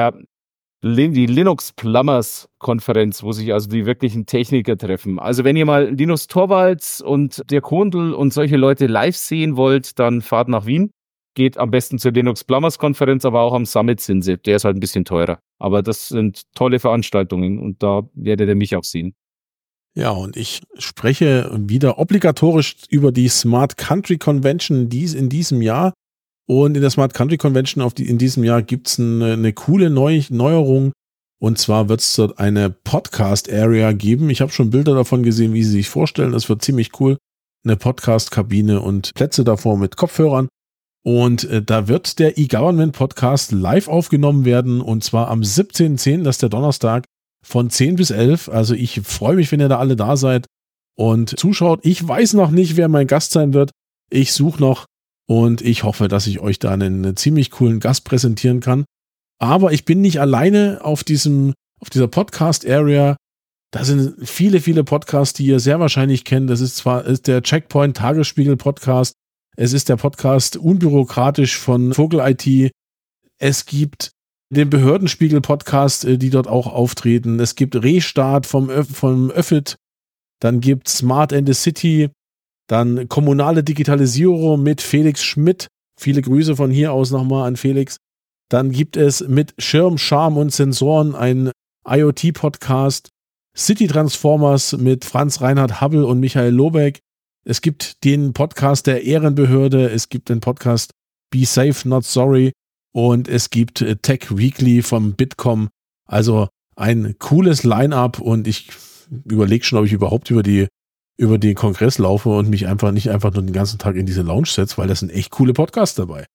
Linux Plumbers Konferenz, wo sich also die wirklichen Techniker treffen. Also wenn ihr mal Linus Torvalds und der Kondel und solche Leute live sehen wollt, dann fahrt nach Wien. Geht am besten zur Linux Plumbers Konferenz, aber auch am Summit sind sie. Der ist halt ein bisschen teurer. Aber das sind tolle Veranstaltungen und da werdet ihr mich auch sehen. Ja, und ich spreche wieder obligatorisch über die Smart Country Convention in diesem Jahr. Und in der Smart Country Convention in diesem Jahr gibt es eine coole Neuerung. Und zwar wird es dort eine Podcast-Area geben. Ich habe schon Bilder davon gesehen, wie sie sich vorstellen. Das wird ziemlich cool. Eine Podcast-Kabine und Plätze davor mit Kopfhörern. Und da wird der E-Government Podcast live aufgenommen werden. Und zwar am 17.10., das ist der Donnerstag, von 10 bis 11. Also ich freue mich, wenn ihr da alle da seid und zuschaut. Ich weiß noch nicht, wer mein Gast sein wird. Ich suche noch und ich hoffe, dass ich euch da einen ziemlich coolen Gast präsentieren kann. Aber ich bin nicht alleine auf dieser Podcast-Area. Da sind viele, viele Podcasts, die ihr sehr wahrscheinlich kennt. Das ist der Checkpoint Tagesspiegel Podcast. Es ist der Podcast Unbürokratisch von Vogel IT. Es gibt den Behördenspiegel-Podcast, die dort auch auftreten. Es gibt Restart vom Öffit. Dann gibt es Smart and the City. Dann kommunale Digitalisierung mit Felix Schmidt. Viele Grüße von hier aus nochmal an Felix. Dann gibt es mit Schirm, Charme und Sensoren ein IoT-Podcast. City Transformers mit Franz Reinhard Habbel und Michael Lobeck. Es gibt den Podcast der Ehrenbehörde. Es gibt den Podcast Be Safe, Not Sorry. Und es gibt Tech Weekly vom Bitkom. Also ein cooles Line-Up und ich überlege schon, ob ich überhaupt über den Kongress laufe und mich nicht einfach nur den ganzen Tag in diese Lounge setze, weil das sind echt coole Podcasts dabei.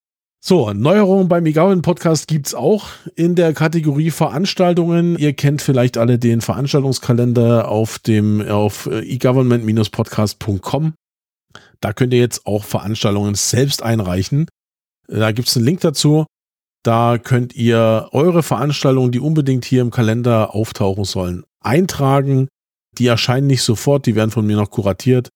So, Neuerungen beim eGovernment-Podcast gibt's auch in der Kategorie Veranstaltungen. Ihr kennt vielleicht alle den Veranstaltungskalender auf egovernment-podcast.com. Da könnt ihr jetzt auch Veranstaltungen selbst einreichen. Da gibt's einen Link dazu. Da könnt ihr eure Veranstaltungen, die unbedingt hier im Kalender auftauchen sollen, eintragen. Die erscheinen nicht sofort, die werden von mir noch kuratiert.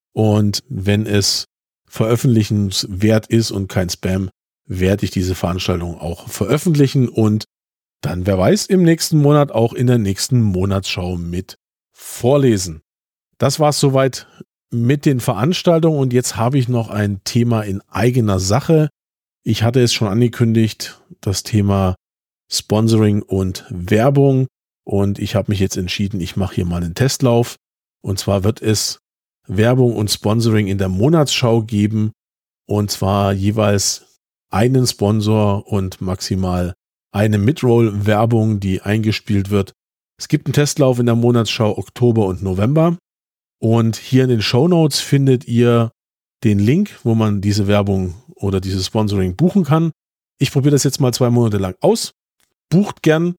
Und wenn es veröffentlichenswert ist und kein Spam, werde ich diese Veranstaltung auch veröffentlichen und dann, wer weiß, im nächsten Monat auch in der nächsten Monatsschau mit vorlesen. Das war's soweit mit den Veranstaltungen und jetzt habe ich noch ein Thema in eigener Sache. Ich hatte es schon angekündigt, das Thema Sponsoring und Werbung und ich habe mich jetzt entschieden, ich mache hier mal einen Testlauf und zwar wird es Werbung und Sponsoring in der Monatsschau geben und zwar jeweils einen Sponsor und maximal eine Midroll-Werbung, die eingespielt wird. Es gibt einen Testlauf in der Monatsschau Oktober und November. Und hier in den Shownotes findet ihr den Link, wo man diese Werbung oder dieses Sponsoring buchen kann. Ich probiere das jetzt mal 2 Monate lang aus. Bucht gern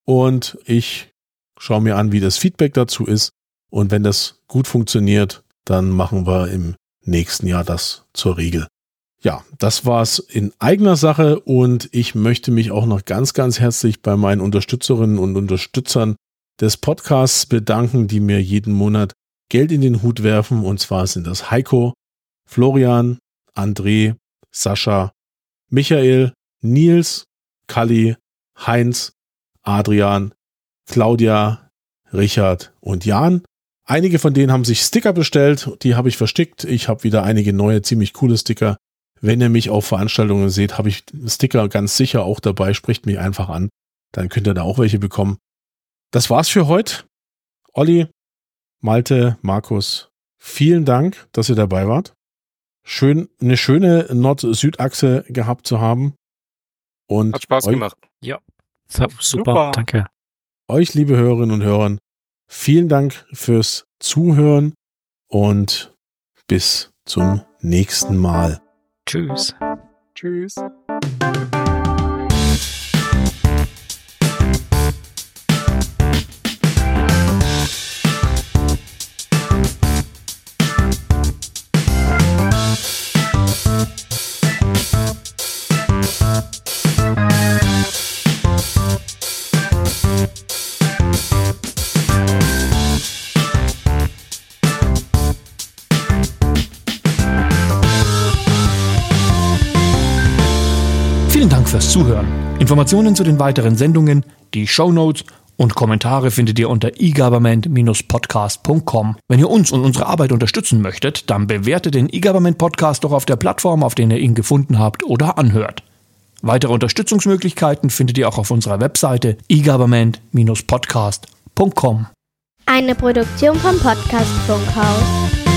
und ich schaue mir an, wie das Feedback dazu ist. Und wenn das gut funktioniert, dann machen wir im nächsten Jahr das zur Regel. Ja, das war's in eigener Sache und ich möchte mich auch noch ganz, ganz herzlich bei meinen Unterstützerinnen und Unterstützern des Podcasts bedanken, die mir jeden Monat Geld in den Hut werfen. Und zwar sind das Heiko, Florian, André, Sascha, Michael, Nils, Kalli, Heinz, Adrian, Claudia, Richard und Jan. Einige von denen haben sich Sticker bestellt, die habe ich verstickt. Ich habe wieder einige neue, ziemlich coole Sticker. Wenn ihr mich auf Veranstaltungen seht, habe ich Sticker ganz sicher auch dabei. Spricht mich einfach an. Dann könnt ihr da auch welche bekommen. Das war's für heute. Olli, Malte, Markus, vielen Dank, dass ihr dabei wart. Schön, eine schöne Nord-Süd-Achse gehabt zu haben. Und hat Spaß gemacht. Ja, super, danke. Euch, liebe Hörerinnen und Hörer, vielen Dank fürs Zuhören und bis zum nächsten Mal. Tschüss. Tschüss. Vielen Dank fürs Zuhören. Informationen zu den weiteren Sendungen, die Shownotes und Kommentare findet ihr unter egovernment-podcast.com. Wenn ihr uns und unsere Arbeit unterstützen möchtet, dann bewertet den eGovernment Podcast doch auf der Plattform, auf der ihr ihn gefunden habt oder anhört. Weitere Unterstützungsmöglichkeiten findet ihr auch auf unserer Webseite egovernment-podcast.com. Eine Produktion vom Podcast Funkhaus.